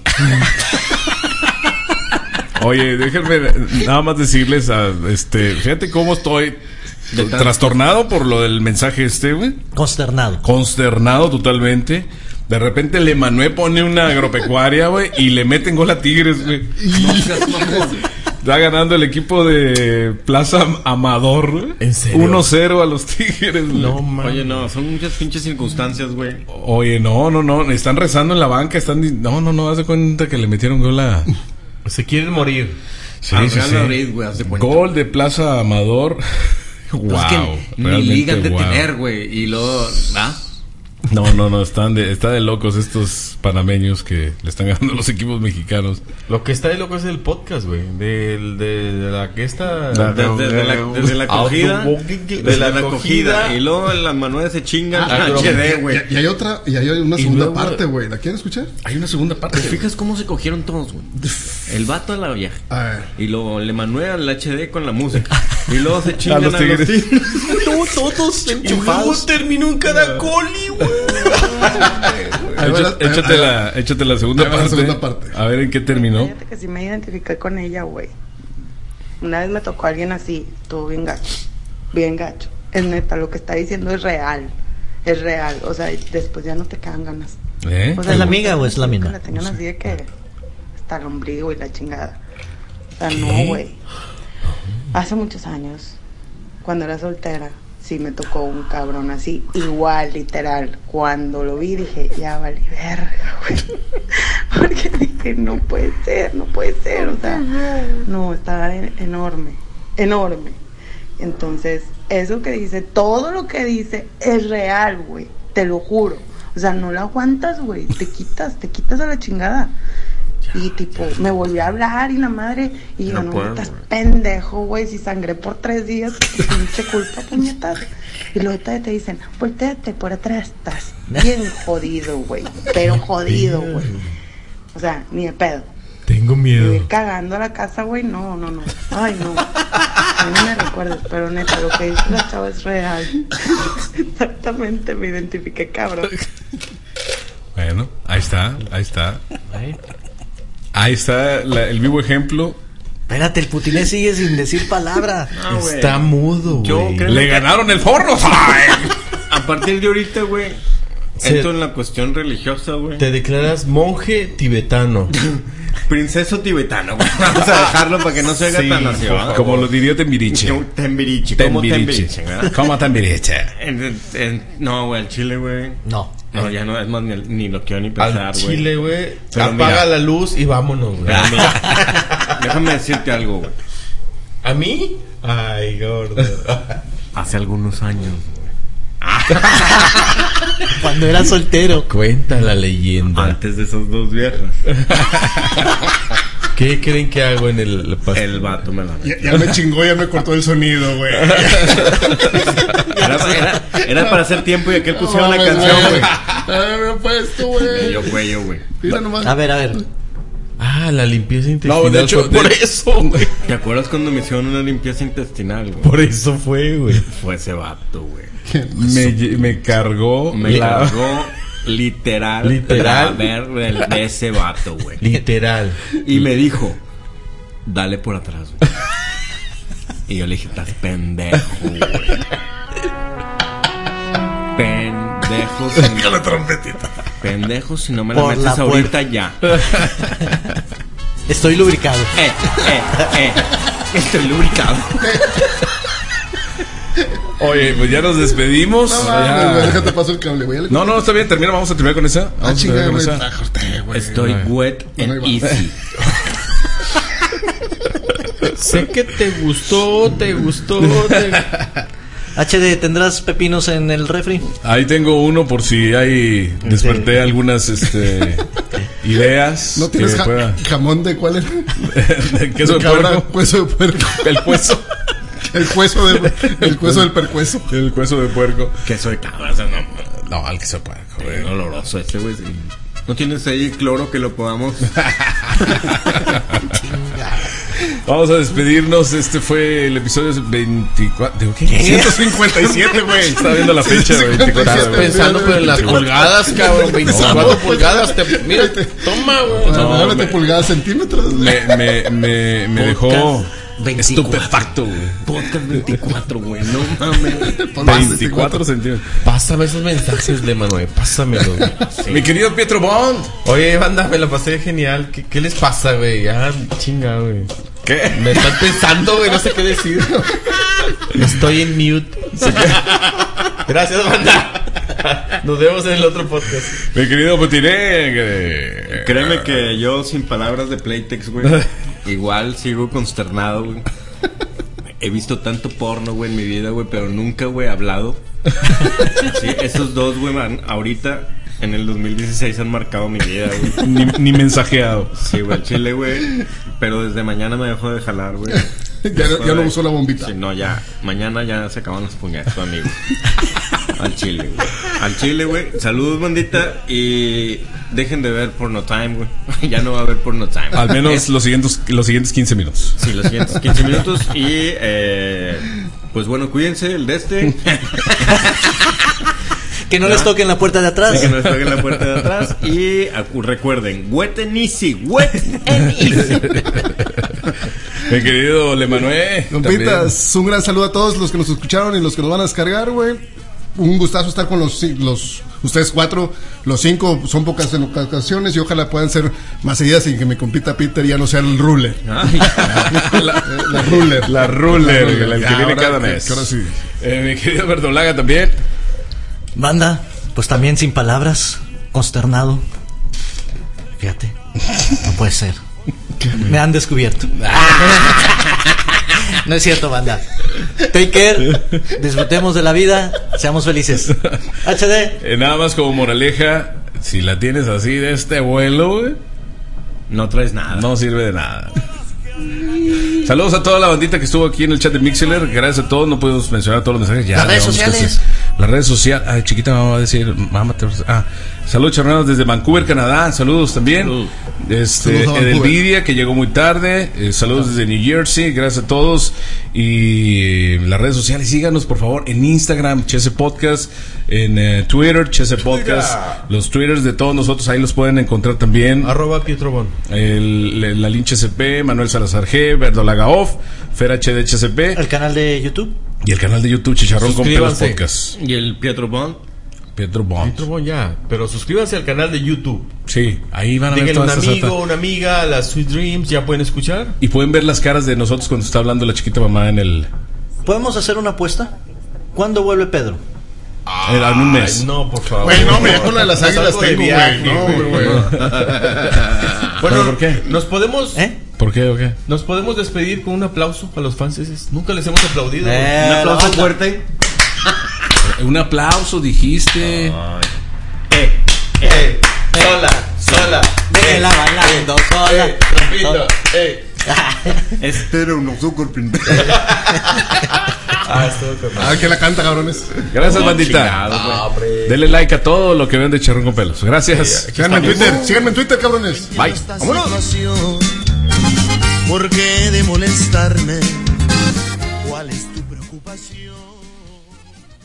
Oye, déjenme nada más decirles fíjate cómo estoy trastornado por lo del mensaje güey. Consternado totalmente. De repente Le Manuel pone una agropecuaria, güey, y le meten gol a Tigres, güey. Está ganando el equipo de Plaza Amador, güey. ¿En serio? 1-0 a los Tigres, güey. No, man. Oye, no, son muchas pinches circunstancias, güey. Oye, no, están rezando en la banca, haz de cuenta que le metieron gol a... Se quieren morir. Sí. Madrid, güey, haz de cuenta. Gol de Plaza Amador. Wow. Es que ni ligan de tener, güey. Y luego, No, está de locos estos panameños que le están ganando los equipos mexicanos. Lo que está de loco es el podcast, güey. De la que está... Desde la acogida. De la acogida. Y luego las manuales se chingan HD, güey. Y hay una segunda parte, güey. ¿La quieren escuchar? Hay una segunda parte. ¿Te fijas cómo se cogieron todos, güey? El vato a la vieja. Y luego le manuean el HD con la música. Y luego se chingan a los tigres. Todos enchufados. Y luego terminó un caracoli, güey. Échate la segunda parte. A ver en qué terminó. Fíjate que sí me identifiqué con ella, güey. Una vez me tocó a alguien así, estuvo bien gacho. Es neta, lo que está diciendo es real. Es real. O sea, después ya no te quedan ganas. O sea, ¿es la amiga o es la mina? Que la tengan así de que hasta el ombligo y la chingada. O sea, no, güey. Hace muchos años, cuando era soltera, sí me tocó un cabrón así, igual, literal. Cuando lo vi dije, ya vale verga, güey. Porque dije, no puede ser. O sea, no, estaba enorme. Entonces, eso que dice, todo lo que dice es real, güey. Te lo juro. O sea, no la aguantas, güey. Te quitas a la chingada. Y tipo, me volvió a hablar y la madre. Y yo, no, estás pendejo, güey. Si sangré por 3 días, pues pinche culpa, puñetas. Y luego te dicen, volteate por atrás, estás bien jodido, güey. Pero jodido, güey. O sea, ni de pedo. Tengo miedo. Ir cagando a la casa, güey, no. Ay, no. A mí no me recuerdes, pero neta, lo que dice la chava es real. Exactamente, me identifiqué, cabrón. Bueno, ahí está. Ahí está el vivo ejemplo. Espérate, el putinés sigue sin decir palabra. Está mudo, güey. Le ganaron el forno. A partir de ahorita, güey, entro en la cuestión religiosa, güey. Te declaras monje tibetano. Princeso tibetano, güey. Vamos a dejarlo para que no se haga tan así, ¿verdad? Como lo diría Tembiriche. ¿Cómo Tembiriche, ¿verdad? ¿Cómo Tembiriche? No, güey, al chile, güey. No, ya no, es más, ni lo quiero ni pensar, al güey. chile, güey. Apaga la luz y vámonos, güey. Déjame decirte algo, güey. ¿A mí? Ay, gordo. Hace algunos años, cuando era soltero. Cuenta la leyenda. Antes de esas 2 viejas. ¿Qué creen que hago en el pastel? El vato me la ya me chingó, ya me cortó el sonido, güey. Era para hacer tiempo y aquel pusiera una canción, güey. Me he puesto, güey. Yo, güey. Mira nomás. A ver. La limpieza intestinal. No, de hecho, fue por eso, güey. ¿Te acuerdas cuando me hicieron una limpieza intestinal, güey? Por eso fue, güey. Fue ese vato, güey. Me cargó. Literal. A ver, de ese vato, güey. Literal. Y me dijo, dale por atrás, güey. Y yo le dije, estás pendejo, güey. Pendejo. La trompetita. Pendejo si no me la metes ahorita ya. Estoy lubricado. Estoy lubricado. Oye, pues ya nos despedimos. Déjate paso el cable, güey. No, está bien, vamos a terminar con esa. Estoy wet and easy. Sé que te gustó. HD, ¿tendrás pepinos en el refri? Ahí tengo uno por si hay desperté algunas ideas. ¿No tienes jamón de cuál es? ¿De queso de puerco? Hueso de puerco. El hueso. El hueso del percueso. El hueso de puerco. Queso de cabra, no, el queso de puerco, güey. Oloroso este, güey. ¿No tienes ahí cloro que lo podamos? Vamos a despedirnos. Este fue el episodio 24. ¿De qué? 157, güey. Estaba viendo la fecha, 24. Estás pensando pero en las pulgadas, cabrón. 24 pulgadas. Mira, toma, güey. No, pulgadas, centímetros. Me dejó 24. Estupefacto, güey. Podcast 24, güey. No mames. 24 centímetros. Pásame esos mensajes de Manuel. Pásamelos, güey. Sí. Mi querido Pietro Bond. Oye, banda, me la pasé genial. ¿Qué les pasa, güey? Ya, chinga, güey. ¿Qué? Me están pensando, güey. No sé qué decir. Estoy en mute. Gracias, banda. Nos vemos en el otro podcast. Mi querido Potiné. Créeme que yo, sin palabras de Playtex, güey, igual sigo consternado, güey. He visto tanto porno, güey, en mi vida, güey, pero nunca, güey, he hablado. Sí, esos dos, güey, ahorita, en el 2016 han marcado mi vida, güey. Ni mensajeado. Sí, güey, al chile, güey. Pero desde mañana me dejo de jalar, güey. Ya no usó la bombita. Sí, no, ya. Mañana ya se acaban las puñetas, amigo. Al chile, güey. Al chile, güey. Saludos, bandita. Y dejen de ver Porno Time, güey. Ya no va a haber Porno Time. Al menos los siguientes 15 minutos. Sí, los siguientes 15 minutos. Y pues bueno, cuídense el de este. Que no les toquen la puerta de atrás. Sí, que no les toquen la puerta de atrás. Y recuerden, wet and easy. Wet and easy. Mi querido Lemanuel. Compitas, un gran saludo a todos los que nos escucharon y los que nos van a descargar, güey. Un gustazo estar con los ustedes 4, los 5 son pocas en ocasiones y ojalá puedan ser más seguidas sin que mi compita Peter ya no sea el ruler. La ruler. La ruler, el que viene cada mes. Ahora sí. Mi querido Verdolaga también. Banda, pues también sin palabras, consternado. Fíjate, no puede ser. Me han descubierto. No es cierto, banda. Take care. Disfrutemos de la vida. Seamos felices. HD. Nada más como moraleja, si la tienes así de este vuelo, güey, no traes nada. No sirve de nada. Saludos a toda la bandita que estuvo aquí en el chat de Mixler. Gracias a todos. No podemos mencionar todos los mensajes. Ya, las redes sociales. Las redes sociales. Ay, chiquita, me va a decir. Saludos, charnados desde Vancouver, Canadá. Saludos también. Edelvidia, que llegó muy tarde. Saludos desde New Jersey. Gracias a todos. Y las redes sociales, síganos por favor en Instagram, Chese Podcast. En Twitter, Chese Podcast. Los Twitters de todos nosotros ahí los pueden encontrar también. @Pietrobon. La Linche CP, Manuel Salazar G, Verdolaga Off, Fer HD HCP. El canal de YouTube. Y el canal de YouTube Chicharrón con Pelos Podcast. Y el Pietrobon. Pietrobon ya. Pero suscríbanse al canal de YouTube. Sí, ahí van a ver todas un amigo, una amiga, las Sweet Dreams, ya pueden escuchar. Y pueden ver las caras de nosotros cuando está hablando la chiquita mamá en el... ¿Podemos hacer una apuesta? ¿Cuándo vuelve Pedro? En un mes. No, por favor. Güey, no, ya con una de las águilas tengo, güey. No, güey. Bueno, ¿por qué? Nos podemos... ¿Por qué o qué? Nos podemos despedir con un aplauso a los fans. Nunca les hemos aplaudido. Un aplauso fuerte. Un aplauso, dijiste. Sola. Déjela bailando sola. Repito. Pero no soy que la canta, cabrones. Gracias, bandita. Denle like a todo lo que ven de Chicharrón con Pelos. Gracias. Síganme en Twitter, cabrones. Bye. Vámonos. ¿Por qué de molestarme? ¿Cuál es tu preocupación?